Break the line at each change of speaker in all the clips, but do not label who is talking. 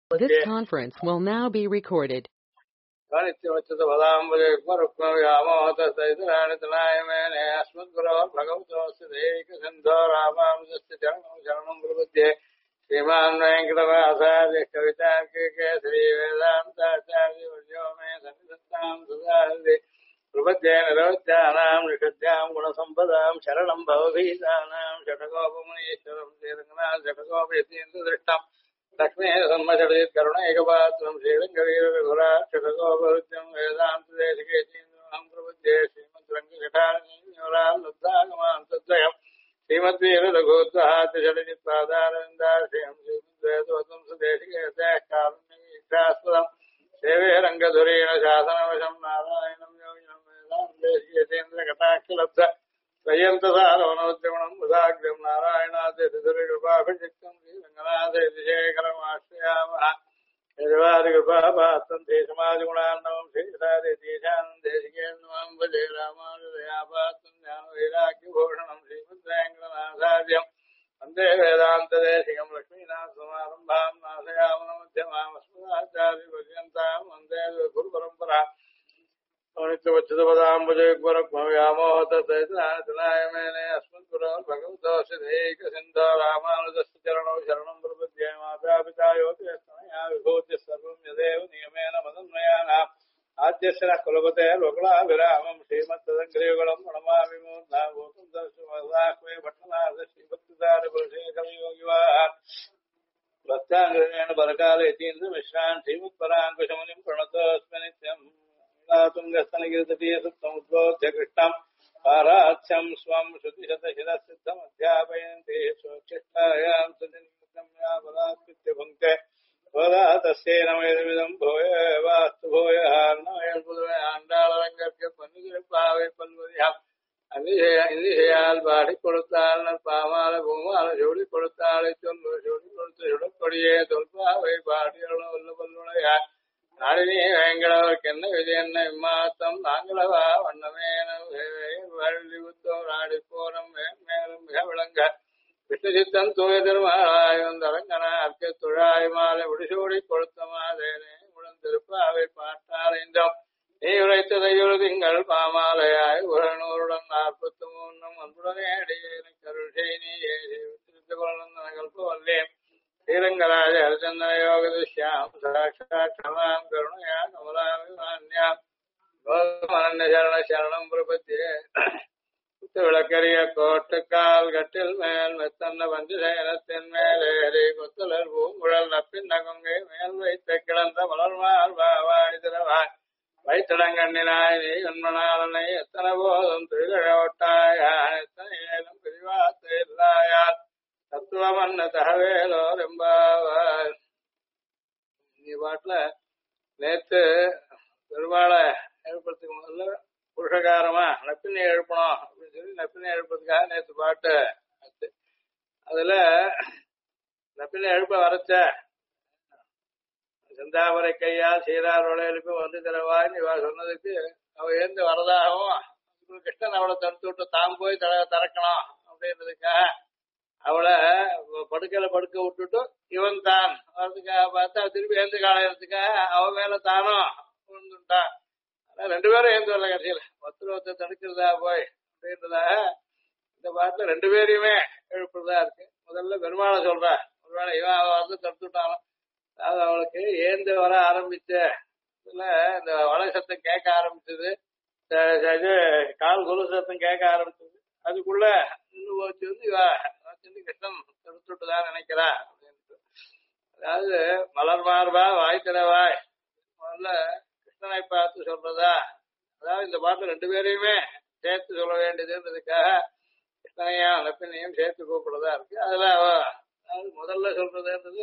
This conference will now be recorded.
श्रीमान् वेङ्कटवासार्य कवितार्किके श्रीवेदान्ताचार्यवर्यो मे सन्निधत्तां सुधारति प्रपद्ये निरवत्यानां निषद्यां गुणसम्पदां शरणं भवभीतानां षटकोपमुनीश्वरं श्रीरङ्गनाथ षटकोपयतीन्द्रदृष्टम् लक्ष्मी सम्मषडित् करुणैकपात्रं श्रीरङ्गवीररघुरा षटकोपहृत्यं वेदान्तदेशिकेतीन्द्रमहं प्रपद्ये श्रीमद्रङ्गजटारण्योरान् लब्धागमान् तद्वयम् श्रीमद्वीरघुत्वहातिषडिपादारविन्दाश्रियं श्रीमद्वेदोत्तम सुदेशिकेतः कारुण्यमीक्षास्पदं सेवे रङ्गधुरेण शासनवशं नारायणं योगिनं वेदान्तेशिकेतेन्द्रकटाक्षलब्ध स्वयन्तसारवनोद्यमनं मुदाग्र्यं नारायणादिकृपाभिषिक्तं श्रीरङ्गनाथेतिशेखरमाश्रयामः यजवादिकृपापात्रं श्रीसमाजगुणार्णवं श्रीरादेशीशानन्देशिकेन्द्रमां भजे रामानुजयापात्रं ज्ञानवैराग्यभूषणं श्रीमद्वेङ्कटनाथार्यं वन्दे वेदान्तदेशिकं लक्ष्मीनाथसमारम्भां नाथयामनमध्यमामस्मदाचार्यपर्यन्तां वन्दे गुरुपरम्पराम् व्यामोहतनाय मेने अस्मद्गुरो भगवतोऽसिधैकसिन्धो रामानुजस्य चरणौ शरणं प्रपद्ये मातापिता योगेस्तनया विभूतिः सर्वं यदेव नियमेन मदन्मयानाम् आद्यस्य नः कुलपते लोकलाभिरामं श्रीमत्तदङ्घ्रियुगलं प्रणमामि मूर्धा भूतं दर्शुमदाह्वे भट्टनाथ श्रीभक्तिदारकुलशेखरयोगिवाहान् भक्ताङ्ग्रेण परकाल यतीन्द्रमिश्रान् श्रीमत्पराङ्कुशमुनिं प्रणतोऽस्मि नित्यम् तुङ्गस्तनगिरितटीयसुप्तमुद्बोध्य कृष्णम् पारार्थ्यं स्वं श्रुतिशतशिरसिद्धमध्यापयन्ति स्वच्छिष्टायां सतिनिमित्तं या बलात्कृत्य भुङ्क्ते वदा तस्यै नमैदमिदं भूय वास्तु भूयः नमयल्पुदुवे आण्डाळरङ्गस्य पन्नुगिरिप्पाவை பல்வதியாம் இந்திசையால் பாடி கொடுத்தாள் பாமால பூமால சூடி கொடுத்தாளை சொல்லு சூடி கொடுத்து சுடப்படியே தொல்பாவை பாடியருள வல்ல பல்லுடையார் நாடினி வேங்கடவர்க்கு என்ன விஜயன்ன இம்மாத்தம் நாங்களவா வண்ணமேனி உத்தம் நாடி போனம் மேலும் மிக விளங்க விஷ்ணுசித்தன் தூய திருமாலாயும் தரங்கன அர்க்க துழாய் மாலை முடிசூடி கொடுத்த மாதேனே உடன் திருப்பாவை பாட்டாரைந்தோம் நீ உரைத்ததையொரு திங்கள் பாமாலையாய் உரநூறுடன் 43 அன்புடனே அடியேனை கருள் செய்தி திருத்து கொள்ள கல்பவல்லேன் श्रीरङ्गराज हरचन्दन योग दुष्याम साक्षात् क्षमां करुणया कमलाभिमान्याम् गोमनन्य शरण शरणं प्रपद्ये விளக்கரிய கோட்டுக்கால் கட்டில் மேல் மெத்தன்ன பஞ்சசேனத்தின் மேலேறி கொத்தலர் பூங்குழல் நப்பின் நகொங்கை மேல் வைத்த கிடந்த மலர்மார் பாவாய் திரவாய் வைத்தடங்கண்ணினாய் நீ உண்மனாலனை எத்தனை போதும் திருகழோட்டாய் எத்தனை ஏலும் பிரிவாத்த இல்லாயால் தத்துவமன்ன தகவேலோ ரெம்பாவார். நீ பாட்டுல நேத்து பெருமாளை எழுப்புறதுக்கு முதல்ல புருஷகாரமா நப்பினை எழுப்பணும் அப்படின்னு சொல்லி நப்பினை எழுப்புறதுக்காக நேத்து பாட்டு அதுல நப்பினை எழுப்ப வரச்ச செந்தாமரை கையால் சீரார் உடையலுக்கு வந்து தரவாய் நீ சொன்னதுக்கு அவ ஏந்து வரதாகவும் கிருஷ்ணன் அவளை தடுத்து விட்டு தாம் போய் திறக்கணும் அப்படின்றதுக்காக அவளை படுக்கையில படுக்க விட்டுட்டு இவன் தான் வர்றதுக்காக பார்த்தா திருப்பி ஏந்து காலையறதுக்காக அவ மேல தானும் விழுந்துட்டான். ரெண்டு பேரும் ஏந்து வரல கடைசியில ஒருத்தர் தடுக்கிறதா போய் அப்படின்றதாக இந்த பாட்டுல ரெண்டு பேரையுமே எழுப்புறதா இருக்கு. முதல்ல பெருமாளை சொல்ற ஒருவேளை இவன் அவ வந்து தடுத்துட்டாலும் அதாவது அவளுக்கு ஏந்து வர ஆரம்பிச்ச இதுல இந்த வலை சத்தம் கேட்க ஆரம்பிச்சது, இது கால் கொலு சத்தம் கேட்க ஆரம்பிச்சது. அதுக்குள்ள இன்னும் போச்சு வந்து இவ கிருஷ்ணன் தடுத்துட்டுதான் நினைக்கிறா அப்படின்ட்டு. அதாவது மலர் மார்பா வாய் திறவாய் முதல்ல கிருஷ்ணனை பார்த்து சொல்றதா, அதாவது இந்த பாட்டு ரெண்டு பேரையுமே சேர்த்து சொல்ல வேண்டியதுன்றதுக்காக கிருஷ்ணனையா நப்பினையும் சேர்த்து கூப்பிடுறதா இருக்கு. அதுல அதாவது முதல்ல சொல்றதுன்றது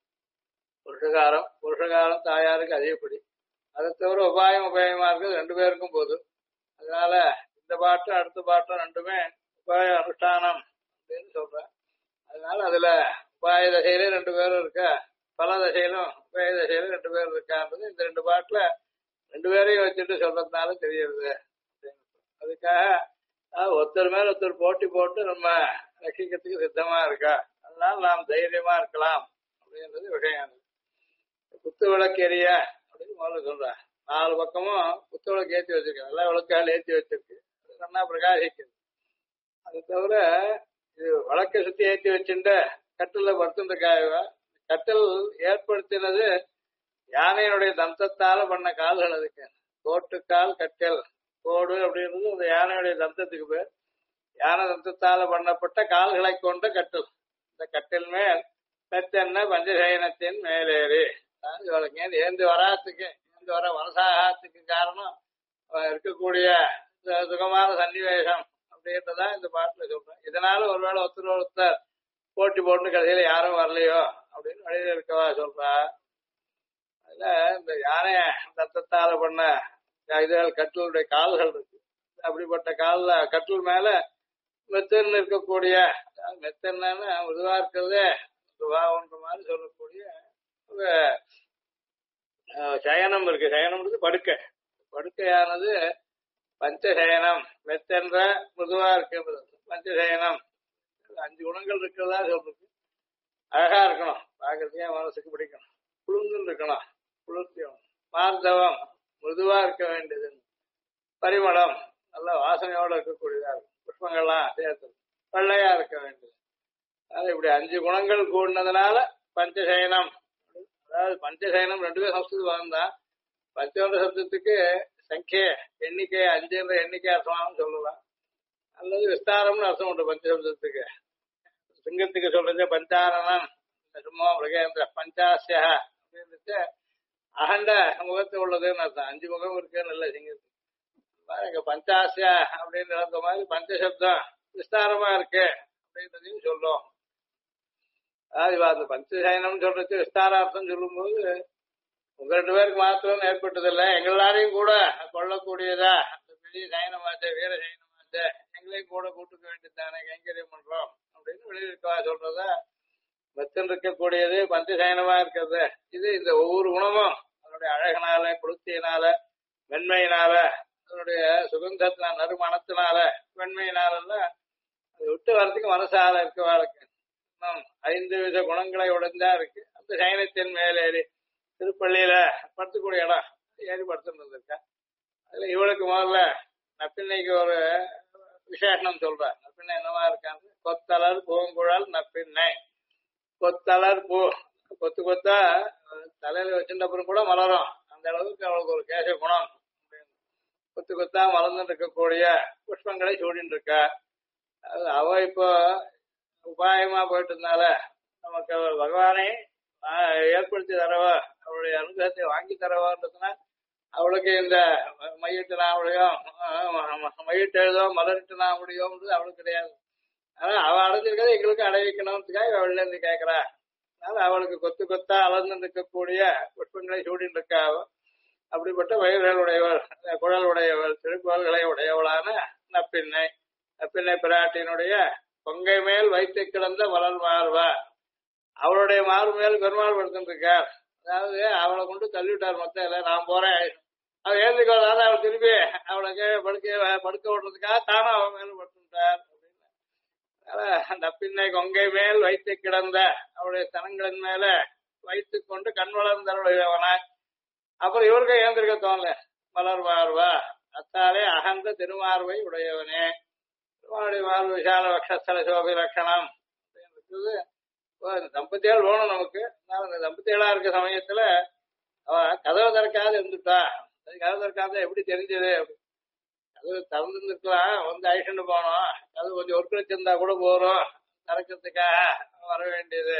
புருஷகாரம் தாயாருக்கு அதிகப்படி, அதை தவிர உபாயமா இருக்குது ரெண்டு பேருக்கும் போது. அதனால இந்த பாட்டும் அடுத்த பாட்டும் ரெண்டுமே உபாய அனுஷ்டானம் அப்படின்னு சொல்றேன். அதனால அதுல உபாய தசையில ரெண்டு பேரும் இருக்கா, பல தசையிலும் உபாய தசையில ரெண்டு பேரும் இருக்கான்றது இந்த ரெண்டு பாட்டுல ரெண்டு பேரையும் வச்சுட்டு சொல்றதுனால தெரியுது. அதுக்காக ஒருத்தர் மேல ஒருத்தர் போட்டி போட்டு நம்ம ரட்சிக்கிறதுக்கு சித்தமா இருக்கா, அதனால நாம் தைரியமா இருக்கலாம் அப்படின்றது விஷயம். குத்து விளக்கு எரிய அப்படின்னு முதல்ல சொல்றா. 4 பக்கமும் குத்து விளக்கு ஏற்றி வச்சிருக்கேன், நல்லா விளக்கால் ஏற்றி வச்சிருக்கு, நல்லா பிரகாசிக்குது. அது தவிர இது வழக்கை சுத்தி ஏற்றி வச்சுட்டு கட்டில படுத்துருக்காங்க. கட்டில் ஏற்படுத்தினது யானையினுடைய தந்தத்தால பண்ண கால்கள். அதுக்கு கோட்டுக்கால் கட்டில், கோடு அப்படின்றது அந்த யானையுடைய தந்தத்துக்கு பேர். யானை தந்தத்தால பண்ணப்பட்ட கால்களை கொண்ட கட்டில். இந்த கட்டில் மேல் மெத்தென்ன பஞ்சசயனத்தின் மேலேறி. இவளுக்கு ஏந்து வராத்துக்கு, ஏந்து வர வரசாகத்துக்கு காரணம் இருக்கக்கூடிய சுகமான சன்னிவேசம் அப்படின்றதா இந்த பாட்டுல சொல்றேன். இதனால ஒருவேளை ஒருத்தர் போட்டி போட்டு கடைசியில யாரும் வரலையோ அப்படின்னு வழியில இருக்கவா சொல்றா. அதுல இந்த யானைய தத்தத்தால பண்ண இதுகள் கட்டிலுடைய கால்கள் இருக்கு. அப்படிப்பட்ட கால்ல கட்டில் மேல மெத்தன்னு இருக்கக்கூடிய, மெத்தன்னு இதுவா இருக்கிறதே ஒன்ற மாதிரி சொல்லக்கூடிய ஒரு சயனம் இருக்கு. சயனம்ன்றது படுக்கை. படுக்கையானது பஞ்சசயனம், மெத்தென்ற மிருதுவா இருக்கின்றது பஞ்சசயனம். 5 குணங்கள் இருக்கிறதா சொல்றது. அழகா இருக்கணும், பார்க்கறதுக்கே மனசுக்கு பிடிக்கணும். குழுங்குன்னு இருக்கணும், குளிர்ச்சியும். மார்தவம், மிருதுவா இருக்க வேண்டியது. பரிமளம், நல்ல வாசனையோட இருக்கக்கூடியதா இருக்கும். புஷ்பங்கள்லாம் சேர்த்து வெள்ளையா இருக்க வேண்டியது. அதாவது இப்படி 5 குணங்கள் கூடினதுனால பஞ்சசயனம். அதாவது பஞ்சசயனம் 2 பேர் சம்ஸ்கிருதம் வந்தா, பஞ்சோன்ற சப்தத்துக்கு சங்கே எண்ணிக்கை 5 என்ற எண்ணிக்கை அர்த்தமானு சொல்லலாம், அல்லது விஸ்தாரம்னு அர்த்தம் உண்டு பஞ்சசப்தத்துக்கு. சிங்கத்துக்கு சொல்றது பஞ்சாரணம், சும்மா மிருகேந்திர பஞ்சாசியா அப்படின்னு அகண்ட முகத்து உள்ளதுன்னு அர்த்தம். 5 முகம் இருக்குன்னு இல்லை சிங்கத்துக்கு. பாருங்க, பஞ்சாசியா அப்படின்னு அந்த மாதிரி பஞ்சசப்தம் விஸ்தாரமா இருக்கு அப்படின்றதையும் சொல்லும். அதாவது அந்த பஞ்சசயனம் சொல்றது விஸ்தாரார்த்தம் சொல்லும் போது உங்க 2 பேருக்கு மாத்திரம் ஏற்பட்டதில்லை, எங்களாரையும் கூட கொள்ளக்கூடியதா பெரிய சயனமாச்சே, வீர சயனமாச்சே, எங்களையும் கூட கூட்டுக்க வேண்டியதானே, கைங்கரியம் பண்றோம் அப்படின்னு வெளியிருக்கா சொல்றதா. மெத்தன் இருக்கக்கூடியது பஞ்சசயனமா இருக்கிறது. இது இந்த ஒவ்வொரு குணமும் அதனுடைய அழகனால, குளுத்தியினால, மென்மையினால, அதனுடைய சுகந்தத்தினால, நறுமணத்தினால, வெண்மையினாலெல்லாம் அதை விட்டு வர்றதுக்கு மனசால இருக்க வாழ்க்கை. 5 வித குணங்களை உடைஞ்சா இருக்கு. அந்த சயனத்தின் மேலேறி திருப்பள்ளியில படுத்துக்கூடிய இடம் ஏறி படுத்துட்டு இருக்கா. அதுல இவளுக்கு முதல்ல நப்பின்னைக்கு ஒரு விசேஷனம் சொல்ற. நப்பின்னை என்னவா இருக்காங்க, கொத்தலர் பூங்குழல் நப்பின்னை. கொத்தலர் பூ, கொத்து கொத்தா தலையில வச்சுட்ட அப்புறம் கூட மலரும், அந்த அளவுக்கு அவளுக்கு ஒரு கேச குணம். கொத்து கொத்தா மலர்ந்துட்டு இருக்கக்கூடிய புஷ்பங்களை சூடின்னு இருக்கா. அவ இப்போ உபாயமா போயிட்டு இருந்தால நமக்கு பகவானை ஏற்படுத்தி தரவா, அவளுடைய அனுகிரகத்தை வாங்கி தரவான்றதுனா அவளுக்கு இந்த மையிட்டு நாவடியும் மையிட்டு எழுதோ மலரிட்டு நாவடியோன்றது அவளுக்கு கிடையாது. ஆனா அவ அடைஞ்சிருக்கிறத எங்களுக்கு அடைவிக்கணும்னுக்காக அவள்ல இருந்து கேட்கிறா. அதனால அவளுக்கு கொத்து கொத்தா அலர்ந்து இருக்கக்கூடிய புஷ்பங்களை சூடின்னு இருக்கா. அப்படிப்பட்ட வயல்களுடையவள், குழல் உடையவள், திருக்குறள்களை உடையவளான நப்பின்னை. நப்பின்னை பிராட்டியினுடைய பொங்கை மேல் வைத்து கிடந்த மலர் மார்வா. அவளுடைய மார்பு மேல் பெருமாள் படுத்துட்டு இருக்கார். அதாவது அவளை கொண்டு தள்ளிவிட்டார் மொத்தம் இல்லை, நான் போறேன் அவ ஏந்துக்கோதாத அவள் திரும்பி அவளுக்கு படுக்க விடுறதுக்காக தானும் அவன் மேல படுத்துட்டார் அப்படின்னு. நப்பின்னை கொங்கை மேல் வைத்து கிடந்த அவளுடைய தனங்களின் மேல வைத்து கொண்டு கண் வளர்ந்தவனாய். அப்புறம் இவருக்கு ஏந்திருக்க தோணல. மலர் மார்வா, அத்தாலே அகந்த திருமார்வை உடையவனே. திருமாவுடைய மார்பு விஷால வக்ஷஸ்தல சோபி லட்சணம் அப்படின்றது. தம்பதியால் வேணும் நமக்கு. அந்த தம்பதிகளா இருக்க சமயத்துல அவ கதவை திறக்காத இருந்துட்டா. அது கதவை திறக்காத எப்படி தெரிஞ்சது? கதவு திறந்துருக்கலாம், வந்து அழிச்சுட்டு போனோம். கதவு கொஞ்சம் ஒர்க்கு இருந்தா கூட போறோம், திறக்கிறதுக்காக வர வேண்டியது.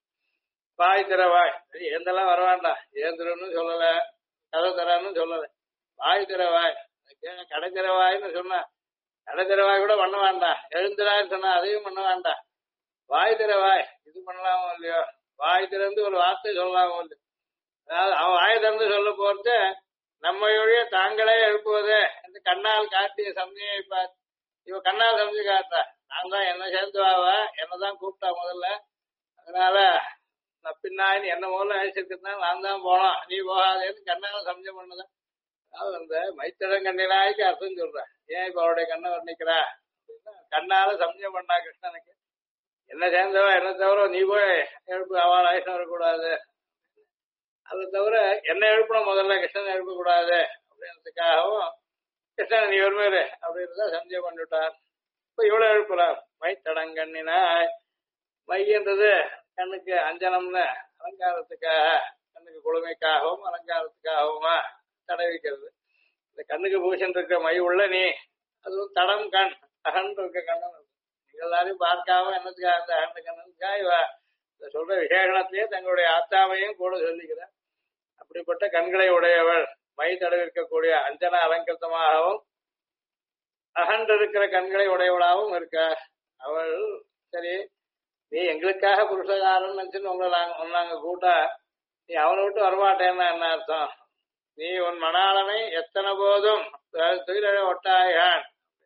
வாய் திறவாய், சரி ஏந்தெல்லாம் வர வேண்டாம், ஏந்திரன்னு சொல்லல, கதவை தரான்னு சொல்லல, வாய் திறவாய். கடை திறவாய்ன்னு சொன்னா கடை திறவாய் கூட பண்ண வேண்டாம், எழுந்துடான்னு சொன்னா அதையும் பண்ண வேண்டாம். வாய் திறவாய் இது பண்ணலாமோ இல்லையோ, வாய் திறந்து ஒரு வார்த்தை சொல்லலாமோ இல்லையோ. அதாவது அவன் வாய் திறந்து சொல்ல போறது நம்மையுடைய தாங்களே எழுப்புவதே இந்த கண்ணால் காட்டிய சமதியை பார்த்து. இவ கண்ணால் சமதி காட்டா, நான் தான் என்ன சேர்ந்து வாவா, என்னதான் கூப்பிட்டா முதல்ல, அதனால பின்னாயின்னு என்ன முதல்ல அழைச்சிருக்கிறதுனால நான் தான் போனோம், நீ போகாதேன்னு கண்ணால சமஜம் பண்ணதான். அதாவது அந்த மைத்திடம் கண்ணினாய்க்கு அர்த்தம் சொல்றேன். ஏன் இப்ப அவருடைய கண்ணை வர்ணிக்கிறா அப்படின்னா, கண்ணால சமஜம் பண்ணா கிருஷ்ணனுக்கு. என்ன சேர்ந்தவா என்ன தவிர நீ போய் எழுப்பு அவள் ஆயுஷம் வரக்கூடாது. அதை தவிர என்ன எழுப்பணும் முதல்ல கிருஷ்ணன் எழுப்பக்கூடாது அப்படின்றதுக்காகவும் கிருஷ்ணன் நீ வருவாரு அப்படின்றத சஞ்சய் பண்ணிவிட்டார். இப்ப இவ்வளவு எழுப்புறார். மை தடங்கண்ணினாய். மைன்றது கண்ணுக்கு அஞ்சனம்னு அலங்காரத்துக்காக, கண்ணுக்கு குளுமைக்காகவும் அலங்காரத்துக்காகவுமா தடவிக்கிறது. இந்த கண்ணுக்கு பூஷன் இருக்க மை உள்ள நீ, அதுவும் தடம் கண் அகன் இருக்க கண்ணன். நீங்க எல்லாரையும் பார்க்காம என்னத்துக்காக அந்த அகண்ட கண்ணனுக்காக இவ இந்த சொல்ற விசேஷணத்தையே தங்களுடைய ஆத்தாமையும் கூட சொல்லிக்கிறார். அப்படிப்பட்ட கண்களை உடையவள், மை தடவிருக்கக்கூடிய அஞ்சன அலங்கிருத்தமாகவும் அகன்று இருக்கிற கண்களை உடையவளாகவும் இருக்க அவள். சரி, நீ எங்களுக்காக புருஷகாரன் நினைச்சுன்னு உங்களை நாங்க கூட்டா நீ அவனை விட்டு வரமாட்டேன்னா என்ன அர்த்தம்? நீ உன் மணாளனை எத்தனை போதும் துயிலழ ஒட்டாயான்.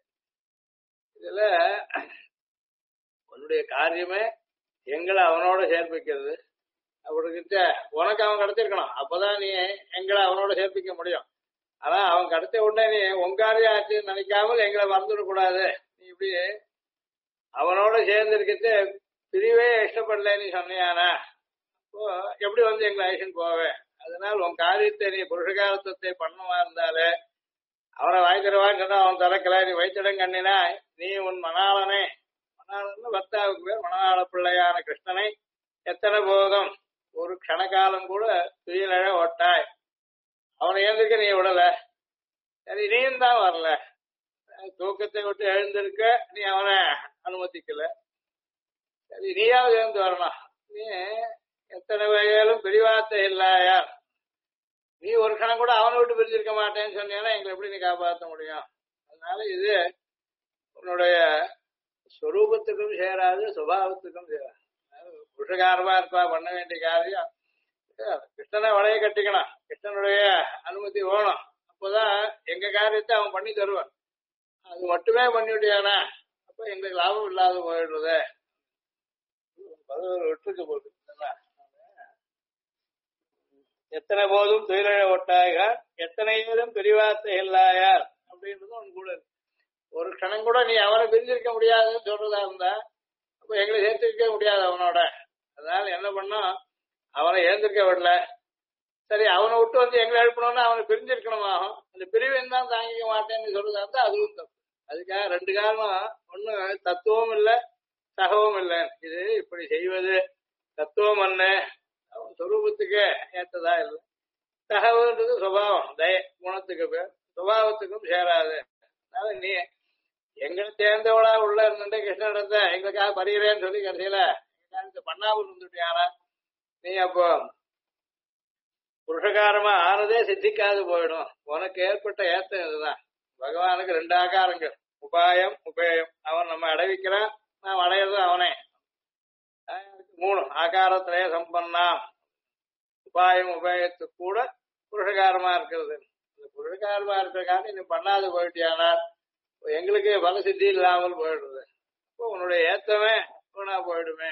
இதுல உன்னுடைய காரியமே எங்களை அவனோட சேர்ப்பிக்கிறது. அப்படிக்கிட்ட உனக்கு அவன் கிடைச்சிருக்கணும், அப்பதான் நீ எங்களை அவனோட சேர்ப்பிக்க முடியும். ஆனா அவன் கிடைச்ச உடனே நீ உங்காரியா ஆச்சுன்னு நினைக்காமல் எங்களை மறந்துடக்கூடாது. நீ இப்படி அவனோட சேர்ந்து இருக்கிறது பிரிவே இஷ்டப்படல நீ சொன்னியானா, அப்போ எப்படி வந்து எங்களை ஐஷன் போவேன்? அதனால உன் காரியத்தை நீ புருஷகாரத்தை பண்ணமா இருந்தாலே அவனை வாய்க்கிறவான்னு சொன்னா அவன் திறக்கல. நீ வைத்திடம் கண்ணினா நீ உன் மணாளனே, மணாளன் பர்த்தாவுக்கு பேர் மணாள பிள்ளையான கிருஷ்ணனை எத்தனை போதும் ஒரு கணக்காலம் கூட துயிலழ ஒட்டாய். அவனை எழுந்திருக்க நீ விடல. சரி, நீயும் தான் வரல. தூக்கத்தை விட்டு எழுந்திருக்க நீ அவனை அனுமதிக்கல. சரி, நீயாவது எழுந்து வரணும். நீ எத்தனை வகையிலும் பிரிவார்த்தை இல்லையா? நீ ஒரு கணம் கூட அவனை விட்டு பிரிஞ்சிருக்க மாட்டேன்னு சொன்னீங்கன்னா எங்களை எப்படி நீ காப்பாற்ற முடியும்? அதனால இது உன்னுடைய ஸ்வரூபத்துக்கும் சேராது, சுபாவத்துக்கும் சேராது. புருஷகாரமா இருப்பா, பண்ண வேண்டிய காரியம் கிருஷ்ணனை வளைய கட்டிக்கணும். கிருஷ்ணனுடைய அனுமதி வேணும். அப்போதான் எங்க காரியத்தை அவன் பண்ணி தருவான். அது மட்டுமே பண்ணிவிட்டியானா அப்ப எங்களுக்கு லாபம் இல்லாத போயிடுறது. விட்டுருக்கு போது எத்தனை போதும் துயிலழ ஒட்டாக எத்தனை ஏதும் பிரிவார்த்தை இல்லாயார் அப்படின்றது அவன் கூட ஒரு கணம் கூட நீ அவனை பிரிஞ்சிருக்க முடியாதுன்னு சொல்றதா இருந்தா அப்ப எங்களை சேர்த்திருக்க முடியாது அவனோட. அதனால என்ன பண்ணோம், அவனை எழுந்திருக்க விடல. சரி, அவனை விட்டு வந்து எங்களை எழுப்பணும்னா அவனை பிரிஞ்சிருக்கணுமாகும். அந்த பிரிவின் தான் தாங்கிக்க மாட்டேன்னு சொல்றதா இருந்தா அதுவும் தப்பு. அதுக்காக ரெண்டு காரணம். ஒண்ணு தத்துவம் இல்லை, சகவம் இல்லை. இது இப்படி செய்வது தத்துவம் என்ன அவன் சொரூபத்துக்கு ஏற்றதா இல்லை. சகவன்றது சுபாவம், தய குணத்துக்கு பேர், சுபாவத்துக்கும் சேராது. அதனால நீ எங்களை சேர்ந்தவளா உள்ள இருந்துட்டு கிருஷ்ணனிடத்தை எங்களுக்காக பரிகிறேன்னு சொல்லி கடைசியில பண்ணாமல் இருந்துட்டியானா நீ அப்போ புருஷகாரமா ஆனதே சித்திக்காது போயிடும். உனக்கு ஏற்பட்ட ஏத்தம் இதுதான். பகவானுக்கு ரெண்டு ஆகாரங்கள், உபாயம் உபேயம். அவன் நம்ம அடைவிக்கிறான், நாம் அடையிறது அவனே. மூணு ஆகாரத்திலே சம்பன்னா. உபாயம் உபயத்துக்கு கூட புருஷகாரமா இருக்கிறது. இந்த புருஷகாரமா இருக்கிறக்காக நீ பண்ணாது போயிட்டியானால் எங்களுக்கு பல சித்தி இல்லாமல் போயிடுறது. இப்போ உன்னுடைய ஏத்தமே வீணா போயிடுமே.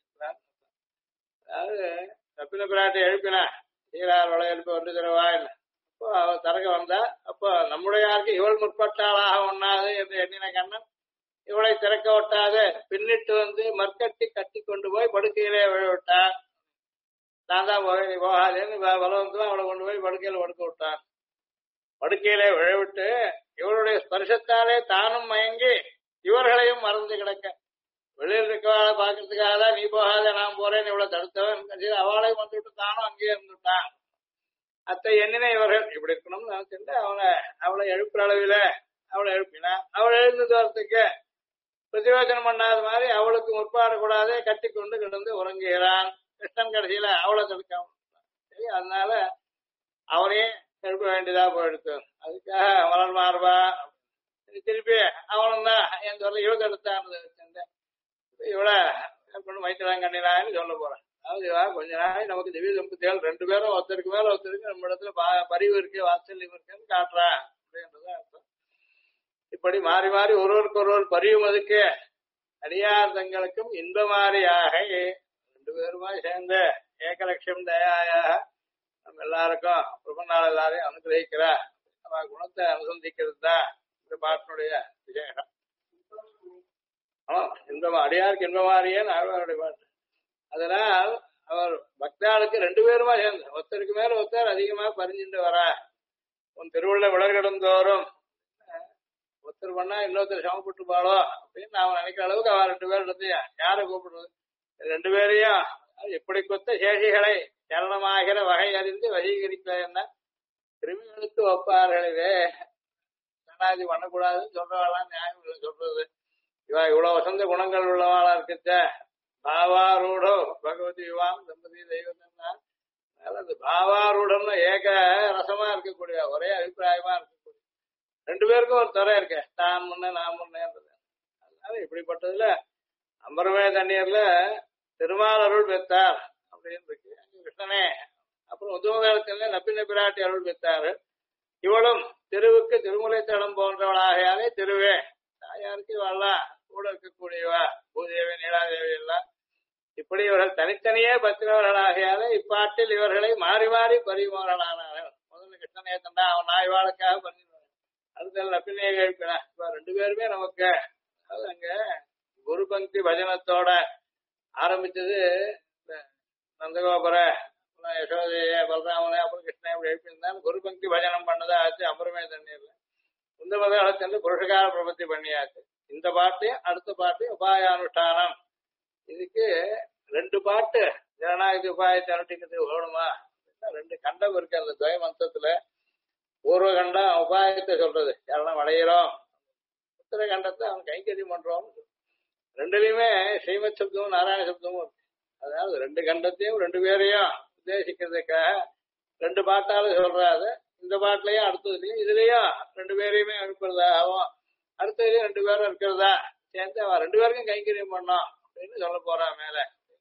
அதாவது தப்பின பிராட்டி எழுப்பினா நீரார் வளை எழுப்பி ஒன்று தருவா இல்லை. அப்போ அவ தரக வந்தா அப்போ நம்முடைய யாருக்கு இவள் முற்பட்டாளாக ஒண்ணாது என்று எண்ணின கண்ணன் இவளை திறக்க விட்டாது பின்னிட்டு வந்து மற்கட்டி கட்டி கொண்டு போய் படுக்கையிலே விழவிட்டான். நான் தான் போய் நீ போகாதேன்னு பலவந்தம் அவளை கொண்டு போய் படுக்கையில படுக்க விட்டான். படுக்கையிலே விழவிட்டு இவருடைய ஸ்பர்சத்தாலே தானும் மயங்கி இவர்களையும் மறந்து கிடக்க வெளியில் இருக்கவாளை பாக்குறதுக்காக தான் நீ போகாத நான் போறேன்னு இவ்வளவு தடுத்தவன் அவளையும் வந்துவிட்டு தானும் அங்கேயே இருந்துட்டான். அத்தை எண்ணின இவர்கள் இப்படி இருக்கணும்னு நினைச்சுட்டு அவளை எழுப்புற அளவில அவளை எழுப்பினா அவள் எழுந்து வரத்துக்கு பிரதியோஜனம் பண்ணாத மாதிரி அவளுக்கு முற்பாடக்கூடாதே கட்டி கொண்டு கிடந்து உறங்குகிறான். கிருஷ்ணன் கடைசியில அவளை தடுக்காம. சரி, அதனால அவனையே எழுப்ப வேண்டியதா போயிடுத்து. அதுக்காக மலர் மாறுபா திருப்பி அவனும் தான் என் சொல்ல இவ தடுத்தான்னு இவளை மைத்திராங்க கண்ணினான்னு சொல்ல போறேன். அதாவது கொஞ்ச நாள் நமக்கு திவ்ய தம்பதிகள் ரெண்டு பேரும் ஒருத்தருக்கு மேல ஒருத்தருக்கு நம்ம இடத்துல பரிவு இருக்கு, வாத்சல்யம் இருக்குன்னு காட்டுறா அப்படின்றத அர்த்தம். இப்படி மாறி மாறி ஒருவருக்கு ஒருவர் பரிவுமதுக்கு அடியார் தங்களுக்கும் இன்பமாரியாக ரெண்டு பேருமா சேர்ந்து ஏகலட்சம் தயாயாக நம்ம எல்லாருக்கும் பிரபன்னாள் எல்லாரையும் அனுகிரகிக்கிறா. நம்ம குணத்தை அனுசந்திக்கிறது தான் இந்த பாட்டினுடைய விசேஷம். ஆமா, இன்பமா அடியாருக்கு இன்பமாரியே ஆழ்வாருடைய பாட்டு. அதனால் அவர் பக்தாளுக்கு ரெண்டு பேருமா சேர்ந்து ஒருத்தருக்கு மேல ஒருத்தர் அதிகமா பறிஞ்சுட்டு வரா. உன் திருவுள்ள விலகிடும் தோறும் ஒருத்தர் பண்ணா இன்னொருத்தர் சமப்பட்டு பாளோ அப்படின்னு நான் நினைக்கிற அளவுக்கு அவன் ரெண்டு பேரும் இருந்தியா யாரை கூப்பிடுறது? ரெண்டு பேரையும் இப்படி கொத்த சேஷிகளை சரணமாகிற வகை அறிந்து வசீகரிக்க என்ன கிருமிகளுக்கு ஒப்பார்களே. சனாதி பண்ணக்கூடாதுன்னு சொல்றவாளாம் நியாயம் இல்லை சொல்றது. இவா இவ்வளவு வசந்த குணங்கள் உள்ளவாளா இருக்கச்ச பாவாரூடோ பகவதி யுவாம் தம்பதி தெய்வம் அந்த பாவாரூடம்னு ஏக ரசமா இருக்கக்கூடிய ஒரே அபிப்பிராயமா இருக்கக்கூடிய ரெண்டு பேருக்கும் ஒரு துறை இருக்க தான் முன்ன நான் முன்னேன்றது. அதனால இப்படிப்பட்டதுல அம்பரமே தண்ணீர்ல திருமால் அருள் பெற்றார் அப்படின்னு இருக்கு கிருஷ்ணனே. அப்புறம் உத்தமகாலத்துல நப்பின பிராட்டி அருள் பெற்றாரு. இவளும் திருவுக்கு திருமுலை தடம் போன்றவளாகையாலே திருவே தாயாருக்கு இவெல்லாம் கூட இருக்கக்கூடியவா பூதேவி நீலாதேவி எல்லாம் இப்படி இவர்கள் தனித்தனியே பத்திரவர்களாகையாலே இப்பாட்டில் இவர்களை மாறி மாறி பரிமாறலானார்கள். முதல்ல கிருஷ்ணனே தண்டா அவன் நாய்வாளுக்காக பண்ணிடுவான். அடுத்த நப்பினையை கேட்பினா இப்ப ரெண்டு பேருமே நமக்கு அது அங்க குரு பங்கி பஜனத்தோட ஆரம்பிச்சது. இந்த நந்தகோபுர யசோதைய பலராமனே அப்புறம் கிருஷ்ணன் இப்படி எழுப்பியிருந்தாலும் குரு பங்கி பஜனம் பண்ணதா ஆச்சு. அப்புறமே தண்ணீர்ல இந்த மதத்துல புருஷகார பிரபத்தி பண்ணியாச்சு. இந்த பாட்டு அடுத்த பாட்டு உபாயானுஷ்டானம். இதுக்கு ரெண்டு பாட்டு ஜனநாயக உபாயத்தை அனுஷ்டிக்கிறது வேணுமா? ரெண்டு கண்டம் இருக்கு அந்த துவய மந்திரத்துல. பூர்வ கண்டம் உபாயத்தை சொல்றது சரணம் அடைகிறோம். உத்தர கண்டத்தை அவன் கைங்கரியம் பண்றோம். ரெண்டுலயுமே ஸ்ரீமத் சப்தமும் நாராயண சப்தமும் இருக்கு. அதாவது ரெண்டு கண்டத்தையும் ரெண்டு பேரையும் உத்தேசிக்கிறதுக்காக ரெண்டு பாட்டால சொல்றாரு. இந்த பாட்டுலயும் அடுத்ததுலயும் இதுலயும் ரெண்டு பேரையுமே அனுப்புறதாகவும் அடுத்ததுலயும் ரெண்டு பேரும் இருக்கிறதா சேர்ந்து அவன் ரெண்டு பேருக்கும் கைங்கரியம் பண்ணோம் அப்படின்னு சொல்ல போறான் மேல.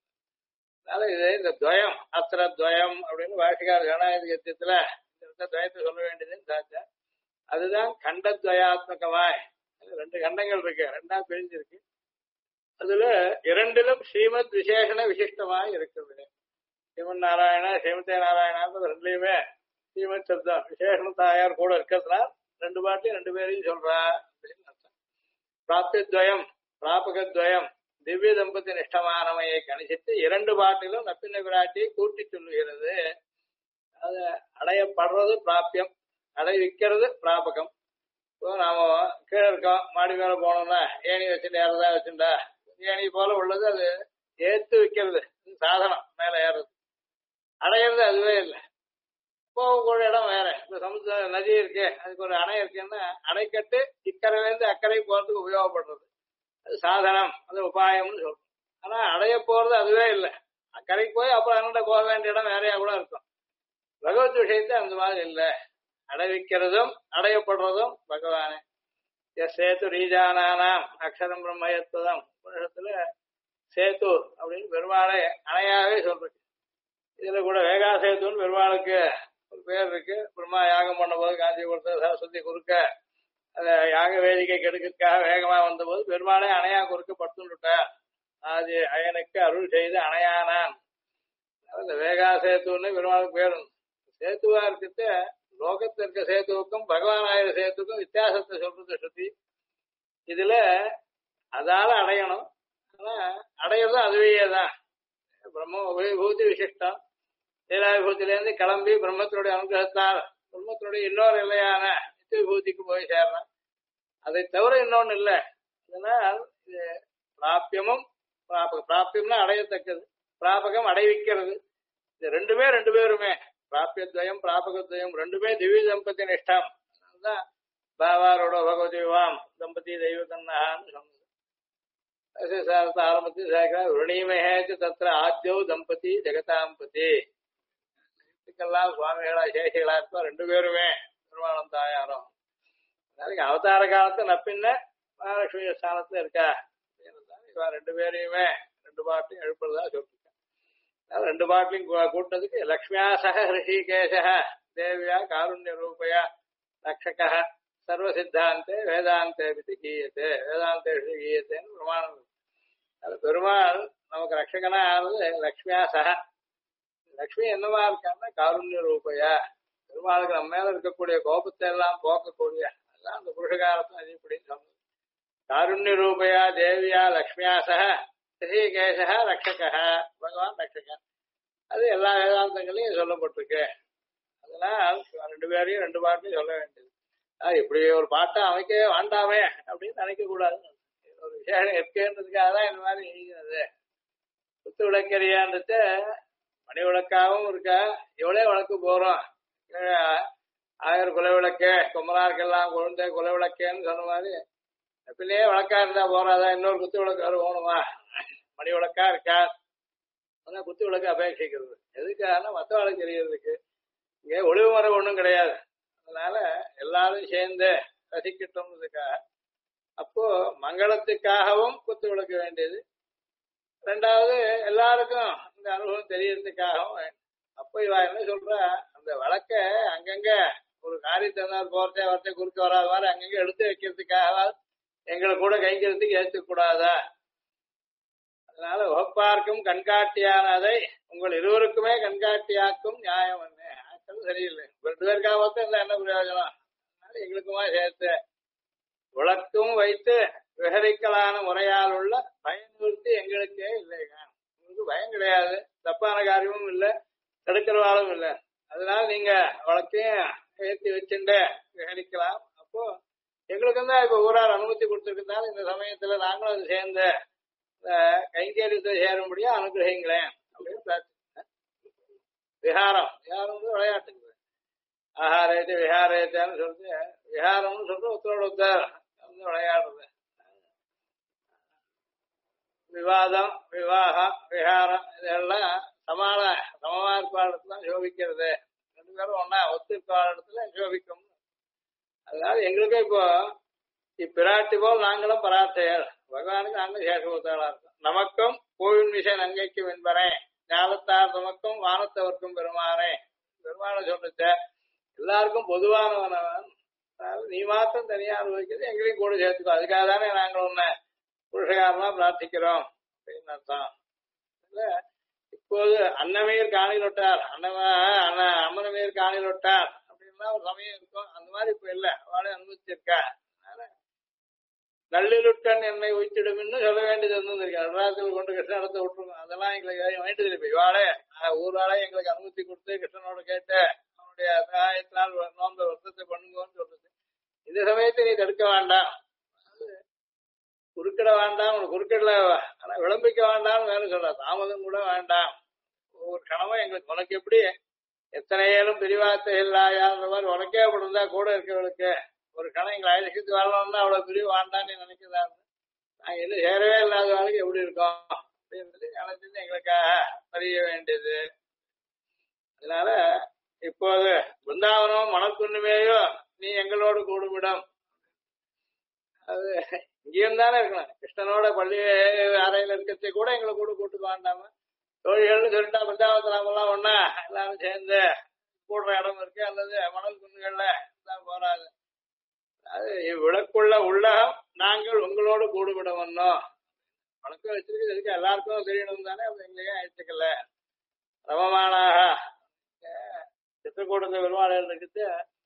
அதனால இது இந்த துவயம் அத்திர துவயம் அப்படின்னு வாசிக்கார ஜனநாயகத்துல இந்த துவயத்தை சொல்ல வேண்டியதுன்னு சாச்சா. அதுதான் கண்டத்வயாத்மகமாய் ரெண்டு கண்டங்கள் இருக்கு, ரெண்டா பிரிஞ்சிருக்கு. அதுல இரண்டிலும் ஸ்ரீமத் விசேஷண விசிஷ்டமாய் இருக்கிறது. ஸ்ரீமன் நாராயணா ஸ்ரீமதே நாராயணா ரெண்டுலயுமே ஸ்ரீமத் சப்தம் விசேஷண தாயார் கூட இருக்கிறதுனால ரெண்டு பாட்டையும் ரெண்டு பேரையும் சொல்றா அப்படின்னு அர்த்தம். பிராப்தித்வயம் பிராபகத்வயம் திவ்ய தம்பதி நிஷ்டமானமையை கணிச்சிட்டு இரண்டு பாட்டிலும் நப்பின விராட்டியை கூட்டி சொல்லுகிறது. அது அடையப்படுறது பிராபியம், அடைவிக்கிறது பிராபகம். இப்போ நாம கீழே இருக்கோம், மாடி மேல போனோம்னா ஏணி வச்சுட்டு ஏறதா வச்சுட்டா ஏணி போல உள்ளது அது ஏத்து வைக்கிறது சாதனம் மேல ஏறது. அடையிறது அதுவே இல்லை. போகக்கூடிய இடம் வேற. இப்ப சமுத்திர நதி இருக்கு, அதுக்கு ஒரு அணை இருக்குன்னா அணைக்கட்டு இக்கரையிலேருந்து அக்கறை போறதுக்கு உபயோகப்படுறது அது சாதனம், அது உபாயம்னு சொல்றோம். ஆனா அடைய போறது அதுவே இல்லை. அக்கறைக்கு போய் அப்புறம் அண்ணன் போக வேண்டிய இடம் வேறையா கூட இருக்கும். பகவத் விஷயத்தை அந்த மாதிரி இல்லை. அடைவிக்கிறதும் அடையப்படுறதும் பகவானே. சேத்து ரீஜானானாம் அக்ஷரம் பிரம்மயத்துவம் உலகத்துல சேத்து அப்படின்னு பெருமாளை அணையாவே சொல்றது. இதுல கூட வேகா சேத்துன்னு பெருமாளுக்கு ஒரு பேர் இருக்கு. பிரம்மா யாகம் பண்ண போது காஞ்சிபுரத்தை சரஸ்வதி குறுக்க அந்த யாக வேதிக்கை கெடுக்கிறதுக்காக வேகமா வந்த போது பெருமாளே அணையா குறுக்க படுத்துட்டார். அது அயனுக்கு அருள் செய்து அணையானான். இந்த வேகா சேத்துன்னு பெருமாளுக்கு பேரு. சேத்துவா இருக்கிறது லோகத்தில் இருக்க சேத்துவுக்கும் பகவான் ஆயிர சேத்துக்கும் வித்தியாசத்தை சொல்றது ஸ்ருதி. இதுல அதால அடையணும். ஆனா அடையிறதும் அதுவேதான். பிரம்ம விபூதி விசிஷ்டம். லீலாவிபூத்திலேருந்து கிளம்பி பிரம்மத்தினுடைய அனுகிரகத்தால் பிரம்மத்தினுடைய இன்னொரு நிலையான நித்திய விபூதிக்கு போய் சேரணும். அதை தவிர இன்னொன்னு இல்லை. அதனால் இது பிராபியமும் பிராபியம்னா அடையத்தக்கது, பிராபகம் அடைவிக்கிறது. இது ரெண்டுமே ரெண்டு பேருமே பிராபியத்வயம் பிராபகத்வயம் ரெண்டுமே திவ்ய தம்பதி நிஷ்டம். அதுதான் பாவாரோட பகவதி வாம் தம்பதி தெய்வ கண்ணான்னு சொன்னது. ஆரம்பத்தில் ருணீமேச்சு தத்திர ஆத்யோ தம்பதி ஜெகதாம்பதி. இதுக்கெல்லாம் சுவாமிகளா சேஷிகளா இருப்பா ரெண்டு பேருமே பெருமானம் தாயாரும். அதுக்கு அவதார காலத்தை நப்பின்ன மகாலட்சுமி ஸ்தானத்துல இருக்கா. ரெண்டு பேரையுமே ரெண்டு பாட்டையும் எழுப்புறதா சொல்லிருக்கேன். ரெண்டு பாட்டிலையும் கூட்டத்துக்கு லக்ஷ்மியா சக ரிஷிகேஷ தேவியா காருண்ய ரூபயா ரக்ஷக சர்வ சித்தாந்தே வேதாந்தே பத்தி கீயத்தே வேதாந்தே கீயத்தேன்னு பிரமாணம். அது பெருமாள் நமக்கு ரட்சகனா ஆனது லக்ஷ்மியா சக. லக்ஷ்மி என்னவா இருக்கான்னா காருண்ய ரூபையா, பெருமாளுக்கு நம்ம மேல இருக்கக்கூடிய கோபத்தை எல்லாம் போக்கக்கூடிய அதான் அந்த புருஷகாரத்தை அதிகப்படின்னு சொன்னது. காருண்ய ரூபையா தேவியா லக்ஷ்மியா சக ரிஷிகேஷ ரக்ஷக பகவான் ரக்ஷகன். அது எல்லா வேதாந்தங்களையும் சொல்லப்பட்டிருக்கு. அதெல்லாம் ரெண்டு பேரையும் ரெண்டு பாட்டையும் சொல்ல வேண்டியது. இப்படி ஒரு பாட்டை அமைக்கவே வேண்டாமே அப்படின்னு நினைக்க கூடாது. ஒரு விஷயம் இருக்குன்றதுக்காக தான் இந்த மாதிரி எழுதினது. குத்து விளக்கறியான்றது மணி விளக்காகவும் இருக்கா, எவ்வளோ விளக்கு போறோம். 1000 குல விளக்கு, குமராருக்கெல்லாம் குழந்தை குல விளக்கேன்னு சொன்ன மாதிரி பிள்ளையே விளக்கா இருந்தா போறாதா, இன்னொரு குத்து விளக்கு வர போகணுமா? மணி விளக்கா இருக்கா, ஆனா குத்து விளக்கு அபேட்சிக்கிறது எதுக்காக? மற்ற விளக்கு தெரியறதுக்கு. இங்க ஒளிவு மரம் ஒன்றும் கிடையாது. அதனால எல்லாரும் சேர்ந்து ரசிக்கட்டும்ன்றதுக்காக. அப்போ மங்களத்துக்காகவும் குத்து விளக்க வேண்டியது. ரெண்டாவது எல்லாருக்கும் இந்த அனுபவம் தெரியறதுக்காகவும். அப்போ இவ என்ன சொல்ற, அந்த வழக்க அங்கங்க ஒரு காரியத்தை போறதே வரத்தை குறுக்க வராத மாதிரி அங்கங்க எடுத்து வைக்கிறதுக்காக எங்களை கூட கைங்கிறதுக்கு ஏற்றுக்கூடாதா? அதனால உகப்பார்க்கும் கண்காட்டியானதை உங்கள் இருவருக்குமே கண்காட்டியாக்கும் நியாயம் என்ன? ஆக்கள் சரியில்லை. 2 பேருக்காக மொத்தம் இருந்தா என்ன பிரயோஜனம்? அதனால எங்களுக்குமா சேர்த்து விளக்கும் வைத்து விகரிக்கலான முறையால் உள்ள பயன்படுத்தி எங்களுக்கே இல்லைங்க. உங்களுக்கு பயம் கிடையாது, தப்பான காரியமும் இல்லை, தடுக்கிறவாளும் இல்லை. அதனால நீங்க வழக்கையும் ஏற்றி வச்சுட்டு விகரிக்கலாம். அப்போ எங்களுக்கு தான் இப்ப ஊரார் அனுமதி கொடுத்துருக்கனால இந்த சமயத்துல நாங்களும் அது சேர்ந்த கைங்கரியத்தை சேரும்படியா அனுகிரகிங்களேன் அப்படின்னு பிரார்த்திக்கிறேன். விஹாரம் விஹாரம் விளையாட்டுங்க. ஆஹாரேத்து விஹாரேத்தான்னு சொல்லிட்டு விஹாரம்னு சொல்லிட்டு ஒருத்தரோட ஒருத்தர் விளையாடுறது. விவாதம், விவாகம், விஹாரம் இதெல்லாம் சமமா இருப்பாளத்துல சோபிக்கிறது. 2 பேரும் ஒன்னா ஒத்து இருப்பாளத்துல சோபிக்கும். அதனால எங்களுக்கு இப்போ இப்பிராட்டி போல் நாங்களும் பராத்தையர், பகவானுக்கு நாங்களும் சேஷபூத்தாளா இருக்கோம். நமக்கும் கோவில் விஷய நங்கைக்கும் என்பனே, ஞானத்தார் தமக்கும் வானத்தவர்க்கும் பெருமானே. பெருமானை சொல்லிச்ச எல்லாருக்கும் பொதுவானவனவன். நீ மாத்திரம் தனியா அனுபவிக்கிறது, எங்களையும் கூட சேர்த்துக்கோ. அதுக்காக தானே நாங்கள் உன்னை புருஷகாரமா பிரார்த்திக்கிறோம் அப்படின்னு அர்த்தம். இப்போது அன்னமீர் காணில் விட்டார், அம்மனமீர் காணில் விட்டார் அப்படின்னா ஒரு சமயம் இருக்கும். அந்த மாதிரி இப்ப இல்ல, அவளே அனுபவிச்சிருக்கா. நல்லிலுட்டன் என்னை உயிர்த்திடும்னு சொல்ல வேண்டியது இருந்திருக்கா. நடராஜத்தில் கொண்டு கிருஷ்ணத்தை விட்டுருக்கோம். அதெல்லாம் எங்களுக்கு வேண்டியது இல்லை. இவாளே ஊராளே எங்களுக்கு அனுமதி கொடுத்து கிருஷ்ணனோட கேட்டு அவனுடைய சகாயத்தினால் நோந்த வருத்தத்தை பண்ணுங்கன்னு சொல்றது. இந்த சமயத்தை நீ தடுக்க வேண்டாம், குறுக்கிட வேண்டாம், உனக்கு குறுக்கிடல, ஆனா விளம்பிக்க வேண்டாம்னு வேலை சொல்ற. தாமதம் கூட வேண்டாம். ஒவ்வொரு கணமும் எங்களுக்கு உனக்கு எப்படி எத்தனை ஏழும் பிரிவார்த்தை இல்லாயான்ற மாதிரி உனக்கே அப்படி இருந்தா கூட இருக்கவளுக்கு ஒரு கணம் எங்களை அழைச்சிட்டு வரணும்னா அவ்வளவு பிரிவு வேண்டான்னு நினைக்கிறாரு. நாங்க இன்னும் சேரவே இல்லாத வாழ்க்கை எப்படி இருக்கோம் அப்படின்றது அழைச்சிட்டு எங்களுக்காக அறிய வேண்டியது. அதனால இப்போது பிருந்தாவனம் மனக்குன்னுமேயோ நீ எங்களோடு கூடுமிடம். அது இங்கேயும் தானே இருக்கணும். கிருஷ்ணனோட பள்ளி அறையில இருக்கிறத கூட எங்களை கூட கூட்டு வேண்டாம தோழிகள்னு சொல்லிட்டா பிருந்தாவனத்துல நாமெல்லாம் ஒன்னா எல்லாரும் சேர்ந்து கூடுற இடம் இருக்கு, அல்லது மணல் குன்றுகள்ல தான் போறாது. அது இவ்விளக்குள்ள உள்ளகம் நாங்கள் உங்களோடு கூடுவிட வந்தோம். வழக்கம் வச்சிருக்கு, இதுக்கு எல்லாருக்கும் தெரியணும் தானே. அப்ப எங்களையும் அழைச்சிக்கல. ரமமானாக சித்திரக்கூடத்தை பெருமாள் இருக்குது.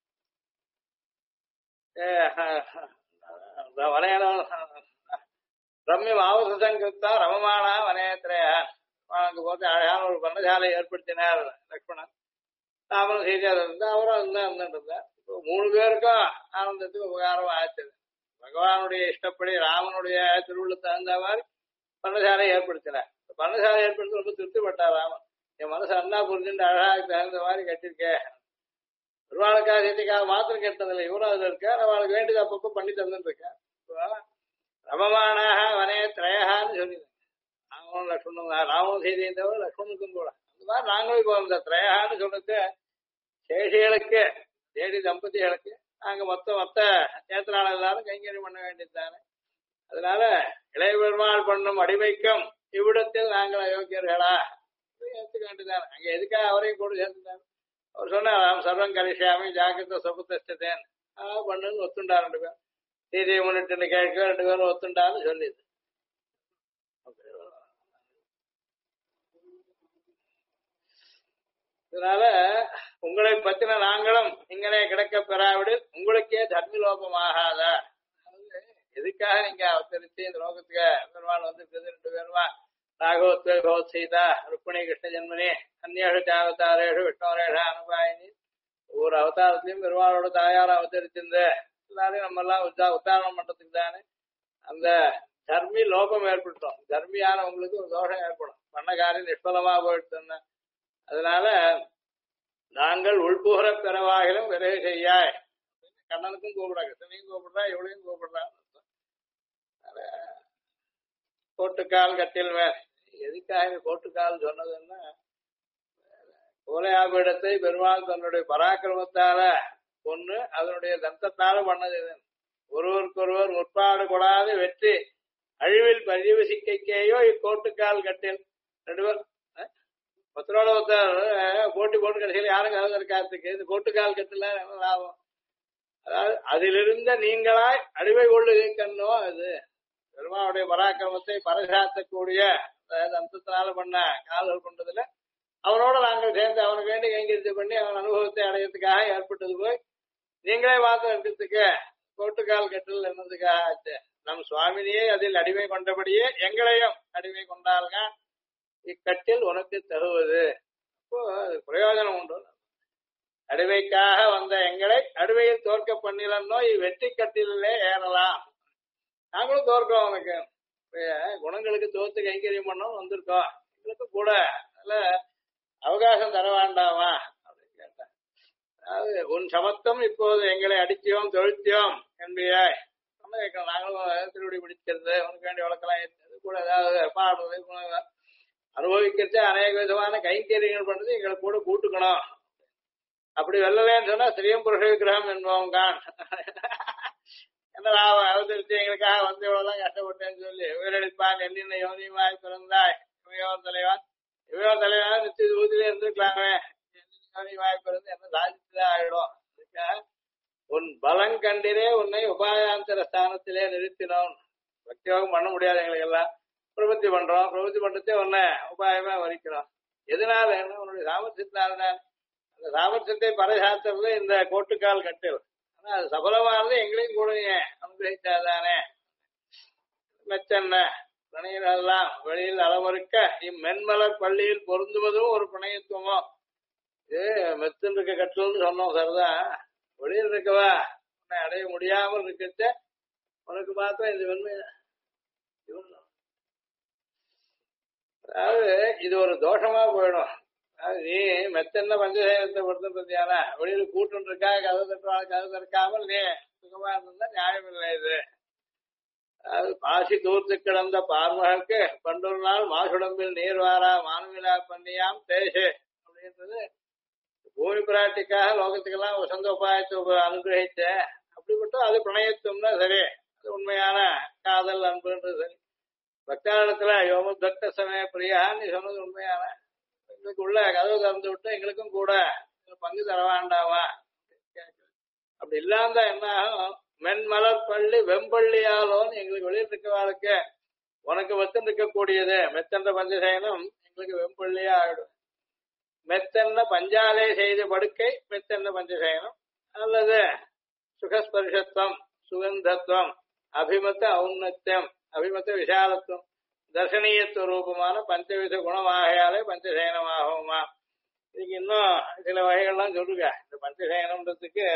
ரம்யம் ஆவசங்கத்தா ரமமானா வனயத்திரையா அங்கு போட்டு அழகான ஒரு பண்டசாலை ஏற்படுத்தினார் லக்ஷ்மணன். ராமனும் சீதையா இருந்தா அவரும் இருந்துட்டு இருந்தார். 3 பேருக்கும் ஆனந்தத்துக்கு உபகாரம் ஆச்சது. பகவானுடைய இஷ்டப்படி ராமனுடைய திருவுள்ளத்தை தகுந்த மாதிரி பண்டசாலை ஏற்படுத்தினார். பண்டசாலை ஏற்படுத்தி ரொம்ப திருப்திப்பட்டார் ராமன். என் மனசு அண்ணா புரிஞ்சுட்டு அழகாக தகுந்த மாதிரி கட்டிருக்கேன். பெருமாளுக்காக சீத்தைக்காக மாத்திரம் கேட்டதில்லை, இவரும் அதுல இருக்கார். அவளுக்கு வேண்டியது அப்பப்போ பண்ணி தந்துட்டு இருக்கார். ரமமானாக வனே திரயகான்னு சொல்லிடுறேன். ராமனும் லக்ஷ்மணும், ராமனும் சீதையும் தவிர லக்ஷ்மணுக்கும் கூட. அந்த மாதிரி நாங்களும் இப்போ இந்த திரயகான்னு சொல்லிட்டு சேஷிகளுக்கு தேடி தம்பதிகளுக்கு நாங்க மொத்த சேத்திராளர் எல்லாரும் கைங்கரியம் பண்ண வேண்டியது தானே. அதனால இளைய பெருமாள் பண்ணும் அடிமைக்கும் இவ்விடத்தில் நாங்கள் அயோக்கியர்களா ஏற்றுக்க வேண்டியதானே. அங்க எதுக்காக அவரையும் கூட சேர்த்துட்டாரு. அவர் சொன்னார் சர்வம் கரிஷாமி ஜாக்கிரத சொபுத்தேன் பண்ணுன்னு ஒத்துண்டார். 2 பேரும் சீதையை முன்னிட்டு கேட்க 2 பேரும் ஒத்துண்டான்னு சொல்லிது. இதனால உங்களை பத்தின நாங்களும் இங்கனே கிடக்க பெறாவிடில் உங்களுக்கே தர்மிலோபமாகாதா. எதுக்காக நீங்க அவதரிச்சு இந்த லோகத்துக்கு பெருமாள் வந்து 2 பேருமா ராகவத்வே பகவத் சீதா ருக்மிணி கிருஷ்ண ஜென்மனி அந்நேஷு அவதாரேஷு விஷ்ணோரேஷ அனுபாயினி ஒவ்வொரு அவதாரத்திலையும் பெருமாளோட தாயார் அவதரிச்சிருந்த எல்லாரையும் நம்ம எல்லாம் உத்தாரணம் பண்றதுக்கு தானே அந்த தர்மி லோபம் ஏற்பட்டோம். தர்மியானவங்களுக்கு ஒரு தோஷம் ஏற்படும், பண்ண காரியம் நிஷ்பலமா போயிட்டு. அதனால நாங்கள் உள்புகிற பிறவாகிலும் விரைவு செய்யாய். கண்ணனுக்கும் கூப்பிடுறா, கிருஷ்ணனையும் கூப்பிடுறா, இவளையும் கூப்பிடுறா. கோட்டுக்கால் கட்டில் மேல் எதுக்காக கோட்டுக்கால் சொன்னதுன்னா, கோலையாபீடத்தை பெருமாள் தன்னுடைய பராக்கிரமத்தால கொன்னு அதனுடைய தந்தத்தால பண்ணது. ஒருவருக்கொருவர் முற்பாடு கூடாது வெற்றி அழிவில் பதிவு சிக்கைக்கேயோ இக்கோட்டுக்கால் கட்டில். ரெண்டு பேர் ஒருத்தரோட ஒருத்தர் போட்டி போட்டு கடைசியில் யாரும் கலந்து இருக்காதுக்கு இந்த கோட்டுக்கால் கட்டில லாபம். அதாவது அதிலிருந்த நீங்களாய் அழிவை கொள்ளு கண்ணோ அது பெருமாவுடைய பராக்கிரமத்தை பறைசாத்தக்கூடிய அந்தத்தினால பண்ண கால்கள் கொண்டதுல அவனோட நாங்கள் சேர்ந்து அவனுக்கு வேண்டி கைங்கரித்து பண்ணி அவன் அனுபவத்தை அடையிறதுக்காக ஏற்பட்டது போய் நீங்களே மாத்திரம் இருக்கிறதுக்கு கோட்டுக்கால் கட்டில் என்னதுக்காக ஆச்சு. நம் சுவாமினியே அதில் அடிமை கொண்டபடியே எங்களையும் அடிமை கொண்டால்க இக்கட்டில் உனக்கு தருவது. அப்போ அது பிரயோஜனம் உண்டு. அடிமைக்காக வந்த எங்களை அடிமையில் தோற்க பண்ணிலன்னோ வெற்றி கட்டிலே ஏறலாம். நாங்களும் தோற்கிறோம், உனக்கு குணங்களுக்கு தோத்து கைங்கரியம் பண்ணோம் வந்திருக்கோம், எங்களுக்கு கூட அதுல அவகாசம் தர வேண்டாமா அப்படின்னு கேட்டேன். அதாவது உன் சமத்தம் இப்போது எங்களை அடித்தியோம் தொழுத்தியோம் என்பியாய் கேட்கணும். நாங்களும் திருவடி பிடிக்கிறது உனக்கு வேண்டிய வழக்கெல்லாம் ஏற்றது கூட ஏதாவது பாடுறது அனுபவிக்கிறது அநேக விதமான கைங்கரியங்கள் பண்றது எங்களை கூட கூட்டுக்கணும். அப்படி வெல்லலேன்னு சொன்னா ஸ்ரீயம் புருஷ விக்கிரகம் என்பவன் கான் என்ன லாபம் அவதரித்து எங்களுக்காக வந்து இவ்வளவுதான் கஷ்டப்பட்டேன்னு சொல்லி உயிரிழப்பான் என்னென்ன யோனியுமாய் பிறந்தாய் இவையோர் தலைவான் இவையோர் தலைவான் நிச்சய ஊதிலே இருந்திருக்கலாமே யோனியுமாய் பிறந்து என்ன சாதிச்சுதான் ஆயிடும். அதுக்காக உன் பலம் கண்டிரே உன்னை உபாயாந்தர ஸ்தானத்திலே நிறுத்தினோம். பக்தியோகம் பண்ண முடியாது எங்களுக்கு எல்லாம், பிரபத்தி பண்றோம், பிரபத்தி பண்றதே உன்னை உபாயமா வரிக்கிறோம். எதனால என்ன உன்னுடைய சாமர்த்தியத்தினால்தான். அந்த சாமர்த்தியத்தை பறைசாத்துறது இந்த கோட்டுக்கால் கட்டில். ஆனா அது சபலமானது எங்களையும் கூட அனுகிரகித்தாதானே. மெச்சென்ன பிணையெல்லாம் வெளியில் அளமறுக்க இம்மென்மலர் பள்ளியில் பொருந்துவதும் ஒரு பிணையத்துவமோ. இது மெத்துன்னு இருக்க கட்டில்னு சொன்னோம் சரிதான். வெளியில் இருக்கவா உன்னை அடைய முடியாமல் இருக்கிறத உனக்கு பார்த்தா இது வெண்மை. அதாவது இது ஒரு தோஷமா போயிடும். நீ மெத்தன்ன பஞ்சசேனத்தை பொறுத்தியானா வெளியில கூட்டு இருக்கா கதை தட்டுவாள் கதை திறக்காமல் நீ சுகமா இருந்தா நியாயம் இல்லை. இது அதாவது பாசி தூர்த்து கிடந்த பார்மகளுக்கு பண்டொரு நாள் மாசுடம்பில் நீர் வாரா மானுவிழா பண்ணியாம் தேசு அப்படின்றது பூமி பிராட்டிக்காக லோகத்துக்கெல்லாம் வசந்த உபாயத்தை அனுகிரகிச்ச. அப்படிப்பட்ட அது பிரணயத்துவம்னா சரி, அது உண்மையான காதல் அன்புன்றது சரி. பக்தாளத்துல யோம பக்த சமய பிரியான்னு சொன்னது உண்மையான. எங்களுக்கு உள்ள கதவு திறந்து விட்டு எங்களுக்கும் கூட பங்கு தர வேண்டாமா. அப்படி இல்லாம என்ன ஆகும், மென்மலர் பள்ளி வெம்பள்ளியாலோன்னு எங்களுக்கு வெளியில் இருக்கவாளுக்கு உனக்கு மெத்தன் இருக்கக்கூடியது மெத்தன்ற பஞ்சசயனம் எங்களுக்கு வெம்பள்ளியா ஆயிடும். மெத்தன்ன பஞ்சாலே செய்த படுக்கை மெத்தன்ன பஞ்சசயனம் அல்லது சுகஸ்பர்ஷத்துவம் சுகந்தத்துவம் அபிமத ஔன்னத்தியம் அபிமத விஷாலத்துவம் தர்சனீயத்துவ ரூபமான பஞ்சவித குணமாகையாலே பஞ்சசயனமாகுமா. இதுக்கு இன்னும் சில வகைகள்லாம் சொல்லுங்க. இந்த பஞ்சசயனம்ன்றதுக்கு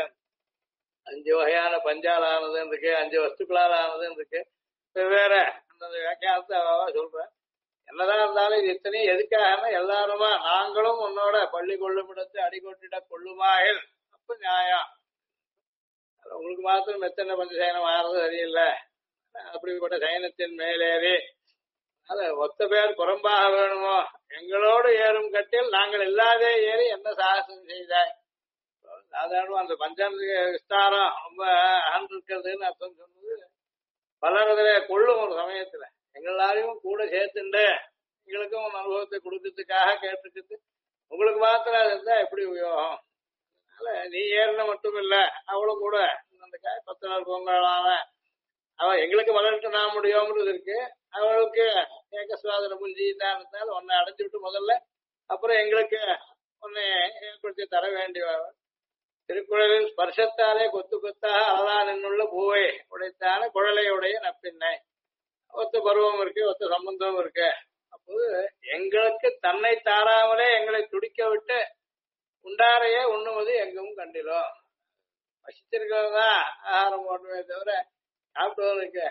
5 வகையான பஞ்சால் ஆனதுன்னு இருக்கு, 5 வஸ்துக்களால் ஆனதுன்னு இருக்கு. வெவ்வேறு அந்த வியாக்கியானத்தை சொல்றேன். என்னதான் இருந்தாலும் இது இத்தனையும் எதுக்காக எல்லாருமா நாங்களும் உன்னோட பள்ளி கொள்ளுமிடத்து அடிக்கொட்டிட கொள்ளுமாயில் அப்ப நியாயம். உங்களுக்கு மாத்திரம் எத்தனை பஞ்சசயனம் ஆறது சரியில்லை. அப்படிப்பட்ட சயனத்தின் மேலேறி அத ஒத்த பேர் புறம்பாக வேணுமோ எங்களோடு ஏறும் கட்டில் நாங்கள் இல்லாதே ஏறி என்ன சாகசம் செய்தாய். சாதாரண அந்த பஞ்சாங்க விஸ்தாரம் ரொம்ப அகன்று இருக்கிறதுன்னு அர்த்தம் சொன்னது பலரதுல கொள்ளும். ஒரு சமயத்துல எங்களாரையும் கூட சேர்த்துண்டு எங்களுக்கும் ஒரு அனுபவத்தை கொடுக்கறதுக்காக கேட்டுக்கிட்டு உங்களுக்கு மாத்திரம் அது இருந்தா எப்படி உபயோகம். அதனால நீ ஏறின மட்டும் இல்ல அவளும் கூட அந்த 10 நாள் பொங்கலான அவன் எங்களுக்கு வளர்த்து நான் முடியும்ன்றது இருக்கு. அவளுக்கு ஏகசுவாதன புஞ்சிதான் இருந்தாலும் உன்னை அடைஞ்சு விட்டு முதல்ல அப்புறம் எங்களுக்கு உன்னை ஏற்படுத்தி தர வேண்டியவ. திருக்குறளில் ஸ்பர்ஷத்தாலே கொத்து கொத்தாக அழகா நின்னுள்ள பூவை உடைத்தான குழலையுடைய நப்பின்னை. ஒத்த பருவம் இருக்கு, ஒத்த சம்பந்தம் இருக்கு. அப்போ எங்களுக்கு தன்னை தாராமலே எங்களை துடிக்க விட்டு உண்டாரையே உண்ணுவது எங்கும் கண்டிலோம். பசிச்சிருக்கிறதா ஆகாரம் போடணுமே தவிர சாப்பிடுவதற்கு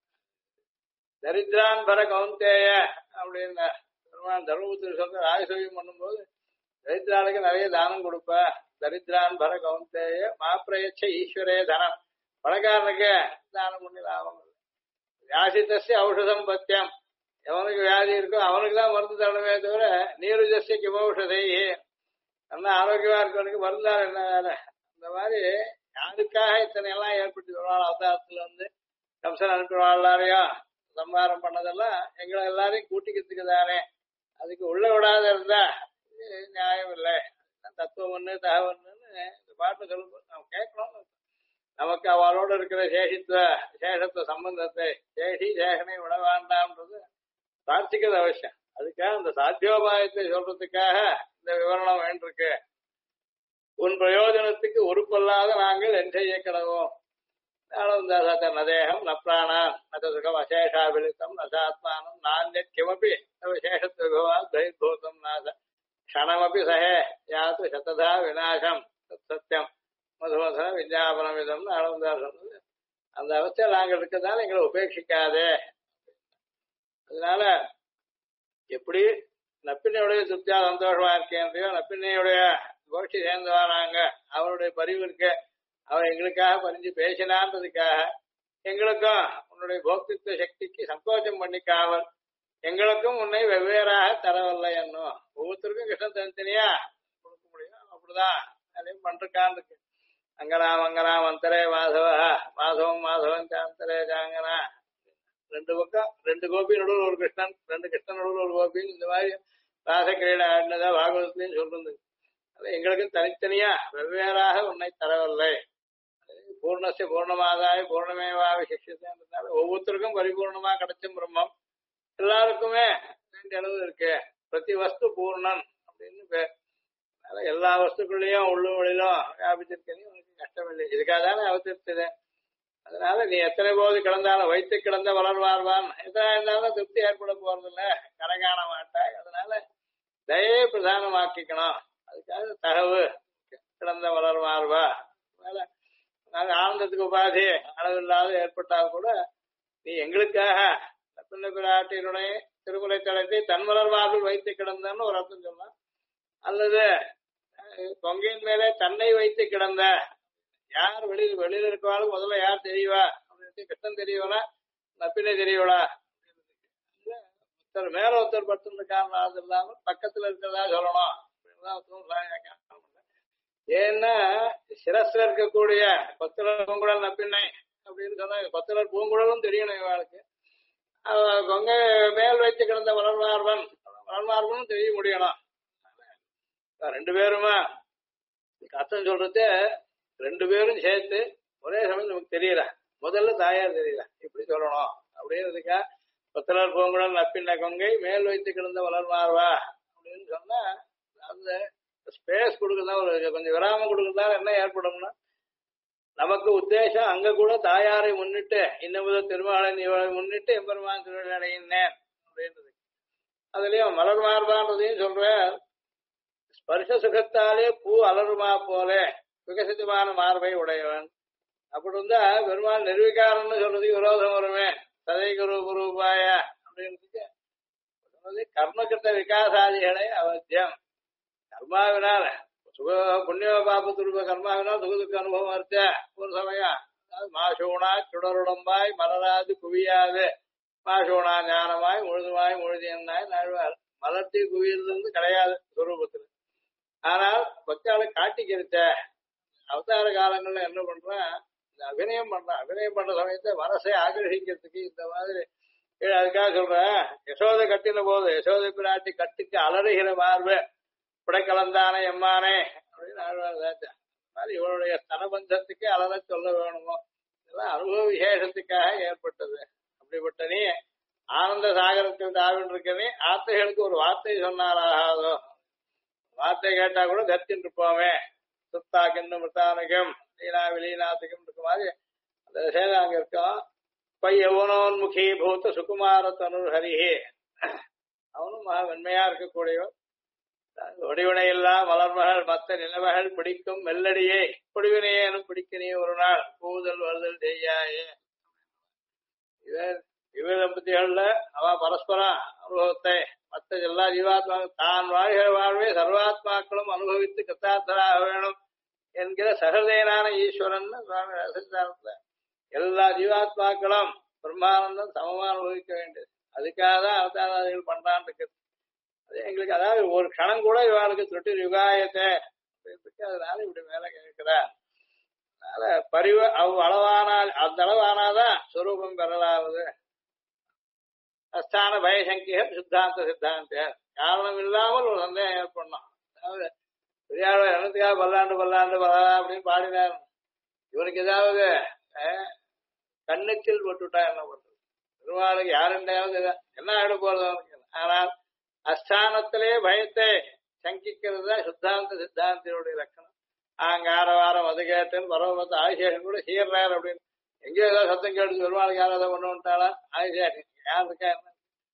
தரித்திரான் பர கவுந்தேய அப்படின்னு பெருமான் தர்மபுத்திரி சொல்ற ராஜசோகம் பண்ணும்போது தரித்திராளுக்கு நிறைய தானம் கொடுப்ப. தரித்திரான் பர கவுந்தேய மாப்பிரயச்ச ஈஸ்வரே தனம். பணக்காரனுக்கு தானம் பண்ணி லாபம். வியாசித்தசிய ஔஷதம் பத்தியம். எவனுக்கு வியாதி இருக்கோ அவனுக்கு தான் மருந்து தரணுமே தவிர நீருஜஸ்ய கிமௌஷதை நல்லா ஆரோக்கியமா இருக்கவனுக்கு மருந்தார் என்ன வேலை? அந்த மாதிரி யாருக்காக இத்தனை எல்லாம் ஏற்பட்டு வருவாள் அவதாரத்துல வந்து கம்சன் அனுப்பிடுவாள் எல்லாரையும் சம்ஹாரம் பண்ணதெல்லாம் எங்களை எல்லாரையும் கூட்டிக்கிறதுக்கு தானே. அதுக்கு உள்ள விடாத இருந்தா நியாயம் இல்லை. தத்துவம் ஒண்ணு தகவல்னு இந்த பாட்டு சொல்லும் நம்ம கேட்கணும். நமக்கு அவளோட இருக்கிற சேஷத்துவ சம்பந்தத்தை சேஷி சேகனை விட வேண்டாம்ன்றது பிரார்த்திக்கிறது அவசியம். அதுக்காக இந்த சாத்தியோபாயத்தை சொல்றதுக்காக இந்த விவரணம் வேண்டிருக்கு. உன் பிரயோஜனத்துக்கு உறுப்பல்லாத நாங்கள் என் செய்ய கிடவோம். நதேகம் ந பிராணான் ந சுகம் அசேஷாபிலித்தம் நசாத்மானம் நானியத் கிமபி விசேஷத்வா தைர்பூதம் நாச க்ஷணமபி சஹே யாத்து சததா விநாசம் சத்தியம் மதுமதன விஞ்ஞாபனம் இதம்னு ஆனந்தார் சொன்னது. அந்த அவஸ்தையில் நாங்கள் இருக்கிறதால எங்களை உபேட்சிக்காதே. அதனால எப்படி நப்பினையுடைய திருப்தியா சந்தோஷமா இருக்கேன்றையோ நப்பினையுடைய கோஷ்டி சேர்ந்து வராங்க. அவருடைய பரிவு இருக்க அவர் எங்களுக்காக பறிஞ்சு பேசினான்றதுக்காக எங்களுக்கும் உன்னுடைய போக்தித்வ சக்திக்கு சங்கோச்சம் பண்ணிக்காமல் எங்களுக்கும் உன்னை வெவ்வேறாக தரவில்லை என்னும். ஒவ்வொருத்தருக்கும் கிருஷ்ணன் தனித்தனியா கொடுக்க முடியும். அப்படிதான் அதையும் பண்றான் இருக்கு. அங்கனாம் அங்கனாம் அந்தரே மாதவ மாதவம் மாதவன் சாந்தரே ஜாங்கனா. ரெண்டு பக்கம் ரெண்டு கோபி நடுவில் ஒரு கிருஷ்ணன், ரெண்டு கிருஷ்ணன் நடுவில் ஒரு கோபின்னு இந்த மாதிரி ராசக்கிரீடை ஆடினதா பாகவதத்திலையும் சொல்றது. எங்களுக்கும் தனித்தனியா வெவ்வேறாக உன்னை தரவில்லை. பூர்ணசிய பூர்ணமாதாய பூர்ணமேவாவி சிஷ்யத்தால ஒவ்வொருத்தருக்கும் பரிபூர்ணமா கிடைச்சும் பிரம்மம் எல்லாருக்குமே வேண்டிய அளவு இருக்கு. பிரதி வஸ்து பூர்ணன் அப்படின்னு பேர். எல்லா வஸ்துக்குள்ளேயும் உள்ளும் வெளியிலும் வியாபிச்சிருக்கேன்னு உனக்கு கஷ்டம் இல்லை. இதுக்காக தானே அவதரித்தது. அதனால நீ எத்தனை போது கிடந்தாலும் வைத்து கிடந்த வளர்வார்வான் எத்தனை இருந்தாலும் திருப்தி ஏற்பட போறதில்ல, கரை காண மாட்டாய். அதனால தயை பிரதானமாக்கிக்கணும். அதுக்காக தகவு கிடந்த வளர்வார்வா. அதனால நாங்க ஆனந்தத்துக்கு உபாதி அளவில்லாத ஏற்பட்டால் கூட நீ எங்களுக்காக பின்ன பிராட்டியினுடைய திருமுறை தளத்தை தன்மலர்வார்கள் வைத்து கிடந்தன்னு ஒரு அர்த்தம் சொல்லலாம். அல்லது தொங்கையின் மேலே தன்னை வைத்து கிடந்த யார் வெளியில இருக்கவாலும் முதல்ல யார் தெரியவா அப்படின்னு கிருஷ்ணன் தெரியவனா நப்பினை தெரியவளா ஒருத்தர் மேல ஒருத்தர் படுத்துற காரணம் இல்லாம பக்கத்துல இருக்கிறதா சொல்லணும். ஏன்னா சிரஸ்ல இருக்கக்கூடிய கொத்தலர் பூங்குழல் நப்பினை அப்படின்னு சொன்னா கொத்தலர் பூங்குழலும் தெரியணும் இவாளுக்கு. கொங்கை மேல் வைத்து கிடந்த வளர்வார்வன் தெரிய முடியணும். ரெண்டு பேருமா அர்த்தம் சொல்றது ரெண்டு பேரும் சேர்த்து ஒரே சமயம் நமக்கு தெரியல. முதல்ல தாயார் தெரியல இப்படி சொல்லணும் அப்படின்றதுக்கா கொத்தலர் பூங்குழல் நப்பின்ன கொங்கை மேல் வைத்து கிடந்த வளர்வார்வா அப்படின்னு சொன்னா அந்த ஸ்பேஸ் கொடுக்குறதா ஒரு கொஞ்சம் விராமம் கொடுக்குறதால என்ன ஏற்படும்னா நமக்கு உத்தேசம் அங்க கூட தாயாரை முன்னிட்டு இன்னமுத திருமாளன் இவளை முன்னிட்டு எம்பெருமான் திருவிழடையினேன் அப்படின்றது. அதுலயும் மலர்மார்பான்றதையும் சொல்ற ஸ்பர்ஷ சுகத்தாலே பூ அலருமா போல விகசிதமான மார்பை உடையவன். அப்படி இருந்தா பெருமாள் நிர்விகாரம்னு சொல்றதுக்கு விரோதம் வருமே. சதை குரு குருபாய அப்படின்றதுக்கு கர்மகிருத்த விகாசாதிகளை அவத்தியம். கர்மாவினால சுக புண்ணிய பாப துருப கர்மாவினால் சுகதுக்க அனுபவம் இருக்க ஒரு சமயம் மாசோனா சுடருடம்பாய் மலராது குவியாது மாசோனா ஞானமாய் முழுதுமாய் முழுதியன்னாய் நாழ்வார். மலர்த்தி குவியிலிருந்து கிடையாது சுரூபத்துல. ஆனால் பக்தாளை காட்டிக்கிருச்ச அவதார காலங்கள்ல என்ன பண்றான் இந்த அபிநயம் பண்ற சமயத்தை மனசை ஆகிரகிக்கிறதுக்கு இந்த மாதிரி அதுக்காக சொல்றேன். யசோதை கட்டின போது யசோதை பிராட்டி கட்டுக்கு அலறுகிற மார்பு புடை கலந்தானே எம்மானே அப்படின்னு ஆழ்வார். இவனுடைய ஸ்தனபந்தத்துக்கு அலற சொல்ல வேணுமோ இதெல்லாம் அனுபவ விசேஷத்துக்காக ஏற்பட்டது. அப்படிப்பட்ட நீ ஆனந்த சாகரத்தில் தாவின் இருக்கனே ஆத்தைகளுக்கு ஒரு வார்த்தை சொன்னாராகாதோ. வார்த்தை கேட்டா கூட தரிச்சுட்டு இருப்போமே. சுத்தா கிண்ணு மிருத்தானகம் லீனா விலீனாத்துக்கும் இருக்க மாதிரி அந்த சேதம் அங்க இருக்கும். பை யவனோன்முகி பூத்த சுகுமார தனுர் ஹரிஹே அவனும் மகா வெண்மையா இருக்கக்கூடியவன். ஒடிவினையில்லா மலர்மகள் மத்த நிலவகள் பிடிக்கும் மெல்லடியே பொடிவினையேனும் பிடிக்க நீ ஒரு நாள் பூதல் வருதல் செய்யாயே. இவ தம்பதிகள்ல அவ பரஸ்பர அனுபவத்தை மற்ற எல்லா ஜீவாத்மா தான் வாழ்கிற வாழ்வே சர்வாத்மாக்களும் அனுபவித்து கத்தார்த்தராக வேணும் என்கிற சகதேனான ஈஸ்வரன் சுவாமி ரசித்தார்த்த எல்லா ஜீவாத்மாக்களும் பிரம்மானந்தம் சமமா அனுபவிக்க வேண்டியது. அதுக்காக தான் அவதாராதிகள் பண்றான்னு இருக்கு. அது எங்களுக்கு அதாவது ஒரு க்ஷணம் கூட இவாளுக்கு தொட்டு யுகாயத்தை அதனால இப்படி மேல கேட்கிறார். அதனால பரிவ அளவானால் அந்த அளவானாதான் ஸ்வரூபம் பெறலாவது. அஸ்தான பயசங்கியம் சித்தாந்த சித்தாந்த காரணம் இல்லாமல் ஒரு சந்தேகம் ஏற்படணும். அதாவது பெரியார் என்னத்துக்காக பல்லாண்டு பல்லாண்டு பல்லா அப்படின்னு பாடினார். இவனுக்கு ஏதாவது கண்ணுக்கில் போட்டுவிட்டா என்ன பண்றது? பெருமாளுக்கு யாருண்டையாவது என்ன ஆயிட போறது? ஆனால் அஸ்தானத்திலே பயத்தை சங்கிக்கிறது தான் சித்தாந்த சித்தாந்தியுடைய லட்சணம். ஆங்கார வாரம் அது கேட்டுன்னு பரவமத்த ஆதிசேஷன் கூட சீர்றாரு அப்படின்னு எங்கேயோ ஏதாவது சத்தம் கேட்டு பெருமாளுக்கு யாராவது கொண்டு வந்துட்டாளா? ஆதிசேஷன் யார் இருக்கா என்ன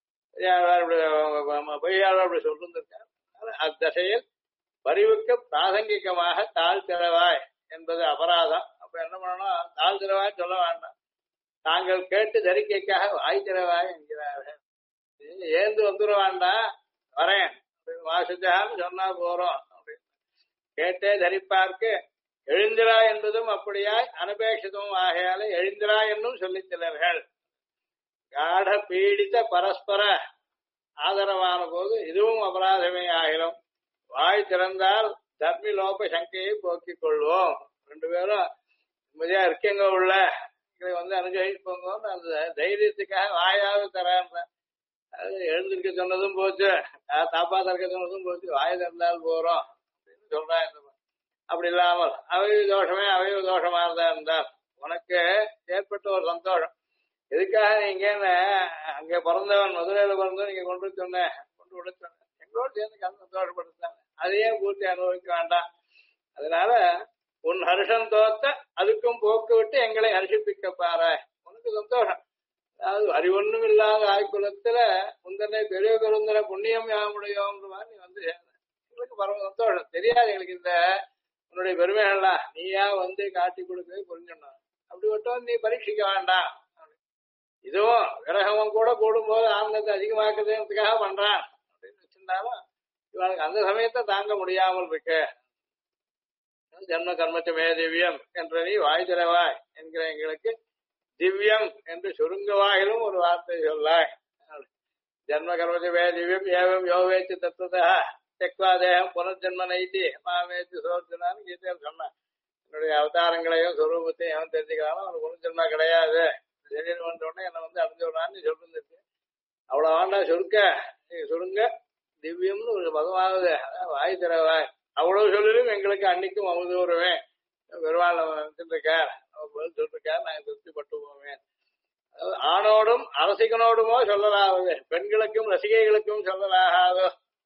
பொய்யாளர் அப்படி சொல்லிருந்திருக்காரு. அத்தசையில் பரிவுக்கு பிராசங்கிகமாக தாழ் திறவாய் என்பது அபராதம். அப்ப என்ன பண்ணணும்? தாழ் திறவாய் சொல்ல வேண்டாம், தாங்கள் கேட்டு தரிக்கைக்காக வாய் திறவாய் என்கிறார்கள். ஏந்து வந்துட வேண்டாம், வரேன் வாசுதான்னு சொன்னா போறோம் அப்படின்னு கேட்டே தரிப்பார்க்கு எழுந்திரா என்பதும் அப்படியாய் அனபேட்சிதமும் ஆகையால எழுந்திரா என்னும் சொல்லித்தலர்கள். காட பீடித்த பரஸ்பர ஆதரவான போது இதுவும் அபராதமே ஆகிலும் வாய் திறந்தால் தர்மி லோப சங்கையை போக்கிக் கொள்வோம். ரெண்டு பேரும் நிம்மதியா இருக்கங்க உள்ள இதை வந்து அனுகிரகிப்போங்க அந்த தைரியத்துக்காக வாயாவது தரேன். அது எழுந்திருக்க சொன்னதும் போச்சு, தாப்பா திறக்க சொன்னதும் போச்சு, வாயை திறந்தால் போறோம் அப்படின்னு சொல்றாங்க. அப்படி இல்லாமல் அவைவு தோஷமே அவைவு தோஷமா இருந்தால் உனக்கு ஏற்பட்ட ஒரு சந்தோஷம். எதுக்காக நீங்க அங்க பிறந்தவன் மதுரையில பிறந்தவன் நீங்க கொண்டு சொன்னேன், கொண்டு விட சொன்னேன், எங்களோடு சேர்ந்து கலந்து சந்தோஷப்படுத்தாங்க. அதையே பூர்த்தி அனுபவிக்க வேண்டாம். அதனால உன் ஹர்ஷம் தோத்த அதுக்கும் போக்கு விட்டு எங்களை ஹர்ஷிப்பிக்க பாரு, உனக்கு சந்தோஷம். அதாவது அறிவொன்னும் இல்லாத ஆய்குலத்துல முந்தனை பெரிய பெருந்தன புண்ணியம் யாமுடையோன்ற மாதிரி நீ வந்து எங்களுக்கு பரவ சந்தோஷம். தெரியாது எங்களுக்கு இந்த உன்னுடைய பெருமைகள்லாம் நீயா வந்து காட்டி கொடுக்கவே புரிஞ்சிடணும். அப்படி விட்டோம் நீ பரீட்சிக்க வேண்டாம். இதுவும் விரகமும் கூட கூடும்போது ஆனந்தத்தை அதிகமாக்குறதுக்காக பண்றான் அப்படின்னு வச்சிருந்தாலும் இவனுக்கு அந்த சமயத்தை தாங்க முடியாமல் இருக்கு. ஜன்ம கர்மச்சமே திவ்யம் என்ற நீ வாய் திறவாய் என்கிற எங்களுக்கு திவ்யம் என்று சுருங்கவாயிலும் ஒரு வார்த்தை சொல்லாய். ஜன்ம கர்மச்சமே திவ்யம் ஏவம் யோவேச்சு தத்துவதா தெக்வா தேகம் புனர்ஜன்ம நைட்டி மாமேச்சு சோர்த்தினான்னு கீதையில் சொன்னான். என்னுடைய அவதாரங்களையும் சொரூபத்தையும் எவன் தெரிஞ்சுக்கிறானோ அவனுக்கு புனர்ஜன்மா கிடையாது, திடீர்னு வந்தோடனே என்னை வந்து அடைஞ்சு விடான்னு சொல்லிருக்கு. அவ்வளவு வேண்டாம் சுருக்க, நீங்க சுருங்க திவ்யம்னு ஒரு பதமாகுது. வாய் திறவாய் அவ்வளவு சொல்லிலும் எங்களுக்கு அன்னைக்கும் அமுதூருவேன் பெருமாள் இருக்கார், பதில் சொல்லிருக்கார், நாங்க திருப்திப்பட்டு போவேன். ஆணோடும் அரசிகனோடுமோ சொல்லலாவது, பெண்களுக்கும் ரசிகைகளுக்கும் சொல்லலாகாதோ.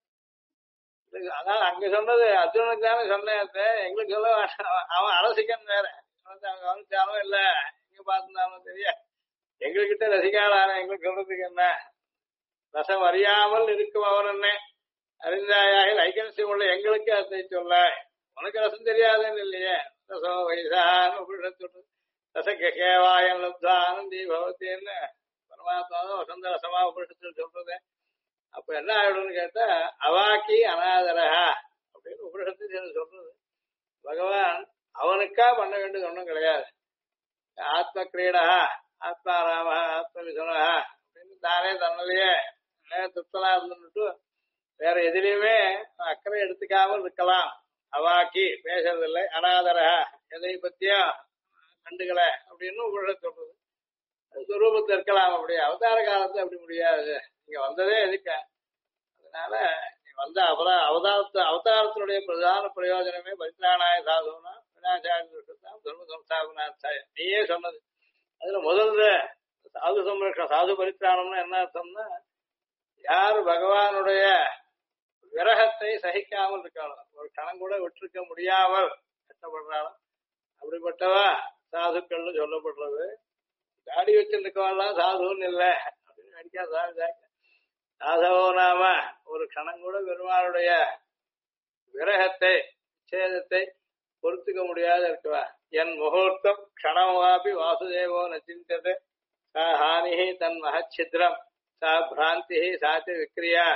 அதான் அங்க சொன்னது அர்ஜுனனுக்கு தானே சொன்னேன், எங்களுக்கு சொல்ல வேண்டாம். அவன் அரசிகன் வேற, கவனிச்சாலும் இல்ல எங்க பார்த்திருந்தாலும் தெரியா, எங்ககிட்ட ரசிகாளான எங்களுக்கு சொல்றதுக்கு என்ன? ரசம் அறியாமல் இருக்கும் அவன் என்ன அறிந்தாயாக ஐக்கரசியம் உள்ள எங்களுக்கு அதை சொல்ல, உனக்கு ரசம் தெரியாதுன்னு இல்லையே. ரசோ வயசான சொல்றது ரசகேவாயம் லப்தானந்தி பவத்தின்னு பரமாத்மா வசந்த ரசமா உபனிஷத்தில் சொல்றது. அப்ப என்ன ஆயிடும்னு கேட்டா அவாக்கி அநாதரஹா அப்படின்னு உபனிஷத்து சொல்றது. பகவான் அவனுக்கா பண்ண வேண்டியது ஒன்றும் கிடையாது. ஆத்ம கிரீடா ஆத்மாராம ஆத்ம விசுனஹா அப்படின்னு தானே தன்னிலேயே துப்தனா இருந்துட்டு வேற எதிலையுமே அக்கறை எடுத்துக்காமல் இருக்கலாம். அவாக்கி பேசுறதில்லை, அநாதரா எதை பத்தியும் கண்டுக்கல அப்படின்னு உபனிஷத்து சொல்றது. சுரூபத்தை இருக்கலாம், அப்படி அவதார காலத்தை அப்படி முடியாது. நீங்க வந்ததே எதுக்க, அதனால நீ வந்த அவதாரத்தினுடைய பிரதான பிரயோஜனமே பரித்ராணாய சாதுனா விநாசாயம் தர்ம சம்ஸ்தாபனார்த்தாய நீயே சொன்னது. அதுல முதல்ல சாது சம்ரக்ஷணம், சாது பரித்ராணம்னா என்ன அர்த்தம்னா யார் பகவானுடைய விரகத்தை சகிக்காமல் இருக்காளோ, ஒரு கணம் கூட விட்டுருக்க முடியாமல் கஷ்டப்படுறாளோ அப்படிப்பட்டவா சாதுக்கள்னு சொல்லப்படுறது. தாடி வச்சுருக்கவாள்லாம் சாதுன்னு இல்லை அப்படின்னு நினைக்காத. ராதவோ நாம ஒரு கணம் கூட பெருமாளுடைய விரகத்தை சேதத்தை பொறுத்துக்க முடியாத இருக்குவா. என் முகூர்த்தம் க்ஷணமாபி வாசுதேவோ நச்சிந்தது சா ஹானிஹி தன் மகச்சித்ரம் சா பிராந்தி சாத்தி விக்ரியா.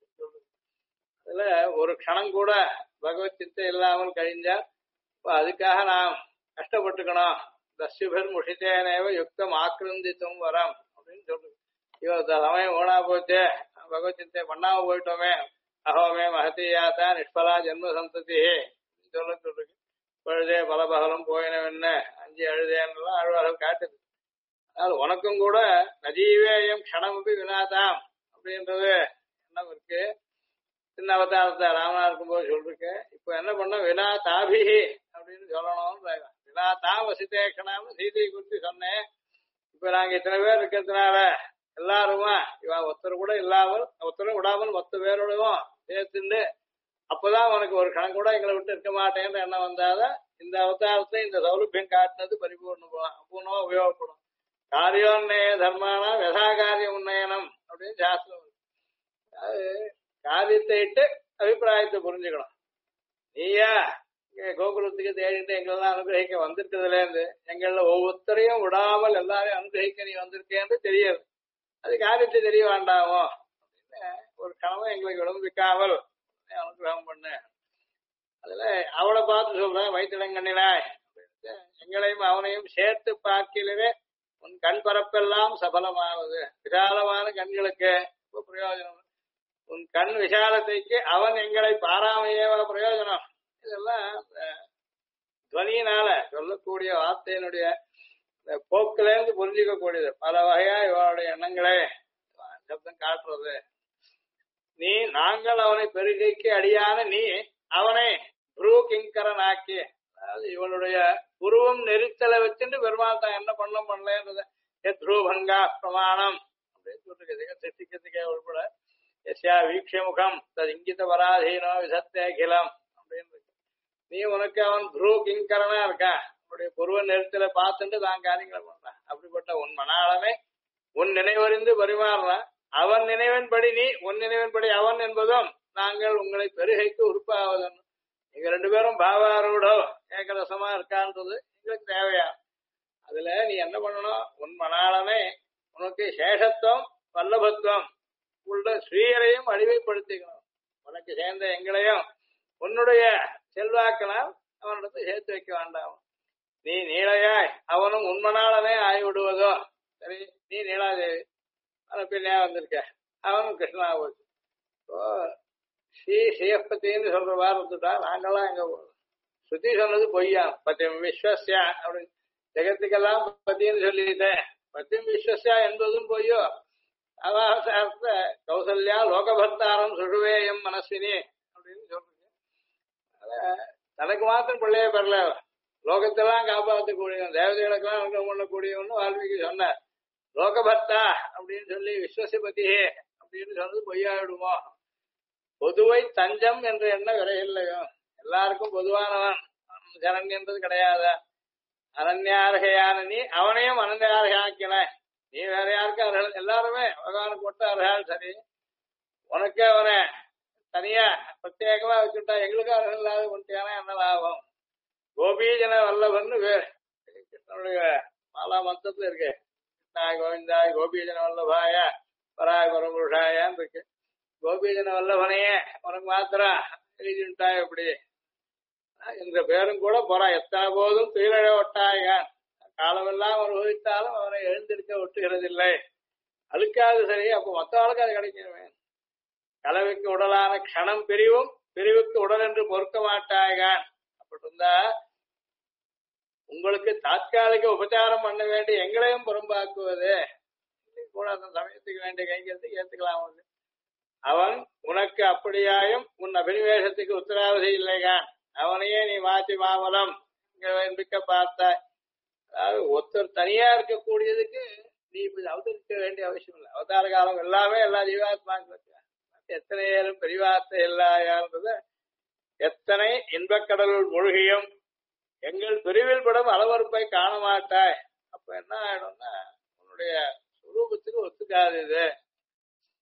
அதுல ஒரு க்ஷணம் கூட பகவத் சிந்தை இல்லாமல் கழிஞ்சா அதுக்காக நாம் கஷ்டப்பட்டுக்கணும். தஸ்யுபர் முஷித்தேனேவ யுக்தம் ஆக்கிரந்தித்தும் வரம் அப்படின்னு சொல்லுது. சமயம் ஓனா போச்சு, பகவத் சிந்தை பண்ணாம போயிட்டோமே, அகோமே மகத்தியாத்தா நிஷ்பலா ஜென்ம சந்ததி சொல்லுது. பழுதே பலபகலும் போயினவென்ன அஞ்சு அழுதேன்னெல்லாம் அழுவார்கள் காட்டுது. அதனால உனக்கும் கூட நஜீவேயம் க்ஷணமபி வினாதாம் அப்படின்றது என்ன இருக்கு. சின்ன அவதாரத்தை ராமனா இருக்கும்போது சொல்லிருக்கு. இப்ப என்ன பண்ண வினா தாபிஹி அப்படின்னு சொல்லணும்னு வினா தாம் வசித்தேக்கணாம்னு சீதையை குறித்து சொன்னேன். இப்ப நாங்க இத்தனை பேர் இருக்கிறதுனால எல்லாருமா இவ ஒருத்தர் கூட இல்லாமல் ஒருத்தரும் விடாமல் 10 பேரோடவும் சேர்த்துண்டு அப்பதான் உனக்கு ஒரு கணக்கு கூட எங்களை விட்டு இருக்க மாட்டேன்ற எண்ணம் வந்தாதான் இந்த அவதாரத்தை இந்த சௌலபியம் காட்டினது பூர்ணமா உபயோகப்படும். காரியோன்னய தர்மானா யதா காரியம் உன்னயனம் அப்படின்னு சாஸ்திரம். அது காரியத்தை இட்டு அபிப்பிராயத்தை புரிஞ்சுக்கணும். நீயா கோகுலத்துக்கு தேடிட்டு எங்களெல்லாம் அனுகிரகிக்க வந்திருக்கிறதுல இருந்து எங்கள ஒவ்வொருத்தரையும் விடாமல் எல்லாரையும் அனுகிரகிக்க நீ வந்திருக்கேன்னு தெரியாது. அது காரியத்தை தெரிய வேண்டாமோ அப்படின்னு ஒரு கனவை எங்களுக்கு விளம்பிக்காமல் அனுகிரகம் பண்ண. அதுல அவளை பார்த்து சொல்றேன், வைத்திடங்கண்ணினாய் எங்களையும் அவனையும் சேர்த்து பார்க்கலவே உன் கண் பரப்பெல்லாம் சபலமாவது. விசாலமான கண்களுக்கு பிரயோஜனம். உன் கண் விசாலத்தைக்கு அவன் எங்களை பாராமையேவ பிரயோஜனம். இதெல்லாம் துவனியினால சொல்லக்கூடிய வார்த்தையினுடைய போக்குல இருந்து புரிஞ்சுக்க கூடியது. பல வகையா இவனுடைய எண்ணங்களே சப்தம் காட்டுறது. நீ நாங்கள் அவனை பெருகைக்கு அடியான நீ அவனை புரு கிங்கரன் ஆக்கி, அதாவது இவனுடைய புருவம் நெரித்தலை வச்சுட்டு பெருமாள் தான் என்ன பண்ணலன்றத த்ரூபங்கா பிரமாணம் அப்படின்னு சொல்லிருக்கு. சித்திக்கத்துக்கே உள்பட எஸ்யா வீக்ஷமுகம் தது இங்கித பராதீனோ விசத்தே அகிலம் அப்படின்னு. நீ உனக்கு அவன் த்ரூ கிங்கரனா இருக்கான். அவனுடைய புருவ நெரித்தலை பார்த்துட்டு தான் காரியங்களை பண்றான். அப்படிப்பட்ட உன் மனாளமே உன் நினைவறிந்து பரிமாறுறான். அவன் நினைவின்படி நீ, உன் நினைவின்படி அவன் என்பதும் நாங்கள் உங்களை பெருகைக்கு உறுப்பாவதும். நீங்க 2 பேரும் பாவாரோடோ ஏகரசமா இருக்கான்றது எங்களுக்கு தேவையா. அதுல நீ என்ன பண்ணணும், உன் மனாளமே உனக்கு சேஷத்துவம் வல்லபத்துவம் உள்ள ஸ்ரீயரையும் அழிவைப்படுத்திக்கணும். உனக்கு சேர்ந்த எங்களையும் உன்னுடைய செல்வாக்கினால் அவனிடத்தை சேர்த்து வைக்க வேண்டாம். நீ நீளையாய் அவனும் உண்மனாளனே ஆய்விடுவதோ. சரி, நீ நீலாதேவி பின்னே வந்திருக்க, அவனும் கிருஷ்ணா போச்சு. ஸ்ரீ ஸ்ரீயப்பத்தின்னு சொல்ற வாரம் வந்துட்டா நாங்கெல்லாம் எங்க போறோம். ஸ்ருதி சொன்னது பொய்யா. பத்தியம் விஸ்வசியா அப்படின்னு ஜெகத்துக்கெல்லாம் பத்தின்னு சொல்லிட்டேன். பத்தியம் விஸ்வசியா என்பதும் பொய்யோ. அவாசார்த்த கௌசல்யா லோகபர்த்தாரம் சுழுவேயம் மனஸ்வினி அப்படின்னு சொல்றீங்க. தனக்கு மாத்திரம் பிள்ளைய பெறல, லோகத்தெல்லாம் காப்பாற்றக்கூடியவன், தேவதைகளுக்கெல்லாம் அனுகிரகம் பண்ணக்கூடியவன் வால்மீகி சொன்னார். லோகபர்த்தா அப்படின்னு சொல்லி விஸ்வசிபதியே அப்படின்னு சொன்னது பொய்யாயிடுமோ. பொதுவை தஞ்சம் என்ற எண்ணம் விரையில்லையோ. எல்லாருக்கும் பொதுவானவன் ஜனன் என்றது கிடையாது. அனன்யார்கையான நீ அவனையும் அனன்யார்காக்கின. நீ வேற யாருக்கும் அர்ஹல், எல்லாருமே பகவானுக்கு மட்டும் அர்ஹால். சரி, உனக்கு அவனை தனியா பிரத்யேகமா வச்சுட்டா எங்களுக்கும் அர்ஹம் இல்லாத கொண்டானா என்ன லாபம். கோபீஜன வல்லவன்னு கிருஷ்ணனுடைய மாலா மந்திரத்துல இருக்கு. கிருஷ்ணா கோவிந்தாய் கோபீஜன வல்லபாய பராய் பரம்புருஷாயான்னு இருக்கு. கோபீஜன வல்லவனையே உனக்கு மாத்திரம் எழுதிட்டாய். எப்படி இந்த பேரும் கூட போறா. எத்தனை போதும் துயிலழ ஒட்டாய காலமெல்லாம் அனுபவித்தாலும் அவனை எழுந்திருக்க ஒட்டுகிறதில்லை. அழுக்காது சரி, அப்போ மொத்த ஆளுக்கு அது கிடைக்கவே. கலவைக்கு உடலான க்ஷணம் பிரிவும் பிரிவுக்கு உடல் என்று பொறுக்க மாட்டாயான். அப்படி இருந்தா உங்களுக்கு தாத்காலிக உபச்சாரம் பண்ண வேண்டிய எங்களையும் புறம்பாக்குவது கூட அந்த சமயத்துக்கு வேண்டிய கைங்கிறதுக்கு ஏத்துக்கலாம். அவன் உனக்கு அப்படியாயும் உன் அபினிவேசத்துக்கு உத்தரவாதி இல்லைகான். அவனையே நீ மாற்றி மாமலம் என்பிக்க பார்த்தாய். அதாவது ஒருத்தர் தனியா இருக்கக்கூடியதுக்கு நீ இப்படி அவதரிக்க வேண்டிய அவசியம் இல்லை. அவதார காலம் எல்லாமே எல்லா ஜீவாத்மாக்களுக்கு எத்தனை ஏறும் பெரிவார்த்தை இல்லாயான்றத எத்தனை இன்பக்கடலுள் மூழ்கியும் எங்கள் பிரிவில் படும் அளவறுப்பை காண மாட்டாய். அப்ப என்ன ஆயிடும்னா உன்னுடைய சுரூபத்துக்கு ஒத்துக்காது. இது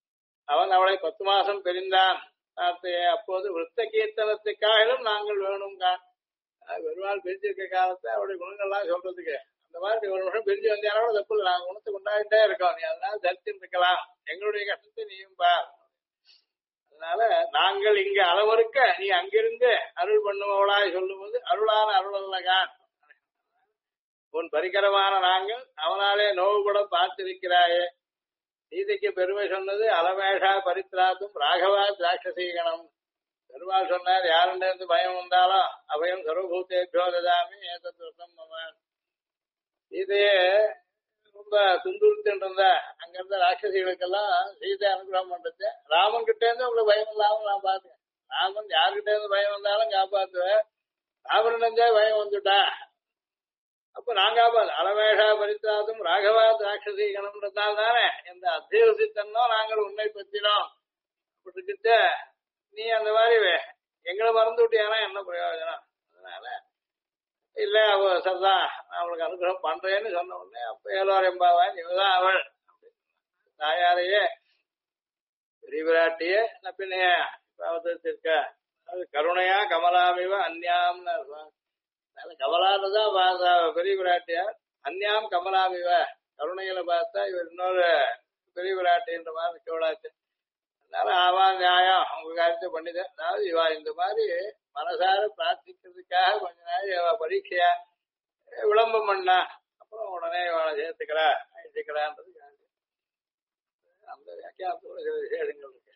அவன் அவளை 10 மாசம் பிரிந்தான். அப்போது விருத்த கீர்த்தனத்துக்காகவும் நாங்கள் வேணும் பெருமாள் பிரிஞ்சிருக்க காலத்தை அவருடைய குணங்கள்லாம் சொல்றதுக்கு அந்த மாதிரி ஒரு வருஷம் பிரிஞ்சு வந்தாரோட தப்பு இல்லை. நாங்கள் குணத்தை கொண்டாடிட்டே இருக்கோம். நீ அதனால தரித்தின்னு இருக்கலாம். எங்களுடைய கஷ்டத்தை நீயும் பார். அதனால நாங்கள் இங்க அளவருக்க நீ அங்கிருந்து அருள் பண்ணுபவளாய் சொல்லும்போது அருளான அருளல்லகான் உன் பரிகரமான நாங்கள் அவனாலே நோவுபட பார்த்திருக்கிறாயே. சீதைக்கு பெருமை சொன்னது அலமேஷா பரித்ராத்தும் ராகவா திராட்சசீகணம். பெருமாள் சொன்னார், யாருன்னு பயம் வந்தாலும் அபயம் சர்வபூத்தேபியோ ததாமி ஏதத்வர்த்தம் மமன். சீதையே ரொம்ப துன்புறுத்தின்னு இருந்த அங்க இருந்த ராட்சசிகளுக்கெல்லாம் சீதை அனுகிரகம் பண்றது. ராமன் கிட்டே இருந்து உங்களுக்கு பயம் இல்லாம நான் பார்த்தேன். ராமன் யாருக்கிட்ட இருந்து பயம் வந்தாலும் காப்பாத்துவேன். ராமன் நினைஞ்சா பயம் வந்துட்டா அப்ப நான் காப்பாது அலமேஷா பரித்தாதும் ராகவா திராட்சசீகணம்ன்றதால் தானே எந்த அத்தியவசித்தனோ நாங்கள் உன்னை பத்தினோம். அப்படிக்கிட்ட நீ அந்த மாதிரி எங்களை மறந்து விட்டியானா என்ன பிரயோஜனம்? அதனால இல்ல அவ சரிதான் நான் அவளுக்கு அனுகிரகம் பண்றேன்னு சொன்ன உடனே அப்ப ஏலோர் எம்பாவான் இவதான் அவள் தாயாரையே பெரிய விராட்டிய பின்னைய அவதரித்திருக்க. அது கருணையா கமலாமிவ அந்யாம்னு கமலான்னுதான் பார்த்தா பெரிய விராட்டியார். அந்யாம் கமலாமிவ கருணையில பார்த்தா இவர் இன்னொரு பெரிய விராட்டின்ற மாதிரி கேவலாச்சு. அதனால ஆவா நியாயம் அவங்க காரியத்தை பண்ணிதான். அதாவது இவா இந்த மாதிரி மனசார பிரார்த்திக்கிறதுக்காக கொஞ்ச நாள் பரீட்சையா விளம்பரம் பண்ணா அப்புறம் உடனே இவனை சேர்த்துக்கிறான்றது அந்த வியாக்கியானத்தோட சில விசேஷங்கள் இருக்கு.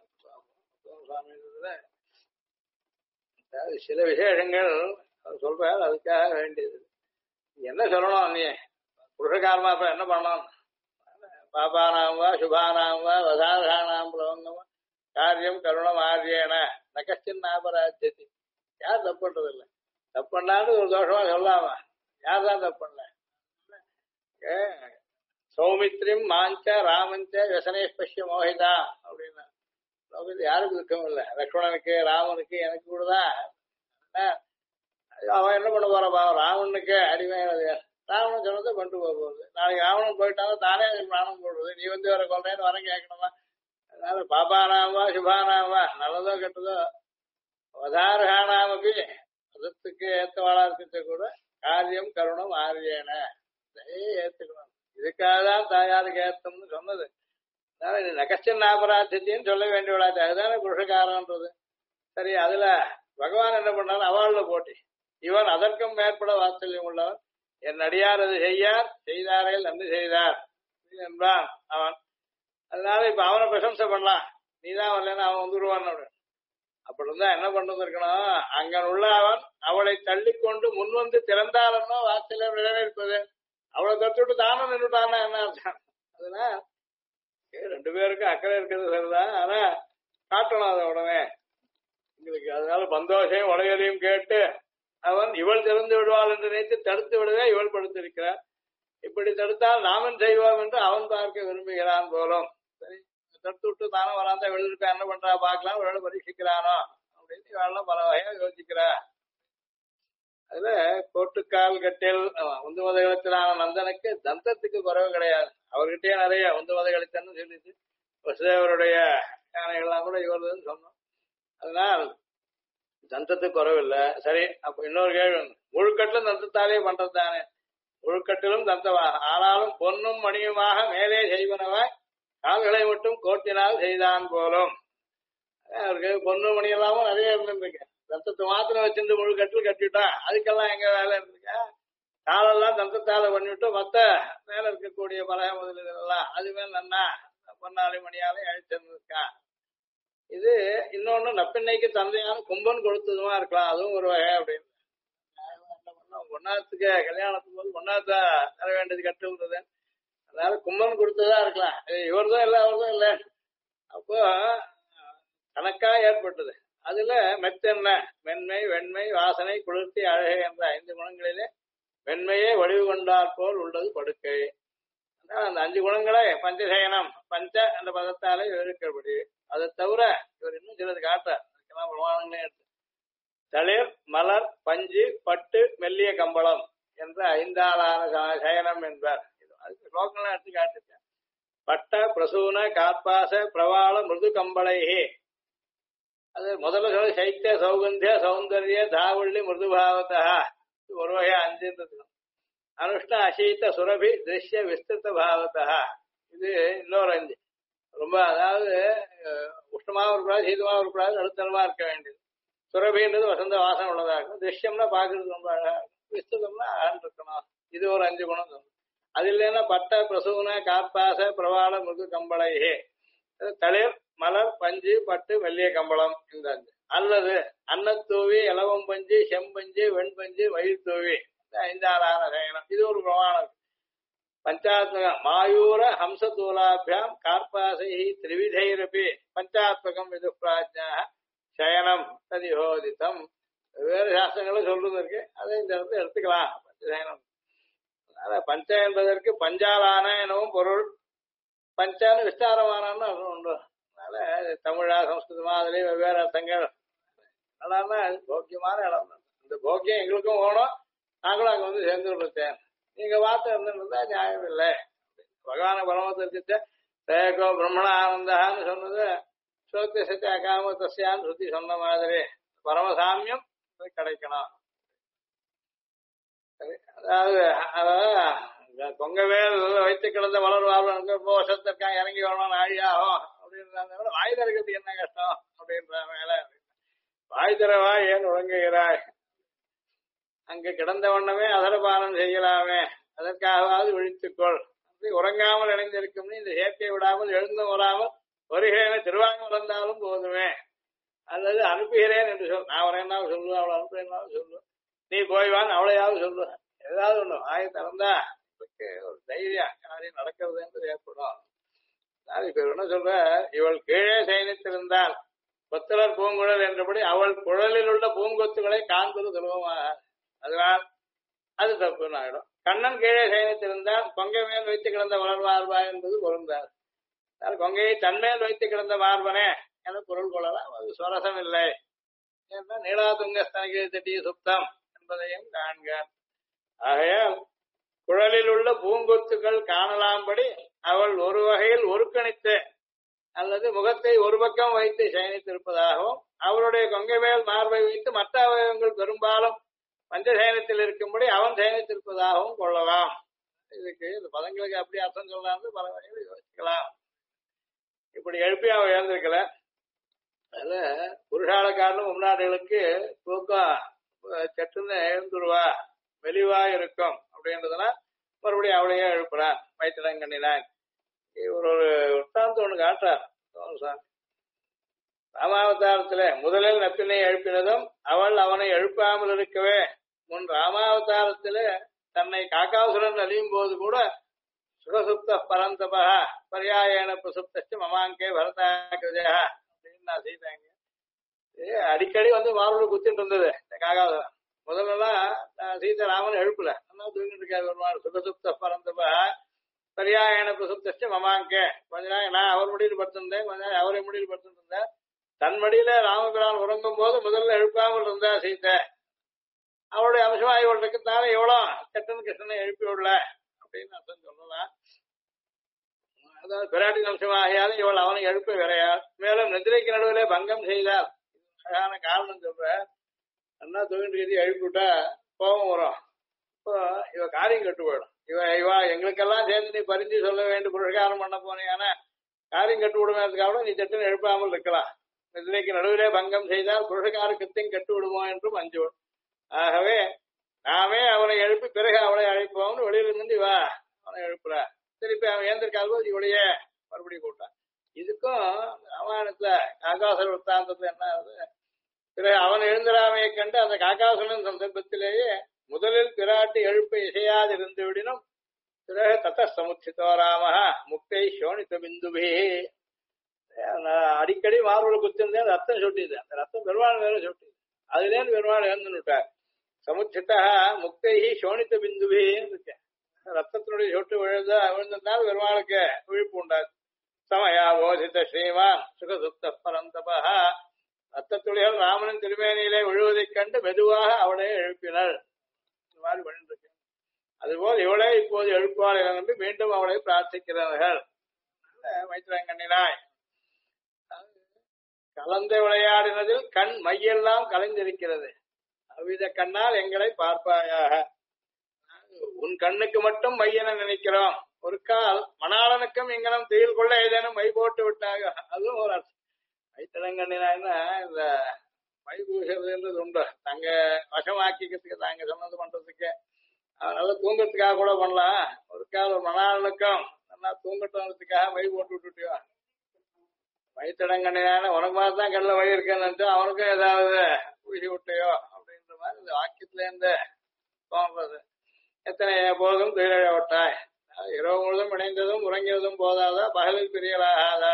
அதாவது சில விசேஷங்கள் சொல்றாரு, அதுக்காக வேண்டியது. என்ன சொல்லணும் நீ புருஷகாரமா இப்ப என்ன பண்ணணும்? பாபானாம் வா சுபானாம் வா வதாதானாம் பிரபங்கமா காரியம் கருணம் ஆரியேன நகச்சின் நாபராஜ்யத்தி. யார் தப்பு பண்றது இல்லை. தப்பு பண்ணான்னு ஒரு தோஷமா சொல்லாமா? யார் தான் தப்பு பண்ணல? சௌமித்ரிம் மாஞ்ச ராமஞ்ச விசனே பஷ்ய மோகிதா அப்படின்னா யாருக்கு துக்கம் இல்லை. லக்ஷ்மணனுக்கு ராமனுக்கு எனக்கு கூடதான். அவன் என்ன பண்ண போறப்பா? ராவனுக்கு அடிமையானது. ராவணன் சொன்னதை கொண்டு போக போகுது. நாளைக்கு ராவணன் போயிட்டாலும் தானே பிராணம் போடுறது. நீ வந்து வர கொள்றேன்னு வர கேட்கணுமா? அதனால பாபானாமா சுபானாமா நல்லதோ கெட்டதோ வதாரகானாமபி அதத்துக்கு ஏத்தவாளா இருக்கிறத கூட காரியம் கருணம் ஆரியேன ஏத்துக்கணும். இதுக்காக தான் தாயாருக்கு ஏத்தம்னு சொன்னது. அதனால நீ நகச்சன் நாபராத்தின்னு சொல்ல வேண்டியவளாச்சு. அதுதானே புருஷகாரன்றது. சரி, அதுல பகவான் என்ன பண்ணாலும் அவள்ல போட்டி. இவன் அதற்கும் மேற்பட வாத்சல்யம் உள்ளவன். என் அடியார் அது செய்யார் செய்தார்கள் நன்றி செய்தார் என்பான் அவன். அதனால இப்ப அவனை பிரசம்சை பண்ணலாம். நீதான் வரலன்னா அவன் வந்துடுவான். அப்படி இருந்தா என்ன பண்றது இருக்கணும்? அங்க உள்ள அவன் அவளை தள்ளிக்கொண்டு முன் வந்து திறந்தாலன்னோ வாத்சல்யம் நிறைவேற்பது. அவளை தத்துட்டு தானும் நின்றுட்டான்னா என்ன அர்த்தம்? அதனால ரெண்டு பேருக்கும் அக்கறை இருக்கிறது சரிதான். ஆனா காட்டணும் அதை உடனே எங்களுக்கு. அதனால பந்தோஷையும் உடையதையும் கேட்டு அவன் இவள் திறந்து விடுவாள் என்று நினைத்து தடுத்து விடவே இவள் படுத்திருக்கிறார். இப்படி தடுத்தால் நாமன் செய்வோம் என்று அவன் பார்க்க விரும்புகிறான் போலும். சரி, தடுத்து விட்டு தானே வராந்தா வெளியிருக்கா என்ன பண்றா பாக்கலாம், ஒரு பரீட்சிக்கிறானோ அப்படின்னு இவெல்லாம் பல வகையா யோசிக்கிறா. அதுல கோட்டுக்கால் கட்டில் உந்து வதைகளுக்கான நந்தனுக்கு தந்தத்துக்கு குறைவு கிடையாது. அவர்கிட்டயே நிறைய உந்து வதைகளித்தன்னு சொல்லிட்டு வசுதேவருடைய யானைகள்லாம் கூட இவர்தான் சொன்னோம். அதனால் தந்தத்துக்கு குறைவில்லை. சரி, அப்ப இன்னொரு கேள்வி, முழுக்கட்டிலும் தந்தத்தாலே பண்றது தானே. முழுக்கட்டிலும் தந்தவா ஆனாலும் பொன்னும் மணியுமாக மேலே செய்வனவாய் கால்களை மட்டும் கோட்டினால் செய்தான் போலும். அவருக்கு பொண்ணு மணி எல்லாமும் நிறைய இருந்துருக்கு. தந்தத்தை மாத்திரம் வச்சிருந்து முழுக்கட்டில் கட்டிவிட்டா அதுக்கெல்லாம் எங்க வேலை இருந்துருக்கா? காலெல்லாம் தந்தத்தால பண்ணிவிட்டு மத்த மேல இருக்கக்கூடிய பலகை முதலெல்லாம் அதுவே நன்னா பொன்னாலை மணியாலே அழிச்சிருந்துருக்கா. இது இன்னொன்னு நப்பின்னைக்கு தந்தையான கும்பன் கொடுத்ததுமா இருக்கலாம். அதுவும் ஒரு வகை. அப்படின்னு ஒன்னாத்துக்கு கல்யாணத்துக்கு போது ஒன்னாத்தா தர வேண்டியது கட்டுறது. அதனால கும்பன் கொடுத்ததா இருக்கலாம். இவர்தான் இல்ல அவர்தான் இல்ல. அப்போ கணக்கா ஏற்பட்டது. அதுல மெத்தென்ன மென்மை வெண்மை வாசனை குளிர்ச்சி அழகை என்ற 5 குணங்களிலே வெண்மையே வடிவு கொண்டாற் போல் உள்ளது படுக்கை. அந்த 5 குணங்களை பஞ்சசயனம் பஞ்ச என்ற பதத்தாலே விவரிக்கிறபடி. அதை தவிர இவர் இன்னும் சிலது காட்டார். அதுக்கெல்லாம் பிரமாணங்களே எடுத்து தளிர் மலர் பஞ்சு பட்டு மெல்லிய கம்பளம் என்ற 5 ஆளான சயனம் என்பார். அதுக்கு ஸ்லோகம்லாம் எடுத்து காட்டிருக்கேன். பட்ட பிரசூன கார்பாச பிரவாள மிருது கம்பளைஹி. அது முதல்ல சொல்ல சைத்திய சௌகந்திய சௌந்தர்ய தாவள்ளி மிருதுபாவத்தா ஒரு வகை 5. அனுஷ்ட அசீத்த சுரபி திருஷ்ய விஸ்திருத பாவத்தா இது இன்னொரு 5. ரொம்ப அதாவது உஷ்ணமாக இருக்கக்கூடாது, சீதமாக இருக்கக்கூடாது, நடுத்தரமா இருக்க வேண்டியது. சுரபின்றது வசந்த வாசனை உள்ளதா இருக்கும். திருஷ்யம்னா பாக்குறது ரொம்ப அழகா இருக்கும். விஸ்திருதம்னா அழகு இருக்கணும். இது ஒரு 5 குணம் சொல்லணும். அது இல்லைன்னா பட்ட பிரசூன கார்பாச பிரவாள மிருது கம்பளைஹி. தளிர் மலர் பஞ்சு பட்டு வெள்ளிய கம்பளம் இந்த 5. அல்லது அன்னத்தூவி இலவம் பஞ்சு செம்பஞ்சு வெண்பஞ்சு மயில் தூவி 5 சேகனம். இது ஒரு பிரமாணம். பஞ்சாத்மகம் மாயூர ஹம்சதூலாபியாம் கார்பாசை திரிவிதைரபி பஞ்சாத்மகம் இது பிராஜ்யா சயனம் ததிஹோதிதம். வேறு சாஸ்திரங்களும் சொல்றது இருக்கு. அதை இந்த இடத்துல எடுத்துக்கலாம். பஞ்சசயனம் பஞ்ச என்பதற்கு பஞ்சாலான எனவும் பொருள். பஞ்சான விஸ்தாரமானு அர்த்தம் உண்டு. அதனால தமிழா சம்ஸ்கிருதமா அதுலயும் வெவ்வேறு அர்த்தங்கள். அதனால போக்கியமான இடம். இந்த போக்கியம் எங்களுக்கும் வேணும், நாங்களும் அங்க வந்து சேர்ந்து விட்டேன். நீங்க வார்த்தை இருந்துருந்தா நியாயம் இல்லை. பகவான பரமத்திற்கு தேகோ பிரம்மண ஆனந்தான்னு சொன்னது சோத்திய சத்திய அகாம தஸ்யான்னு சுத்தி சொன்ன மாதிரி பரமசாமியம் கிடைக்கணும். அதாவது பொங்கவேல் வைத்து கிடந்த வளர்வாழ்வு வருஷத்திற்காக இறங்கி வரணும் நாழியாகும் அப்படின்றாங்க. வாய் திறக்கிறது என்ன கஷ்டம் அப்படின்ற மேல வாய் திறவா ஏன் உறங்குகிறாய்? அங்க கிடந்த வண்ணமே அதரபானம் செய்யலாமே, அதற்காகவாவது விழித்துக்கொள். உறங்காமல் இணைந்திருக்கும் இந்த சேர்க்கையை விடாமல் எழுந்தும் வராமல் வருகிறேன் திருவாங்க வளர்ந்தாலும் போதுமே. அல்லது அனுப்புகிறேன் என்று சொல். நான் வரேன்னாலும் சொல்லுவேன், அவளை அனுப்புறேன்னாலும் சொல்லுவேன். நீ போய்வான் அவளையாவது சொல்லுவேன். ஏதாவது ஒண்ணு வாயை திறந்தா ஒரு தைரியம் காரியம் நடக்கிறது என்று ஏற்படும். இப்ப என்ன சொல்ற, இவள் கீழே சயனித்திருந்தால் கொத்தலர் பூங்குழல் என்றபடி அவள் குழலில் உள்ள பூங்கொத்துகளை காண்பது சுலபமாக. அதனால் அது தப்புன்னு ஆயிடும். கண்ணன் கீழே சயனித்திருந்தால் கொங்கை மேல் வைத்து கிடந்த வளர்வார்பா என்பது பொருந்தார். கொங்கையை தன்மேல் வைத்து கிடந்த மார்பனே என பொருள் கொள்ளலாம். அது சுவரசம் இல்லை. ஏன்னா நீளாதுங்க ஸ்தனகிரி தட்டி சுத்தம் என்பதையும் காண்க. ஆகையால் குழலில் உள்ள பூங்கொத்துகள் காணலாம்படி அவள் ஒரு வகையில் ஒருக்கணித்து அல்லது முகத்தை ஒரு பக்கம் வைத்து சயனித்திருப்பதாகவும் அவருடைய கொங்கை மேல் மார்பை வைத்து மற்ற அவயவங்கள் பெரும்பாலும் பஞ்சசயனத்தில் இருக்கும்படி அவன் சயனித்திருப்பதாகவும் கொள்ளலாம். இதுக்கு இந்த பதங்களுக்கு அப்படி அர்த்தம் சொல்லலாம்னு பல வகையில் யோசிக்கலாம். இப்படி எழுப்பி அவன் எழுந்திருக்கல. அதுல புருஷாலக்காரனும் முன்னாடிகளுக்கு தூக்கம் சட்டுன்னு எழுந்துருவா, வெளிவா இருக்கும் அப்படின்றதுனா மறுபடியும் அவளையே எழுப்புறான். வயிற்றுடங்கண்ணினான். இவர் ஒரு வృత్తాந்தம் ஒண்ணு காட்டுறார் சாமி. ராமாவதாரத்துல முதலில் நப்பினை எழுப்பினதும் அவள் அவனை எழுப்பாமல் இருக்கவே முன் ராமாவதாரத்தில தன்னை காக்காசுரன் அழியும் போது கூட சுகசுப்த பரந்தபா பரியாயன பிரசுப்த மமாங்கே பரதாகிருஜா அப்படின்னு நான் செய்தாங்க. அடிக்கடி வந்து மார்பு குத்திட்டு இருந்தது இந்த காக்காசுரன். முதல்லலாம் சீதா ராமன் எழுப்பல, தூங்கிட்டு இருக்காரு. சுகசுப்த பரந்தபா பரியாயன பிரசுப்த மமாங்கே. கொஞ்ச நாள் நான் அவர் முடியில் படுத்திருந்தேன், கொஞ்ச நாள் அவரை முடியில் படுத்திருந்தேன். தன் மடியில ராமபிரான் உறங்கும் போது முதல்ல எழுப்பாமல் இருந்தா சீதை. அவளுடைய அம்சமா இவளுக்கு தானே எவ்வளோ சட்டன் கிருஷ்ணனை எழுப்பி விடல அப்படின்னு அர்த்தம் சொல்லலாம். அதாவது பிராட்டின் அம்சமாகியாலும் இவள் அவனை எழுப்ப விரையாள். மேலும் நிதிரைக்கு நடுவிலே பங்கம் செய்தார். அழகான காரணம் சொல்ற. அண்ணா தூங்கிட்டு எழுப்பிவிட்டா கோபம் வரும். இப்போ இவ காரியம் கெட்டு போயிடும். இவா எங்களுக்கெல்லாம் சேர்ந்து நீ பரிஞ்சு சொல்ல வேண்டும் புரஸ்காரம் பண்ண போனீங்கன்னா காரியம் கட்டு விடுமையாதுக்காக நீ சட்டுன்னு எழுப்பாமல் இருக்கலாம். நிதிரைக்கு நடுவிலே பங்கம் செய்தால் புருஷகாரக்கத்தையும் கட்டு விடுவோம் என்றும் அஞ்சுவோம். ஆகவே நாமே அவனை எழுப்பி பிறகு அவளை அழைப்போம்னு வெளியில இருந்து வா அவனை எழுப்புற. திருப்பி அவன் ஏந்திருக்கால் போது இவளைய மறுபடியும் கூட்டான். இதுக்கும் ராமாயணத்துல காக்காசுர வృత్తాந்தத்துல என்ன ஆகுது, பிறகு அவன் எழுந்திராமையை கண்டு அந்த காக்காசுரன் சந்தர்ப்பத்திலேயே முதலில் பிராட்டி எழுப்ப இசையாது இருந்து விடினும் பிறகு தத்த சமுச்சிதோ ராம முக்தை சோனித பிந்துபி. அடிக்கடி மார்புல குத்திருந்தேன், ரத்தம் சொட்டிது. அந்த ரத்தம் பெருமாள் வேற சொட்டிது. அதுலேருந்து பெருமாள் எழுந்துட்டார். சமுச்சிதா முக்தை சோனித பிந்துபி இருக்கேன். ரத்தத்தினுடைய சொட்டு விழுந்ததால் பெருமாளுக்கு விழிப்பு உண்டாது. சமயா போதித்த ஸ்ரீமான் சுகசுப்த பரந்தபா. ரத்தத்துளிகள் ராமனின் திருமேனியிலே விழுவதைக் கண்டு மெதுவாக அவளை எழுப்பினாள். இந்த மாதிரி பண்ணிட்டு இருக்கேன். அதுபோல் இவளே இப்போது எழுப்பாளை நம்பி மீண்டும் அவளை பிரார்த்திக்கிறார்கள். மைத்திரங்கண்ணினாய் கலந்து விளையாடினதில் கண் மையெல்லாம் கலைந்திருக்கிறது. அவ்வித கண்ணால் எங்களை பார்ப்பாயாக. உன் கண்ணுக்கு மட்டும் மையென நினைக்கிறோம். ஒரு கால் மணாளனுக்கும் எங்கனும் துயில் கொள்ள ஏதேனும் மை போட்டு விட்டாங்க. அதுவும் ஒரு அர்த்தம். மைத்திரங்கண்ணினா இந்த மை பூசுறதுன்றது உண்டு. தங்க வசமாக்கிக்கிறதுக்கு தாங்க சொன்னது பண்றதுக்கு அதனால தூங்கறதுக்காக கூட பண்ணலாம். ஒரு கால் ஒரு மணாளனுக்கும் நல்லா தூங்கட்டும்ன்றதுக்காக மை போட்டு விட்டுட்டியோ. மைத்திடங்கண்ணினால உனக்கு மாதிரி தான் கண்ணில் மை இருக்குன்னு அவனுக்கும் ஏதாவது பூசி விட்டையோ அப்படின்ற மாதிரி இந்த வாக்கியத்துல இருந்து தோன்றது. எத்தனை போதும் துயிலழ விட்டாய். இரவு முழுதும் இணைந்ததும் உறங்கியதும் போதாதா, பகலில் பிரியலாகாதா.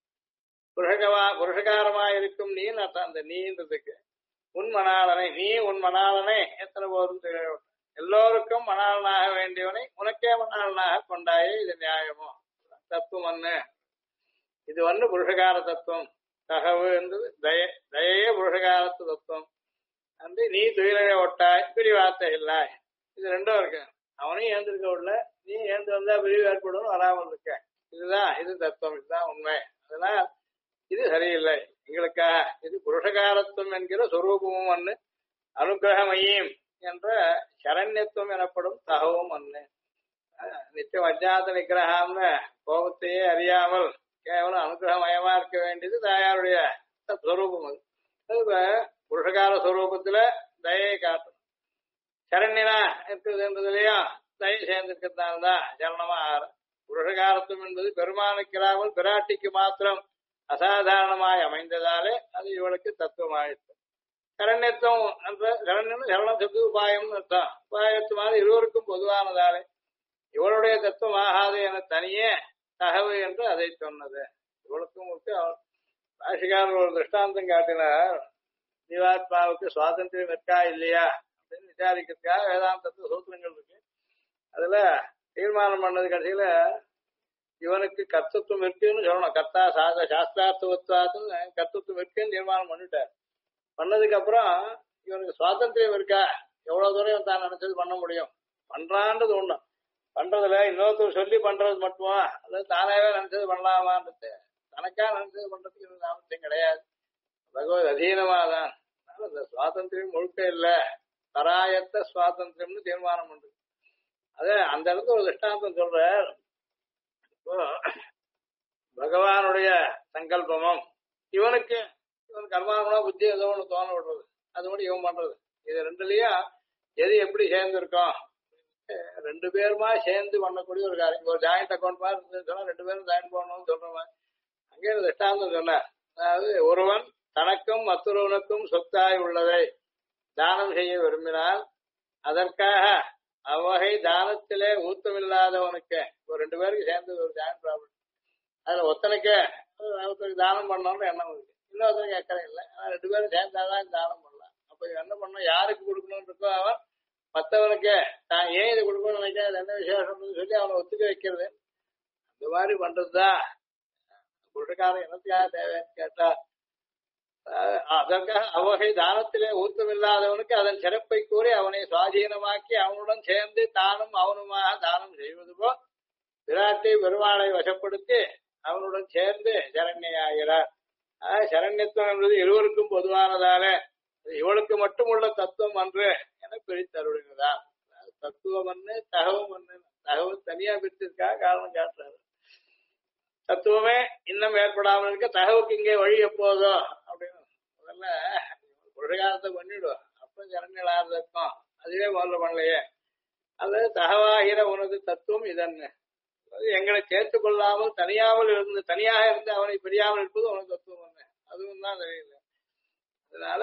புருஷகாரமா இருக்கும் நீ அந்த நீன்றதுக்கு உன் மணாளனை நீ உன் மணாளனை எத்தனை போதும் துயிலழ விட்டாய். எல்லோருக்கும் மணாளனாக வேண்டியவனை உனக்கே மணாளனாக கொண்டாயே. இது நியாயமோ? தத்துவம் ஒண்ணு. இது ஒண்ணு புருஷகார தத்துவம். தகவு என்பது தயையே புருஷகாரத்து தத்துவம். அந்த நீ துயிலழ ஒட்டாய் பிரிவார்த்தை இல்லாய். இது ரெண்டும் இருக்கு. அவனையும் ஏந்திருக்க விடல, நீ ஏந்து வந்தா பிரிவு ஏற்படும் வராமல் இருக்க. இதுதான் இது தத்துவம். இதுதான் உண்மை. அதனால் இது சரியில்லை எங்களுக்காக. இது புருஷகாரத்துவம் என்கிற சொரூபமும் ஒண்ணு, அனுகிரகமையும் என்ற சரண்யத்துவம் எனப்படும் தகவும் ஒண்ணு. நித்தியம் அஜாத நிகிரகம்னு கோபத்தையே அறியாமல் கேவலம் அனுகிரகமயமா இருக்க வேண்டியது தாயாருடைய ஸ்வரூபம். அது புருஷகார ஸ்வரூபத்துல தயையை காட்டும். சரண்யனா இருக்கிறதுன்றதுலயும் தயை சேர்ந்திருக்கிறதுனால்தான் சரணமா ஆறு. புருஷகாரத்துவம் என்பது பெருமானுக்கிறாமல் பிராட்டிக்கு மாத்திரம் அசாதாரணமாய் அமைந்ததாலே அது இவளுக்கு தத்துவமாயிற்று. சரண்யத்துவம் என்ற சரண்யம் சரணம் சத்து உபாயம்னு அர்த்தம். உபாயத்துமாறு இருவருக்கும் பொதுவானதாலே இவளுடைய தத்துவம் ஆகாது என தனியே தகவு என்று அதை சொன்னது. இவளுக்கும் ராசிகாரர் ஒரு திருஷ்டாந்தம் காட்டினார். ஜீவாத்மாவுக்கு சுவாதந்திரம் இருக்கா இல்லையா அப்படின்னு விசாரிக்கிறதுக்காக வேதாந்தத்து சூத்திரங்கள் இருக்கு. அதுல தீர்மானம் பண்ணது கடைசியில இவனுக்கு கர்த்தத்துவம் இருக்குன்னு சொல்லணும். கர்த்தா சாஸ்திரார்த்தவத்வாத்துன்னு கர்த்தத்துவம் இருக்குன்னு தீர்மானம் பண்ணிட்டார். பண்ணதுக்கு அப்புறம் இவனுக்கு சுவாதந்திரம் இருக்கா, எவ்வளவு தூரம் தான் நினைச்சது பண்ண முடியும், பண்றான்றது ஒண்ணு. பண்றதுல இன்னொருத்தர் சொல்லி பண்றது மட்டுமா அல்லது தானாவே நினைச்சது பண்ணலாமான்றது, தனக்கா நினைச்சது பண்றதுக்கு சாமர்த்தியம் கிடையாது. பகவத் அதீனமாதான். இந்த சுவாதந்திரம் முழுக்க இல்ல, பராயத்த சுவாதந்திரம்னு தீர்மானம் பண்றது. அதே அந்த இடத்துல ஒரு திஷ்டாந்தம் சொல்ற. பகவானுடைய சங்கல்பமும் இவனுக்கு இவன் கர்மானுகுண புத்தி ஏதோ ஒண்ணு தோண விடுறது, அது மட்டும் இவன் பண்றது. இது ரெண்டுலயும் எது எப்படி சேர்ந்து இருக்கோம், ரெண்டு பேருமா சேர்ந்து பண்ணக்கூடிய ஒரு காரியம். ஒரு ஜாயிண்ட் அக்கௌண்ட் மாதிரி இருந்துச்சுன்னா ரெண்டு பேரும் ஜாயின் பண்ணணும்னு சொல்ற மாதிரி அங்கே திஷ்டாந்தம் சொன்னார். அதாவது ஒருவன் தனக்கும் மற்றொருவனுக்கும் சொத்தாய் உள்ளதை தானம் செய்ய விரும்பினால் அதற்காக அவ்வகை தானத்திலே ஊத்தமில்லாதவனுக்கு ஒரு ரெண்டு பேருக்கு சேர்ந்து ஒரு ஜாயிண்ட் ப்ராப்பர்ட்டி, அதுல ஒருத்தனுக்கு தானம் பண்ணணும்னு எண்ணம் இருக்கு, இன்னொருத்தனுக்கு அக்கறை இல்லை, ஆனா ரெண்டு பேரும் சேர்ந்தாதான் தானம் பண்ணலாம். அப்ப என்ன பண்ணணும், யாருக்கு கொடுக்கணும்னு இருக்கோ அவன் மற்றவனுக்கு தான் ஏன் இது கொடுக்கணும்னு நினைக்கிறேன், அது என்ன விசேஷம்னு சொல்லி அவனை ஒத்துக்க வைக்கிறது. அந்த மாதிரி பண்றதுதான் புருஷகாரம். என்னத்துக்காக தேவைன்னு கேட்டா அதற்காக அவ்வகை தானத்திலே ஊத்தமில்லாதவனுக்கு அதன் சிறப்பை கூறி அவனை சுவாதீனமாக்கி அவனுடன் சேர்ந்து தானும் அவனுமாக தானம் செய்வது போல் விராட்டை பெருமாளை வசப்படுத்தி அவனுடன் சேர்ந்து சரண்யாகிறார். சரண்யத்துவம் என்பது இருவருக்கும் பொதுவானதால இவளுக்கு மட்டும் உள்ள தத்துவம் அன்று என பிரித்தருளினதான். தத்துவம் ஒண்ணு தகவம் ஒண்ணு. தகவல் தனியா பிரிச்சதுக்காக காரணம் காட்டுறாரு. தத்துவமே இன்னும் ஏற்படாமல் இருக்க தகவுக்கு இங்கே வழி எப்போதோ அப்படின்னு முதல்ல புருஷகாரத்தை பண்ணிடுவோம். அப்ப சரண்யலாயிருக்கும் அதுவே முதல்ல பண்ணலையே. அல்லது தகவாகிற உனது தத்துவம் இதன்னு எங்களை சேர்த்துக் கொள்ளாமல் தனியாக இருந்து அவனை பிரியாமல் இருப்பது உனது தத்துவம் ஒண்ணு. அதுவும் தான் தெரியல. அதனால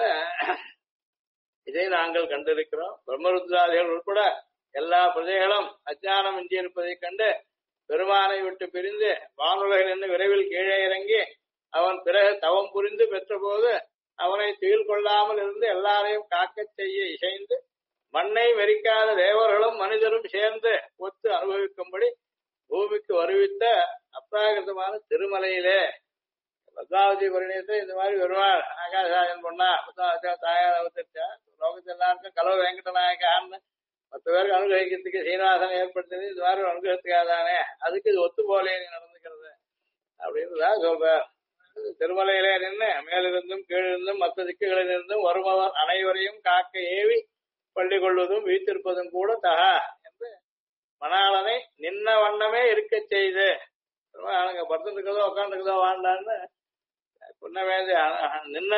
இதை நாங்கள் கண்டிருக்கிறோம். பிரம்மருத்ராதிகள் உட்பட எல்லா பிரஜைகளும் அஜானம் இன்றி இருப்பதை கண்டு பெருமானை விட்டு பிரிந்து வானுலகில் நின்று விரைவில் கீழே இறங்கி அவன் பிறகு தவம் புரிந்து பெற்ற போது அவனை துயில் கொள்ளாமல் இருந்து எல்லாரையும் காக்கச் செய்ய இசைந்து மண்ணை வெறிக்காத தேவர்களும் மனிதரும் சேர்ந்து ஒத்து அனுபவிக்கும்படி பூமிக்கு வருவித்த அப்ராகிருதமான திருமலையிலே பத்மாவதி பரிணயத்தை இந்த மாதிரி வருவார். ஆகாசாயன் பொண்ணா பத்மாவதியா தாயார் அவதரிச்சா லோகத்தில் எல்லாருக்கும் கலவு வெங்கடநாயகான்னு 10 பேருக்கு அனுகிரகிக்கிறதுக்கு சீனிவாசன் ஏற்படுத்தினது இது மாதிரி அனுகிரகத்துக்காக தானே. அதுக்கு இது ஒத்து போலே நடந்துக்கிறது. அப்படின்றதா சொல்றார். திருமலையிலே நின்று மேலிருந்தும் கீழிருந்தும் மற்ற திக்குகளிலிருந்தும் வருபவர் அனைவரையும் காக்க ஏவி பள்ளி கொள்வதும் வீத்திருப்பதும் கூட தகா என்று மணாளனை நின்ன வண்ணமே இருக்க செய்து அங்க படுத்துருக்கதோ உட்காந்துருக்கதோ வாண்டான்னு புன்ன வேண்டிய நின்ன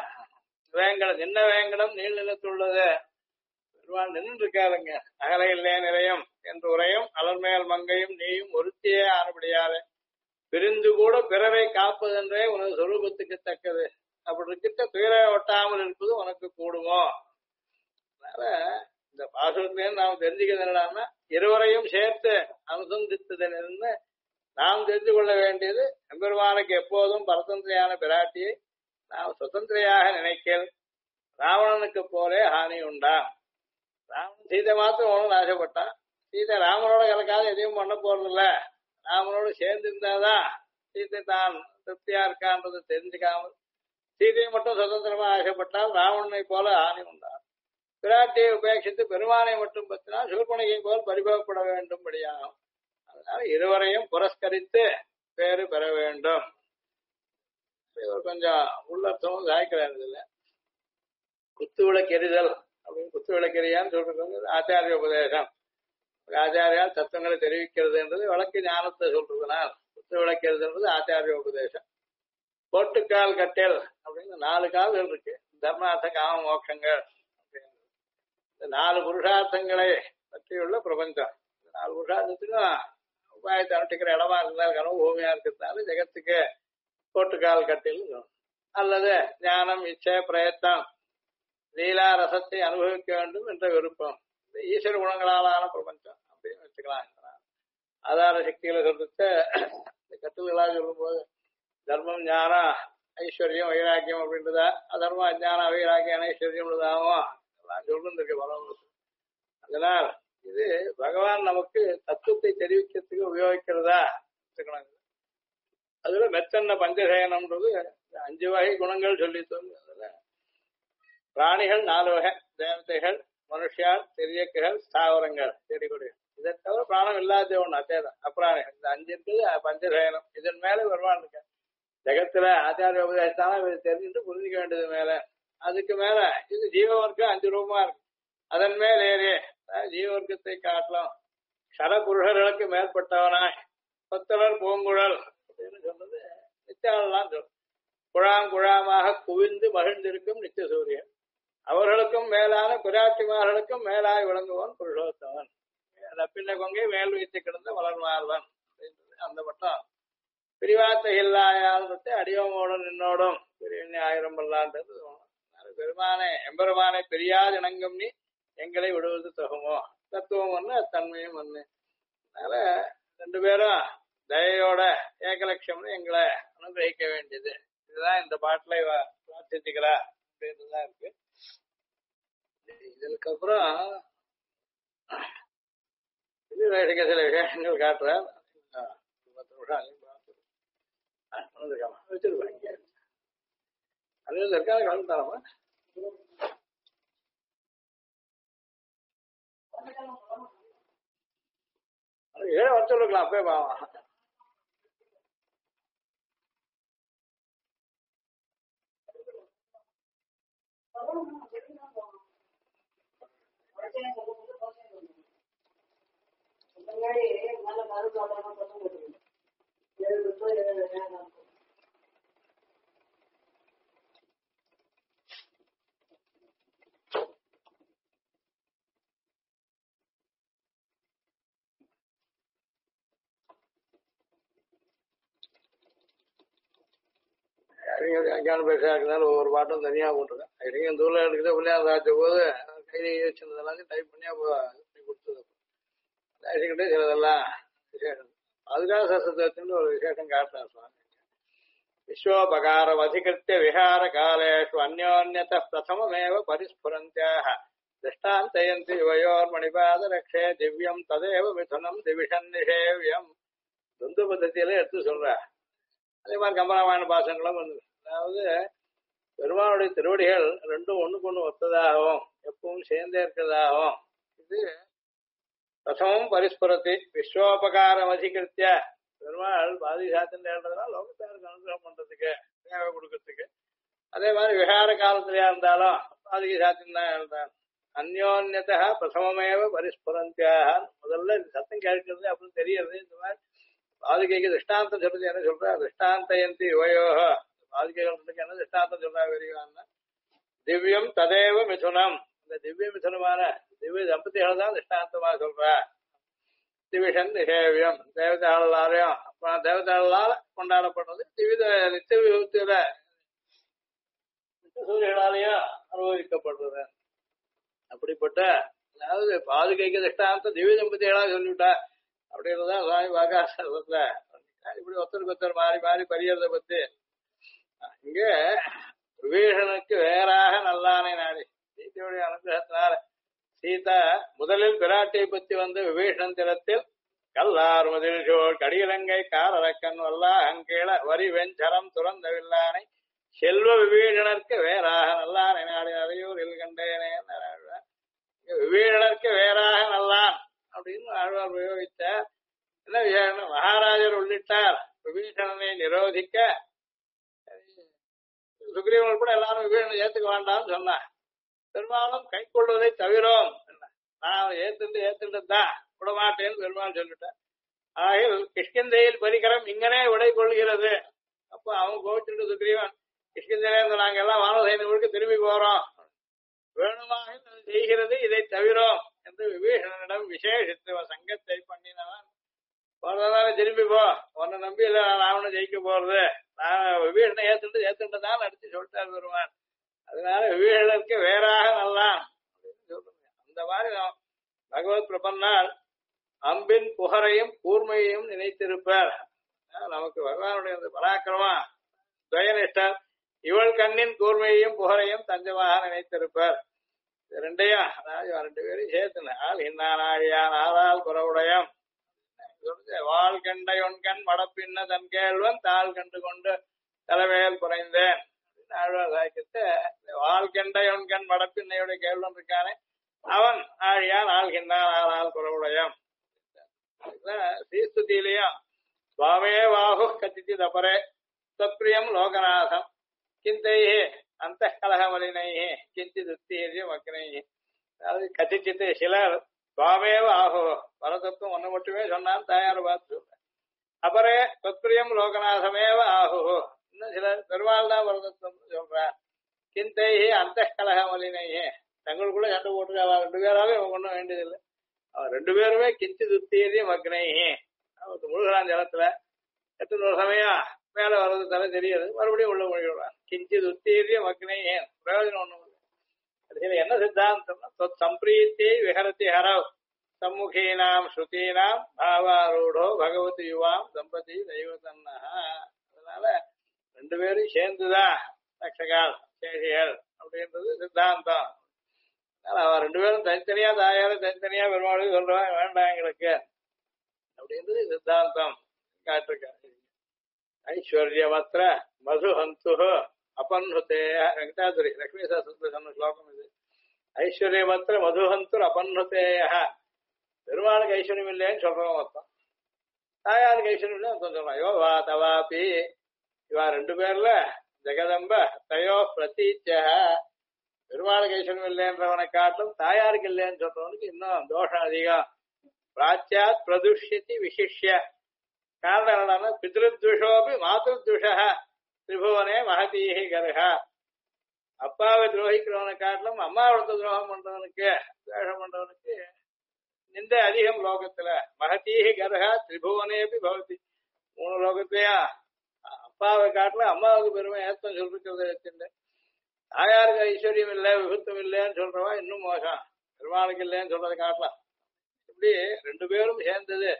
நின்ன வேங்கடம் நீள் நிலத்துள்ளது பெருமாள் நின்று இருக்காருங்க. அகலையில்லே நிலையம் என்று உரையும் அலர்மேல் மங்கையும் நீயும் ஒருத்தியே ஆனபடியாலே பிரிந்து கூட பிறரை காப்பதென்றே உனது சொரூபத்துக்கு தக்கது. அப்படி இருக்கிட்ட துயர ஒட்டாமல் இருப்பது உனக்கு கூடுமோ? அதனால இந்த பாசுரத்திலேருந்து நாம் தெரிஞ்சுக்கிறது என்னடான்னா இருவரையும் சேர்த்து அனுசந்தித்ததிலிருந்து நாம் தெரிந்து கொள்ள வேண்டியது எம்பெருமானுக்கு எப்போதும் பரதந்திரியான பிராட்டியை நாம் சுதந்திரியாக நினைக்கல் ராவணனுக்கு போலே ஹானி உண்டா. ராவணன் சீதை மாத்திரம் ஒன்றும் ஆசைப்பட்டான். சீதை ராமனோட கலக்காத எதையும் பண்ண போறதில்ல. ராமனோடு சேர்ந்து இருந்தாதான் சீதை தான் திருப்தியா இருக்கான்றது தெரிஞ்சுக்காமல் சீதையை மட்டும் சுதந்திரமா ஆசைப்பட்டால் ராவணனை போல ஹானி உண்டா. பிராட்டியை உபேட்சித்து பெருமானை மட்டும் பற்றினால் சிவகுணிகை போல் பரிபவப்பட வேண்டும்படியாகும். அதனால இருவரையும் புரஸ்கரித்து பேரு பெற வேண்டும். இவர் கொஞ்சம் உள்ளர்த்தமும் சாய்க்கிறார். இதுல குத்து விளக்கெறிதல் அப்படின்னு குத்து விளக்கெறியான்னு சொல்றது ஆச்சாரிய உபதேசம். ஆச்சாரியால் தத்துவங்களை தெரிவிக்கிறதுன்றது வழக்கு ஞானத்தை சொல்றதுனால் குத்து விளக்கெறிதல்ன்றது ஆச்சாரிய உபதேசம். போட்டுக்கால் கட்டல் அப்படின்னு 4 கால்கள் இருக்கு. தர்மார்த்த காம மோட்சங்கள் இந்த 4 புருஷார்த்தங்களை பற்றியுள்ள பிரபஞ்சம். 4 புருஷார்த்தத்துக்கும் உபாயத்தை அனுட்டிக்கிற இடமா இருந்தால் கனவு பூமியா இருக்கிறதுனால ஜெகத்துக்கு போட்டுக்கால் கட்டில் அல்லது ஞானம் இச்சை பிரயத்தம் லீலா ரசத்தை அனுபவிக்க வேண்டும் என்ற விருப்பம் இந்த ஈஸ்வர குணங்களாலான பிரபஞ்சம் அப்படின்னு வச்சுக்கலாம். ஆதார சக்திகளை சொல்லிட்டு இந்த கட்டுகளாக சொல்லும் போது தர்மம் ஞானம் ஐஸ்வர்யம் வைராக்கியம் அப்படின்றதா அதர்மம் அஜானம் வைராக்கியம் ஐஸ்வர்யம் உள்ளதாகவும் எல்லாம் சொல்லிருக்கு பலம். அதனால் இது பகவான் நமக்கு தத்துவத்தை தெரிவிக்கிறதுக்கு உபயோகிக்கிறதா வச்சுக்கலாம். அதுல மெத்தன்ன பஞ்சசயனம்ன்றது 5 வகை குணங்கள் சொல்லி அதுல பிராணிகள் 4 வகை தேவதைகள் மனுஷியார் தெரியக்குகள் ஸ்தாவரங்கள் செடி கொடிகள். இதை தவிர பிராணம் இல்லாத ஒண்ணு அதேதான் அப்பிராணிகள். இந்த 5 இருக்குது பஞ்சசயனம். இதன் மேல வருவான் இருக்க ஜெகத்துல ஆச்சாரிய உபதேசத்தான தெரிஞ்சுட்டு புரிஞ்சுக்க வேண்டியது மேல அதுக்கு மேல இது ஜீவவர்க்கம் 5 ரூபமா இருக்கு. அதன் மேல் ஏறி ஜீவவர்க்கத்தை காட்டலாம் சரபுருஷர்களுக்கு மேற்பட்டவனாய் பத்தலர் பூங்குழல் அப்படின்னு சொன்னது நித்தியாலாம் சொல்லும். குழாமாக குவிந்து மகிழ்ந்திருக்கும் நித்திய சூரியன் அவர்களுக்கும் மேலான பிராட்டிமார்களுக்கும் மேலாய் விளங்குவன் புருஷோத்தவன் பின்ன கொங்கை மேல் வைத்து கிடந்த வளர்மாறுவன் அப்படின்றது அந்த பட்டம். பிரிவாத்த இல்லாயாளத்தை அடியோமோடும் நின்னோடும் பெரிய 1000 பல்லான்றது பெருமானை எம்பெருமானை பெரியாது இணங்கும் நீ எங்களை விடுவது தகுமோ. தத்துவம் ஒண்ணு தன்மையும் ஒண்ணு. அதனால 2 பேரும் தயையோட ஏகலட்சம்னு எங்களை அனுகிரகிக்க வேண்டியது. இதுதான் இந்த பாட்டுல பிரார்த்திச்சுக்கிறா அப்படின்றதுதான் இருக்கு. இதுக்கப்புறம் சில விஷயங்கள் காட்டுற 10 நிமிஷம் வச்சிருப்பாங்க. அது இருக்காது கலந்துட்டாரமா வச்சுருக்கலாம் அப்பே பாவம். வியாக்கியான பேசா இருக்கிறதால ஒவ்வொரு பாட்டும் தனியா போட்டிருக்கேன். ஐடிங்க இந்த ஊர்ல எடுக்கிற பிள்ளையார் சாச்ச போது கையில வச்சிருந்ததெல்லாம் டைப் பண்ணி கொடுத்தது. ஐடிக்கிட்டே சிலதெல்லாம் விசேஷம் அதுக்காக சசத்துவத்தின் ஒரு விசேஷம் காட்டுறார் சுவாமி. விஸ்வோபகாரம் அதிகிருத்திய விஹார காலேஷு அந்யோன்யத பிரதமமேவ பரிஸ்புரந்தியாக திருஷ்டாந்தயந்தி யுவயோர் மணிபாத ரக்ஷே திவ்யம் ததேவ மிதுனம் திவிஷன் நிஷேவியம் துந்து பద్ధதியில எடுத்து சொல்ற. அதே மாதிரி கம்பராமாயண பாசங்களும் வந்து அதாவது பெருமானுடைய திருவடிகள் 2 ஒண்ணுக்கு ஒண்ணு ஒத்ததாகவும் எப்பவும் சேர்ந்தே இருக்கிறதாகவும் இது பிரதமம் பரிஸ்புரத்தி விஸ்வோபகாரம் அதிகிருத்திய பெருமாள் பாதி சாத்தின்னு எழுதுறதுனா லோகத்தாருக்கு அனுகிரகம் பண்றதுக்கு தேவை கொடுக்கறதுக்கு. அதே மாதிரி விகார காலத்திலேயா இருந்தாலும் பாதிகை சாத்தின்னு தான் எழுதான். அந்யோன்யதா பிரசமமேவ பரிஸ்புரந்தியாக முதல்ல இந்த சத்தம் கேட்கறது அப்படின்னு தெரியுது. இந்த மாதிரி பாதுகைக்கு திருஷ்டாந்தம் சொல்றது என்ன சொல்றா? திருஷ்டாந்தயந்தி யுவயோக பாதுகைகளுக்கு என்ன திருஷ்டாந்தம் சொல்றா வெறிவான்னா திவ்யம் ததேவ மிதுனம். இந்த திவ்ய மிதுனமான திவ்ய தம்பதிகள் தான் திருஷ்டாந்தமா சொல்றா. திவிஷன் நிகேவியம் தேவதாளாரையும் தேவதாளால கொண்டாடப்படுறது திவித நித்திய விபத்தியில சூரியர்களாலையும் அனுபவிக்கப்படுறது. அப்படிப்பட்ட அதாவது பாதுகைக்கு திருஷ்டாந்தம் திவ்ய தம்பதிகளா சொல்லிவிட்டா அப்படின்றதான் சுவாமி பாகாசத்துல இப்படி ஒருத்தருக்கு ஒருத்தர் மாறி மாறி பரியறத பத்தி இங்க விபீஷனுக்கு வேறாக நல்லானை நாடி சீதையுடைய அனுகிரகத்தினால சீதா முதலில் பிராட்டியை பத்தி வந்து விபீஷணன் திறத்தில் கல்லார் முதல் சோழ் கடியிலங்கை காரக்கன் வல்லாஹங்கீழ வரி வெஞ்சரம் துறந்தவில்லானை செல்வ விபீஷணருக்கு வேறாக நல்லானை நாடி அறையூரில் கண்டேனே. விபீஷணருக்கு வேறாக நல்லான் அப்படின்னு ஆழ்வார் உபயோகித்தார். என்ன விசேஷம்? மகாராஜர் உள்ளிட்டார் விபீஷணனை நிரோதிக்க சுக்ரீவன் கூட எல்லாரும் விபீஷணனை ஏத்துக்க வேண்டாம்னு சொன்னார். பெரும்பாலும் கை கொள்வதை தவிரோம், நான் ஏத்துட்டு தான் விடமாட்டேன்னு பெருமாள் சொல்லிட்டார். ஆகிய கிஷ்கிந்தையில் பரிகரம் இங்கனே விடை கொள்கிறது. அப்ப அவன் கோவிச்சுட்டு சுக்ரீவன் கிஷ்கிந்தையில நாங்க எல்லாம் வானசைனங்களுக்கு திரும்பி போறோம், வேணுமாக செய்கிறது இதை தவிரோம் என்று விபீஷணனிடம் விசேஷித்து சங்கத்தை பண்ணினவன் போறதால திரும்பி போ, உன்னை நம்பி இல்ல நான் ஒண்ணு ஜெயிக்க போறது, நான் விபீஷணை ஏத்துட்டுதான் அடிச்சு சொல்லிட்டார் பெருமான். அதனால விபீஷணருக்கு வேறாக நல்லான் சொல்லுங்க. அந்த மாதிரி பகவத் பிரபன்னால் அம்பின் புகரையும் கூர்மையையும் நினைத்திருப்பார். நமக்கு பகவானுடைய அந்த பராக்கிரமா துவயனிஷ்டர் இவள் கண்ணின் கூர்மையையும் புகரையும் தஞ்சமாக நினைத்திருப்பார். ரெண்டையும் அதாவது ரெண்டு பேரும் சேர்த்துன ஆள் இன்னானாழியான் ஆதால் குறவுடையம் வாழ் கண்டை ஒன்கண் மடப்பின்ன தன் கேள்வன் தாள் கண்டு கொண்டு தலைமையில் குறைந்தேன் ஆழ்வார் சாய்க்கிட்ட வாழ் கண்டை ஒன்கண் மடப்பின்னையுடைய கேள்வன் இருக்கானே அவன் ஆழியான் ஆள்கின்றான் ஆளால் குறவுடையம். ஸ்ரீஸ்துதியிலையும் சுவாமே வாகு கத்திச்சி தபரே தத்பிரியம் லோகநாதம் கிந்தையே அந்த கலகமலினையே கிஞ்சித் உத்தீரியம் அக்னையே. அதாவது கத்திச்சித்து சிலர் சுவாமேவ ஆகோ பரதத்துவம் ஒண்ணு மட்டுமே சொன்னான் தாயார் பார்த்து சொல்றேன். அபரே தத்பிரியம் லோகநாதமேவ ஆகோ இன்னும் சிலர் பெருமாள் தான் பரதத்துவம் சொல்றார். கிந்தையே அந்த கலகமலினையே தங்களுக்குள்ள சண்டை போட்டு அவ ரெண்டு பேராவே ஒன்றும் வேண்டியதில்லை. அவன் ரெண்டு பேருமே கிஞ்சித் உத்தீரியம் அக்னையே முழுகிறான் ஜலத்துல எத்தனை சமயம் மேல வர்றது தலை தெரியாது, மறுபடியும் உள்ள மொழிகிறான் கிஞ்சித் உத்தீரியம் அக்னையே. பிரயோஜனம் ஒண்ணும் இல்லை. அதுல என்ன சித்தாந்தம்? சம்பிரீத்தியை விஹரதி ஹரவ் சம்முகீனாம் ஸ்ருதீனாம் பாவாரூடோ பகவதி யுவாம் தம்பதி தெய்வதன்னா. அதனால ரெண்டு பேரும் சேர்ந்துதான் ரட்சகால் சேஷிகள் அப்படின்றது சித்தாந்தம். அவன் ரெண்டு பேரும் தனித்தனியா தாயார தனித்தனியா பெருமாளுக்கு சொல்றவன் வேண்டாம் எங்களுக்கு அப்படின்றது சித்தாந்தம் காட்டிருக்காரு. ஐஸ்வர்யமத்திர மதுஹந்து அபன்னுதே வெங்கடாதுரி லட்சுமி சாஸ்திரத்துல சொன்ன ஸ்லோகம் இது. ஐஸ்வர்யமத்திர மதுஹந்துர் அபன்னுதேய பெருமாளுக்கு ஐஸ்வர்யம் இல்லைன்னு சொல்றவன் மொத்தம், தாயாருக்கு ஐஸ்வர்யம் இல்லை சொல்றான். யோ வா தவாபி இவா ரெண்டு பேர்ல ஜெகதம்ப தயோ பிரதீச்ச பெருமாளுக்கு ஐஸ்வர்யம் இல்லைன்றவனை காட்டும் தாயாருக்கு இல்லைன்னு சொல்றவனுக்கு இன்னும் தோஷம் அதிகம். பிராச்சியாத் பிரதுஷ்யதி விசிஷ்ய காரணம் என்னன்னா பித்ருத்விஷோபி மாத்ருத்விஷ திரிபுவனே மகதீஹி கர்ஹா. அப்பாவை துரோகிக்கிறவனை காட்டிலும் அம்மாவோட துரோகம் பண்றவனுக்கு துவேஷம் பண்றவனுக்கு நிந்தை அதிகம் லோகத்துல. மகதீஹி கர்ஹா திரிபுவனேபி பவதி. மூணு லோகத்தையா அப்பாவை காட்டிலும் அம்மாவுக்கு பெருமை ஏத்தம் சொல்லிருக்கிறத வச்சிருந்த. தாயாருக்கு ஐஸ்வர்யம் இல்லை விபத்தம் இல்லைன்னு சொல்றவன் இன்னும் மோசம், பெருமாளுக்கு இல்லைன்னு சொல்றதை காட்டலாம். இப்படி ரெண்டு பேரும் சேர்ந்தது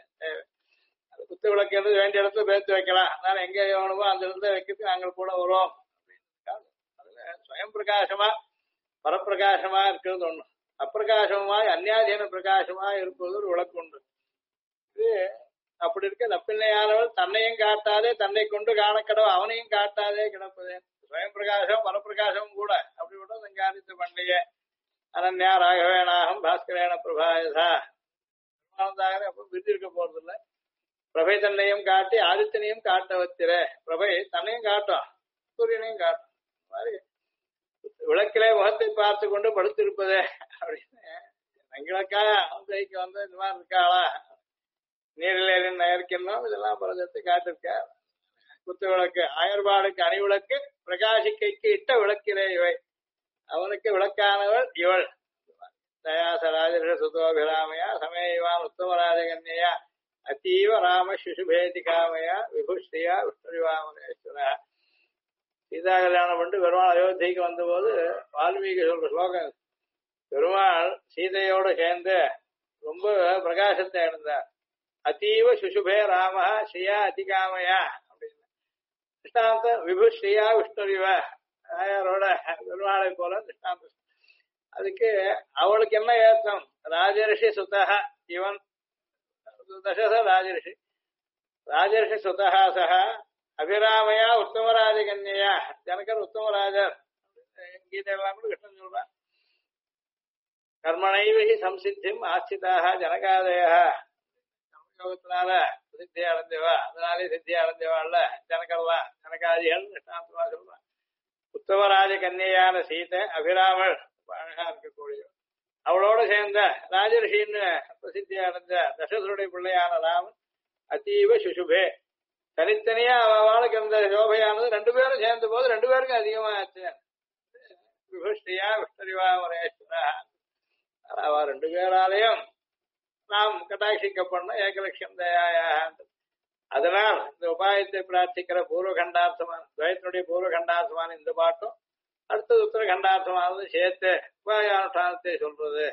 குத்து விளக்கு எழுத வேண்டிய இடத்துல பேர்த்து வைக்கலாம். அதனால எங்க வேணுமோ அந்த இடத்துல வைக்கிறதுக்கு நாங்கள் கூட வருவோம். அதுல ஸ்வயம் பிரகாசமா பரப்பிரகாசமா இருக்கிறது ஒண்ணு, அப்பிரகாசமாய் அந்நியாதீன பிரகாசமா இருப்பது ஒரு விளக்கு உண்டு. இது அப்படி இருக்க நப்பிள்ளையானவள் தன்னையும் காட்டாதே தன்னை கொண்டு காணக்கடவு அவனையும் காட்டாதே கிடப்பதே. ஸ்வயம் பிரகாசம் பரப்பிரகாசமும் கூட அப்படி கூட சங்காரித்து பண்ணலையே. அனன்யா ராகவேனாகம் பாஸ்கரேன பிரபாயதா அப்ப விருதி இருக்க போறது இல்லை. பிரபை தன்னையும் காட்டி ஆதித்தனையும் காட்ட வத்திர. பிரபை தன்னையும் காட்டும், சூரியனையும் காட்டும். மாதிரி விளக்கிலே முகத்தை பார்த்து கொண்டு படுத்திருப்பது அப்படின்னு எங்களுக்கா கைக்கு வந்து இந்த மாதிரி இருக்காளா, நீரில் நயர்க்கணும் இதெல்லாம் பலதத்தை காட்டிருக்கார். குத்து விளக்கு ஆயர்பாடுக்கு அணி விளக்கு பிரகாசிக்கைக்கு இட்ட விளக்கிலே இவை, அவனுக்கு விளக்கானவள் இவள். தயாச ராஜ சுதோபிராமையா சமயவான் உத்தமராஜகன்யா அத்தீவ ராம சிசுபேதி காமையா விபுஸ்ரீயா விஷ்ணுவாமனேஸ்வரா. சீதா கல்யாணம் பண்ணிட்டு பெருமாள் அயோத்திக்கு வந்தபோது வால்மீகி சொல்ற ஸ்லோகம், பெருமாள் சீதையோடு சேர்ந்து ரொம்ப பிரகாசத்தை அடைந்தார். அதீவ சுசுபே ராம ஸ்ரீயா அதிகாமையா அப்படின்னு திருஷ்டாந்த விபுஸ்ரீயா விஷ்ணுரிவ ஆயாரோட பெருமாளை போல திருஷ்டாந்தம். அதுக்கு அவளுக்கு என்ன ஏற்றம், ராஜரிஷி சுதா இவன் தசச ராஜரிஷி, ராஜரிஷி சுதா சக அபிராமையா உத்தமராஜகன்யா. ஜனகர் உத்தமராஜர் கீதையெல்லாம் கூட கிருஷ்ணன் சொல்றான். கர்மணைவகி சம்சித்திம் ஆச்சிதாக ஜனகாதய, கர்மயோகத்தினால சித்தியை அடைஞ்சவா, அதனாலே சித்தியை அடைஞ்சவாள்ல ஜனகர்லாம் ஜனகாதிகள் கிருஷ்ணாந்தமா சொல்றான். உத்தமராஜ கன்னியான சீதை அபிராமள் அழகா இருக்கக்கூடிய அவளோட சேர்ந்த ராஜரிஷின்னு பிரசித்தி அடைஞ்ச தசரருடைய பிள்ளையான ராமன் அதீவ சுசுபே. தனித்தனியா அவளுக்கு அந்த சோபையானது ரெண்டு பேரும் சேர்ந்த போது ரெண்டு பேருக்கும் அதிகமா ஆச்சு. விபுஷ்டியா விஷ்ணுரிவா மரேஸ்வரா. அவ ரெண்டு பேராலையும் நாம் கட்டாட்சிக்கப்படணும் ஏகலட்சம் தயாயாக. அதனால் இந்த உபாயத்தை பிரார்த்திக்கிற பூர்வகண்டார்த்தமான துவயத்தினுடைய பூர்வகண்டார்த்தமான இந்த பாட்டும் அடுத்தது உத்தரகண்டார்த்தமானது சேர்த்து உபாயானுஷ்டானத்தை சொல்றது.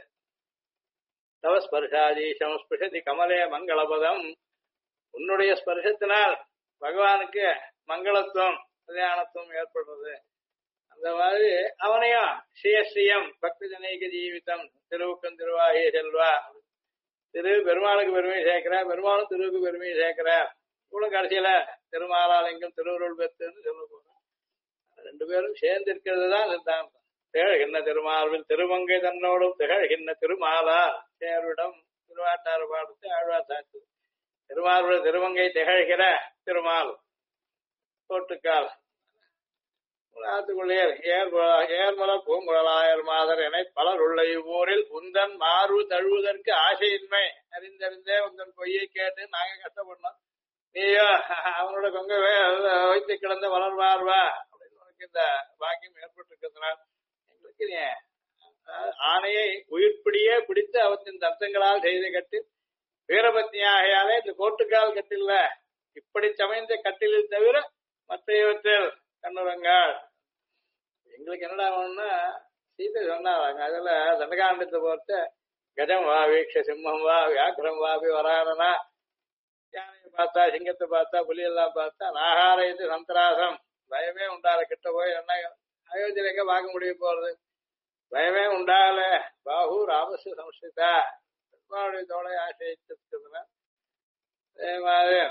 தவ ஸ்பர்ஷாதீசம் ஸ்பிருஷதி கமலே மங்களபதம். உன்னுடைய ஸ்பர்சத்தினால் பகவானுக்கு மங்களத்துவம் கல்யாணத்துவம் ஏற்படுறது. அந்த மாதிரி அவனையும் ஸ்ரீயஸ்ரீயம் பக்தி ஜனேக ஜீவிதம் திருவுக்கம் திருவாகிய செல்வா. திரு பெருமாளுக்கு பெருமையை சேர்க்கிறார், பெருமாளும் திருவுக்கு பெருமையை சேர்க்கிறார். இவ்வளவு கடைசியில திருமாலாலிங்கம் திருவுருள் பெற்றுன்னு சொல்ல போறோம். ரெண்டு பேரும் சேர்ந்து இருக்கிறது தான் சித்தாந்தம். திகழ்கின்ற திருமார்பில் திருமங்கை தன்னோடும் திகழ்கின்ற திருமாலா சேர்விடம் திருவாட்டாறு பாடத்தை ஆழ்வார் சாத்து. திருமார்பில் திருமங்கை திகழ்கிற திருமால் தோட்டுக்கால் ஆத்துக்குள்ளேர் ஏர்மல பூங்குழலாயர் மாதர் என பலர் உள்ள இவ்வூரில் உந்தன் மாறு தழுவதற்கு ஆசையின்மை அறிந்தறிந்தே உந்தன் பொய்யை கேட்டு நாங்க கஷ்டப்படணும். நீயோ அவனோட கொங்கவே வைத்து கிடந்த வளர் மாறுவா அப்படின்னு உனக்கு இந்த பாக்கியம் ஏற்பட்டிருக்கிறதுனால் எங்களுக்கு நீ ஆணையை உயிர்ப்பிடியே பிடித்து அவற்றின் தர்த்தங்களால் செய்து கட்டி வீரபத்னியாகையாலே இந்த கோட்டுக்கால் கட்டில்ல இப்படி சமைந்த கட்டிலில் தவிர மற்ற கண்ணுரங்காள். எங்களுக்கு என்னடா ஆகணும்னா சீதை சொன்னாங்க. அதுல தண்டகாண்டத்தை பொறுத்த கஜம் வா வீக்ஷ சிம்மம் வா வியாக்கிரம் வாபி வரானா, யானையை பார்த்தா சிங்கத்தை பார்த்தா புலியெல்லாம் பார்த்தா நாகாரயத்து சந்திராசம் பயமே உண்டால. கிட்ட போய் என்ன அயோத்தியில எங்க பார்க்க முடிய போறது, பயமே உண்டாகல. பாஹு ராமசு சம்ஸ்கிருதா பெருமாளுடைய தோளை ஆசிரியத்துனா அதே மாதிரி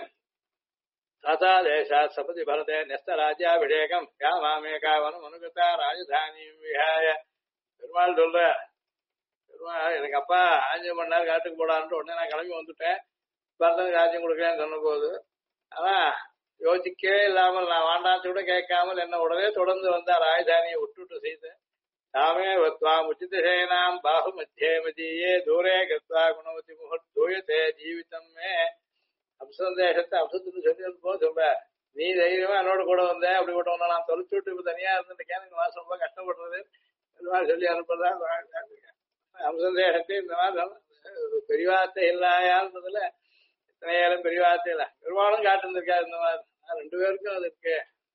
ததா தேசாத் சபதி பரதே நெஸ்த ராஜ்யாபிஷேகம் யா மாமேகாவனம் அனுகதா ராஜதானியும் விஹாய. பெருமாள் சொல்ற, பெருமாள் எனக்கு அப்பா 5 மணி நேரம் காட்டுக்கு போடான்ட்டு உடனே நான் கிளம்பி வந்துட்டேன். பரதனுக்கு ராஜ்யம் கொடுக்கலன்னு சொன்ன போது ஆனா யோசிக்கவே இல்லாமல் நான் வாண்டாச்சு கூட கேட்காமல் என்ன உடனே தொடர்ந்து வந்தா ராஜதானியை விட்டுட்டு செய்து தாமே வத்வாம் உச்சிதசேனாம் பாஹு மத்தியே மதியே தூரே கத்வா குணவதி முகத் தூயத்தே ஜீவிதமே. அம்சந்தேகத்தை அம்சத்துக்கு சொல்லி போது சொல்ற, நீ தைரியமா என்னோட கூட வந்த அப்படி கூட ஒண்ணு நான் தொலைச்சு விட்டு இப்ப தனியா இருந்துருக்கேன், எனக்கு மாசம் ரொம்ப கஷ்டப்படுறது இந்த மாதிரி சொல்லி அனுப்புறதா. அம்சந்தேகத்தை இந்த மாதிரி பெரியவார்த்தை இல்லாயான்றதுல இத்தனையாலும் பெரியவார்த்தை இல்ல. பெருமாளும் காட்டுருந்திருக்காரு இந்த மாதிரி. ரெண்டு பேருக்கும் அது இருக்கு.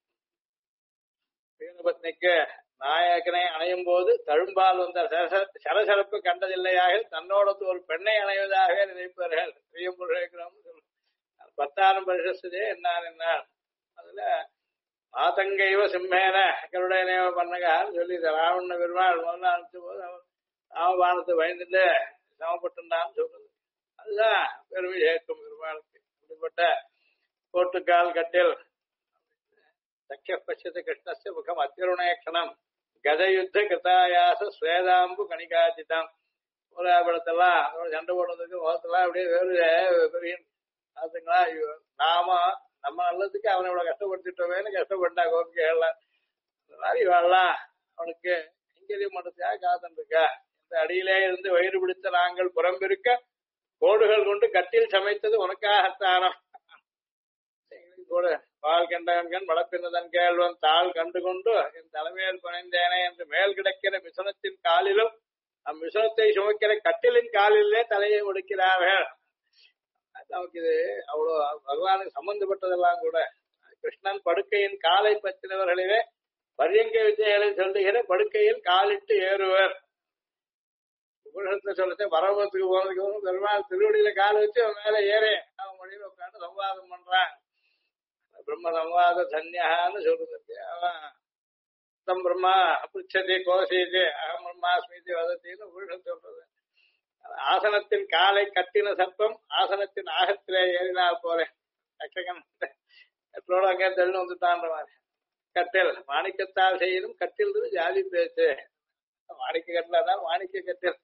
வீரபத்னிக்கு நாயகனை அணையும் போது தழும்பால் வந்த சரசரப்பு கண்டதில்லையாக தன்னோட ஒரு பெண்ணை அணைவதாகவே நினைப்பார்கள். பிரியம்புரம் 10,000 பரிசஸ்தே என்னார். அதுல மாதங்கைவ சிம்மேன கருடைய நேவ பண்ணகான்னு சொல்லி ராவண பெருமாள் முதல்ல அனுப்பிச்ச போது அவன் ராமபானத்தை பயந்துட்டு சமப்பட்டுண்டான்னு சொல்றது. அதுதான் பெருமை சேர்க்கும் பெருமாளுக்கு. அப்படிப்பட்ட கோட்டுக்கால் கட்டில் சக்கிய பட்சத்து கிருஷ்ணஸ்ய முகம் அத்திருணேக்ஷணம் கதயுத்த கிருத்தாயாச ஸ்வேதாம்பு கணிகாச்சிதம். ஒரு படத்தெல்லாம் சண்டை போடுறதுக்கு முகத்தெல்லாம் அப்படியே வேறு பெரிய அதுங்களா ஐயோ நாம நம்ம நல்லதுக்கு அவனை இவ்வளவு கஷ்டப்படுத்திட்டோமேனு கஷ்டப்பட்டா கோபிக்கைகள்லாம் இந்த மாதிரி வாழலாம் அவனுக்கு கைங்கரியம் பண்றதுக்காக காத்துருக்கா இந்த அடியிலே இருந்து வயிறு பிடித்த நாங்கள் புறம்பிருக்க கோடுகள் கொண்டு கட்டில் சமைத்தது உனக்காகத்தானம் கூட பால் கண்டகன் வளப்பின்னதன் கேள்வன் தாள் கண்டு கொண்டு என் தலைமையில் புனைந்தேனே என்று மேல் கிடக்கிற மிசுனத்தின் காலிலும் அம்மிசுனத்தை சுமக்கிற கட்டிலின் காலிலே தலையை ஒடுக்கிறார்கள் நமக்கு இது அவ்வளவு பகவானுக்கு சம்பந்தப்பட்டதெல்லாம் கூட கிருஷ்ணன் படுக்கையின் காலை பற்றினவர்களிலே பரியங்க வித்தைகளை சொல்லுகிற படுக்கையில் காலிட்டு ஏறுவர் உபநிஷத்துல சொல்லத்தை பரவத்துக்கு போனதுக்கு பெருமாள் திருவடியில கால் வச்சு அவன் மேல ஏறே அவன் மொழியில உட்காந்து சம்வாதம் பண்றான் பிரம்ம சம்வாத சன்யான்னு சொல்றது அவன் தம் பிரம்மா புச்சதி கோசீது அகம் பிரம்மாஸ்மிதி வதத்தின்னு உபநிஷத்து சொல்றது ஆசனத்தின் காலை கட்டின சர்ப்பம் ஆசனத்தின் ஆகத்திலே ஏறினால் போறேன் கட்டோட அங்கே தள்ளி வந்துட்டான்ற மாதிரி கட்டில் மாணிக்கத்தால் செய்யணும் கட்டில் ஜாதி பேச்சு மாணிக்க கட்டில்தான் மாணிக்க கட்டில்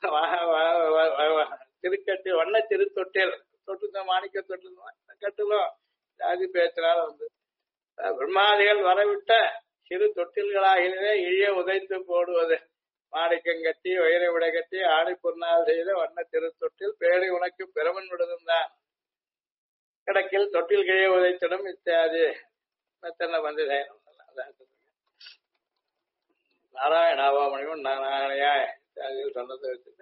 திருக்கட்டில் வண்ண திருத்தொட்டில் தொட்டு மாணிக்க தொட்டில் கட்டிலும் ஜாதி பேச்சினால் வந்து பிரம்மாதிகள் வரவிட்ட சிறு தொட்டில்களாகிலே இழிய உதைத்து போடுவது மாணிக்கம் கட்டி வயிறை விட கட்டி ஆணி பொன்னால் செய்த வண்ண திருத்தொட்டில் பேடி உனக்கு பெருமன் விடுதுந்தான் கிடக்கில் தொட்டில் கிழிய உதைத்திடும் இத்தியாதி மெத்தன வந்து நாராயணாவா மணிவன் நாராயணையா இத்தியாதிகள் சொன்னதை வச்சுட்டு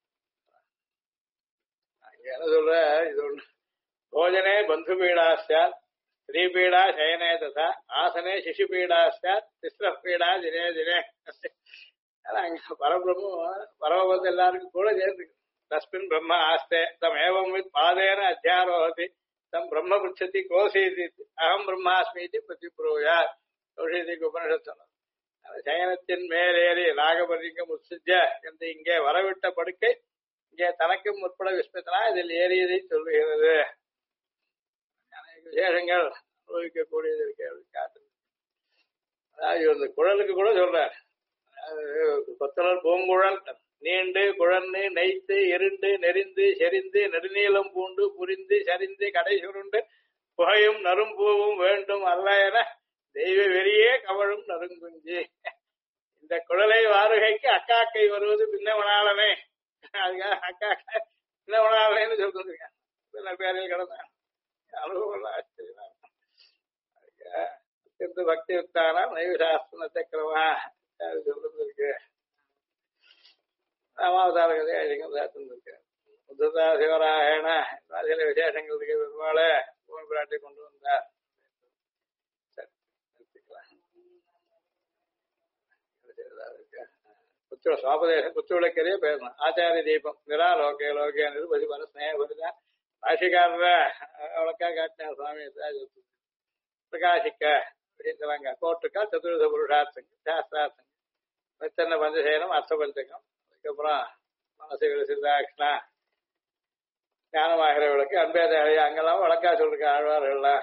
என்ன சொல்ற இது ஒண்ணு போஜனே பந்து பீடா சாத் ஸ்ரீபீடா சயனே ததா ஆசனே சிசு பீடா சாத் திஸ்ர பீடா தினே தினே அங்க பரபிரமும் பரமபந்து எல்லாருக்கும் கூட சேர்ந்துருக்கு தஸ்மின் பிரம்ம ஆஸ்தே தம் ஏவம் வித் பாதேன அத்தியாரோகதி தம் பிரம்ம புச்சதி கோசீதி அகம் பிரம்மாஸ்மீதி பிரதிப்ரூயார் கௌஷீதிக்கு உபனிஷத் சயனத்தின் மேலேறி நாகபரிங்கம் உத்சிஜ என்று இங்கே வரவிட்ட படுக்கை இங்கே தனக்கும் முற்பட விஸ்மித்தனா இதில் ஏறியதை சொல்லுகிறது விசேஷங்கள் அனுபவிக்கக்கூடியது இருக்கு அப்படின்னு காட்டு அதாவது இந்த குழலுக்கு கூட சொல்றார் கொத்தலர் பூங்குழல் நீண்டு குழந்து நெய்த்து இருண்டு நெறிந்து செறிந்து நெடுநீளம் பூண்டு புரிந்து சரிந்து கடை சுருண்டு புகையும் நறும்பூவும் வேண்டும் அல்ல என தெய்வ வெறியே கவழும் நறுங்குஞ்சி இந்த குழலை வாருகைக்கு அக்காக்கை வருவது பின்னவனாளனே அதுக்காக அக்காக்கை பின்னவனாளனேன்னு சொல்லிருக்கேன் பேரில் கிடந்தான் அனுபவம் ஆச்சரியமா அத்தியந்த பக்தி யுக்தானா நைவசாஸ்திர சக்கரமா சொல்றது இருக்கு ராமாவதார கதையை இருக்கு புத்ததா சிவராயண சில விசேஷங்கள் இருக்கு பெருமாளை பிராட்டி கொண்டு வந்தார் புத்திர சுவாபதேசம் புத்திரக்கரையே பேசணும் ஆச்சாரிய தீபம் நிராலோகே லோகே நிருபதி பர ஸ்னேக பரிதா பாஷிக்காரர அவளுக்கா காட்டினார் சுவாமி பிரகாசிக்க அப்படின்றாங்க கோட்டுக்கா சதுர்த புருஷார்த்தங்க சாஸ்திரார்த்தங்க மெத்தன பஞ்சசேனம் அர்த்தபஞ்சகம் அதுக்கப்புறம் மனசு சிதாட்சணா ஞானமாகிறவர்களுக்கு அன்பேதையா அங்கெல்லாம் வழக்கா சொல்லிருக்க ஆழ்வார்கள்லாம்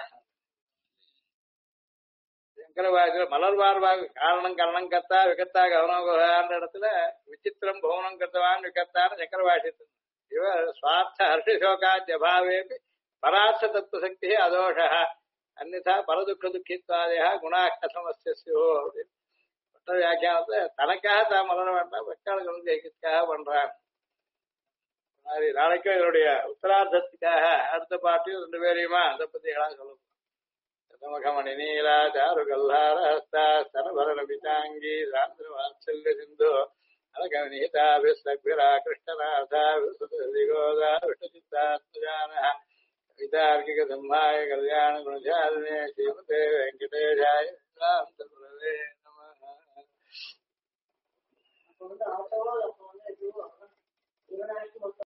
சங்கரவாதிகள் மலர்வார்வாக காரணம் கரணம் கத்தா விகத்தா கவனம் இடத்துல விசித்திரம் பவனம் கத்தவான் விகத்தான்னு சங்கரவாசி இவர் சுவார்த்த ஹர்ஷசோகாத்யபாவேபி பரார்த்த தத்துவசக்தி அதோஷ அந்நிதா பரதுக்க துக்கித்வாதயா குணா கசமஸ்யோ அப்படின்னு மற்ற வியாக்கியானத்தை தனக்காக தான் மலர வேண்டாம் மக்களுக்கு ஜெயிக்கிறதுக்காக பண்றான் நாளைக்கும் இதனுடைய உத்தரார்த்தத்துக்காக அடுத்த பாட்டில் 2 பேரையுமா அதை பத்தி எல்லாம் சொல்லணும் சதமகமணி நீலா சாரு கல்லாரஹஸ்தா சரபரண பிதாங்கி சாந்திர வாத்சல்ய சிந்து அலகவனிதா விஸ்வக்பிரா கிருஷ்ணநாதா விஸ்வதிகோதா விஷ்ணுசித்தாத்மஜான கவிதார்க்கிக சம்மாய கல்யாண குணசாலினே ஸ்ரீமதே வெங்கடேஷாய நமः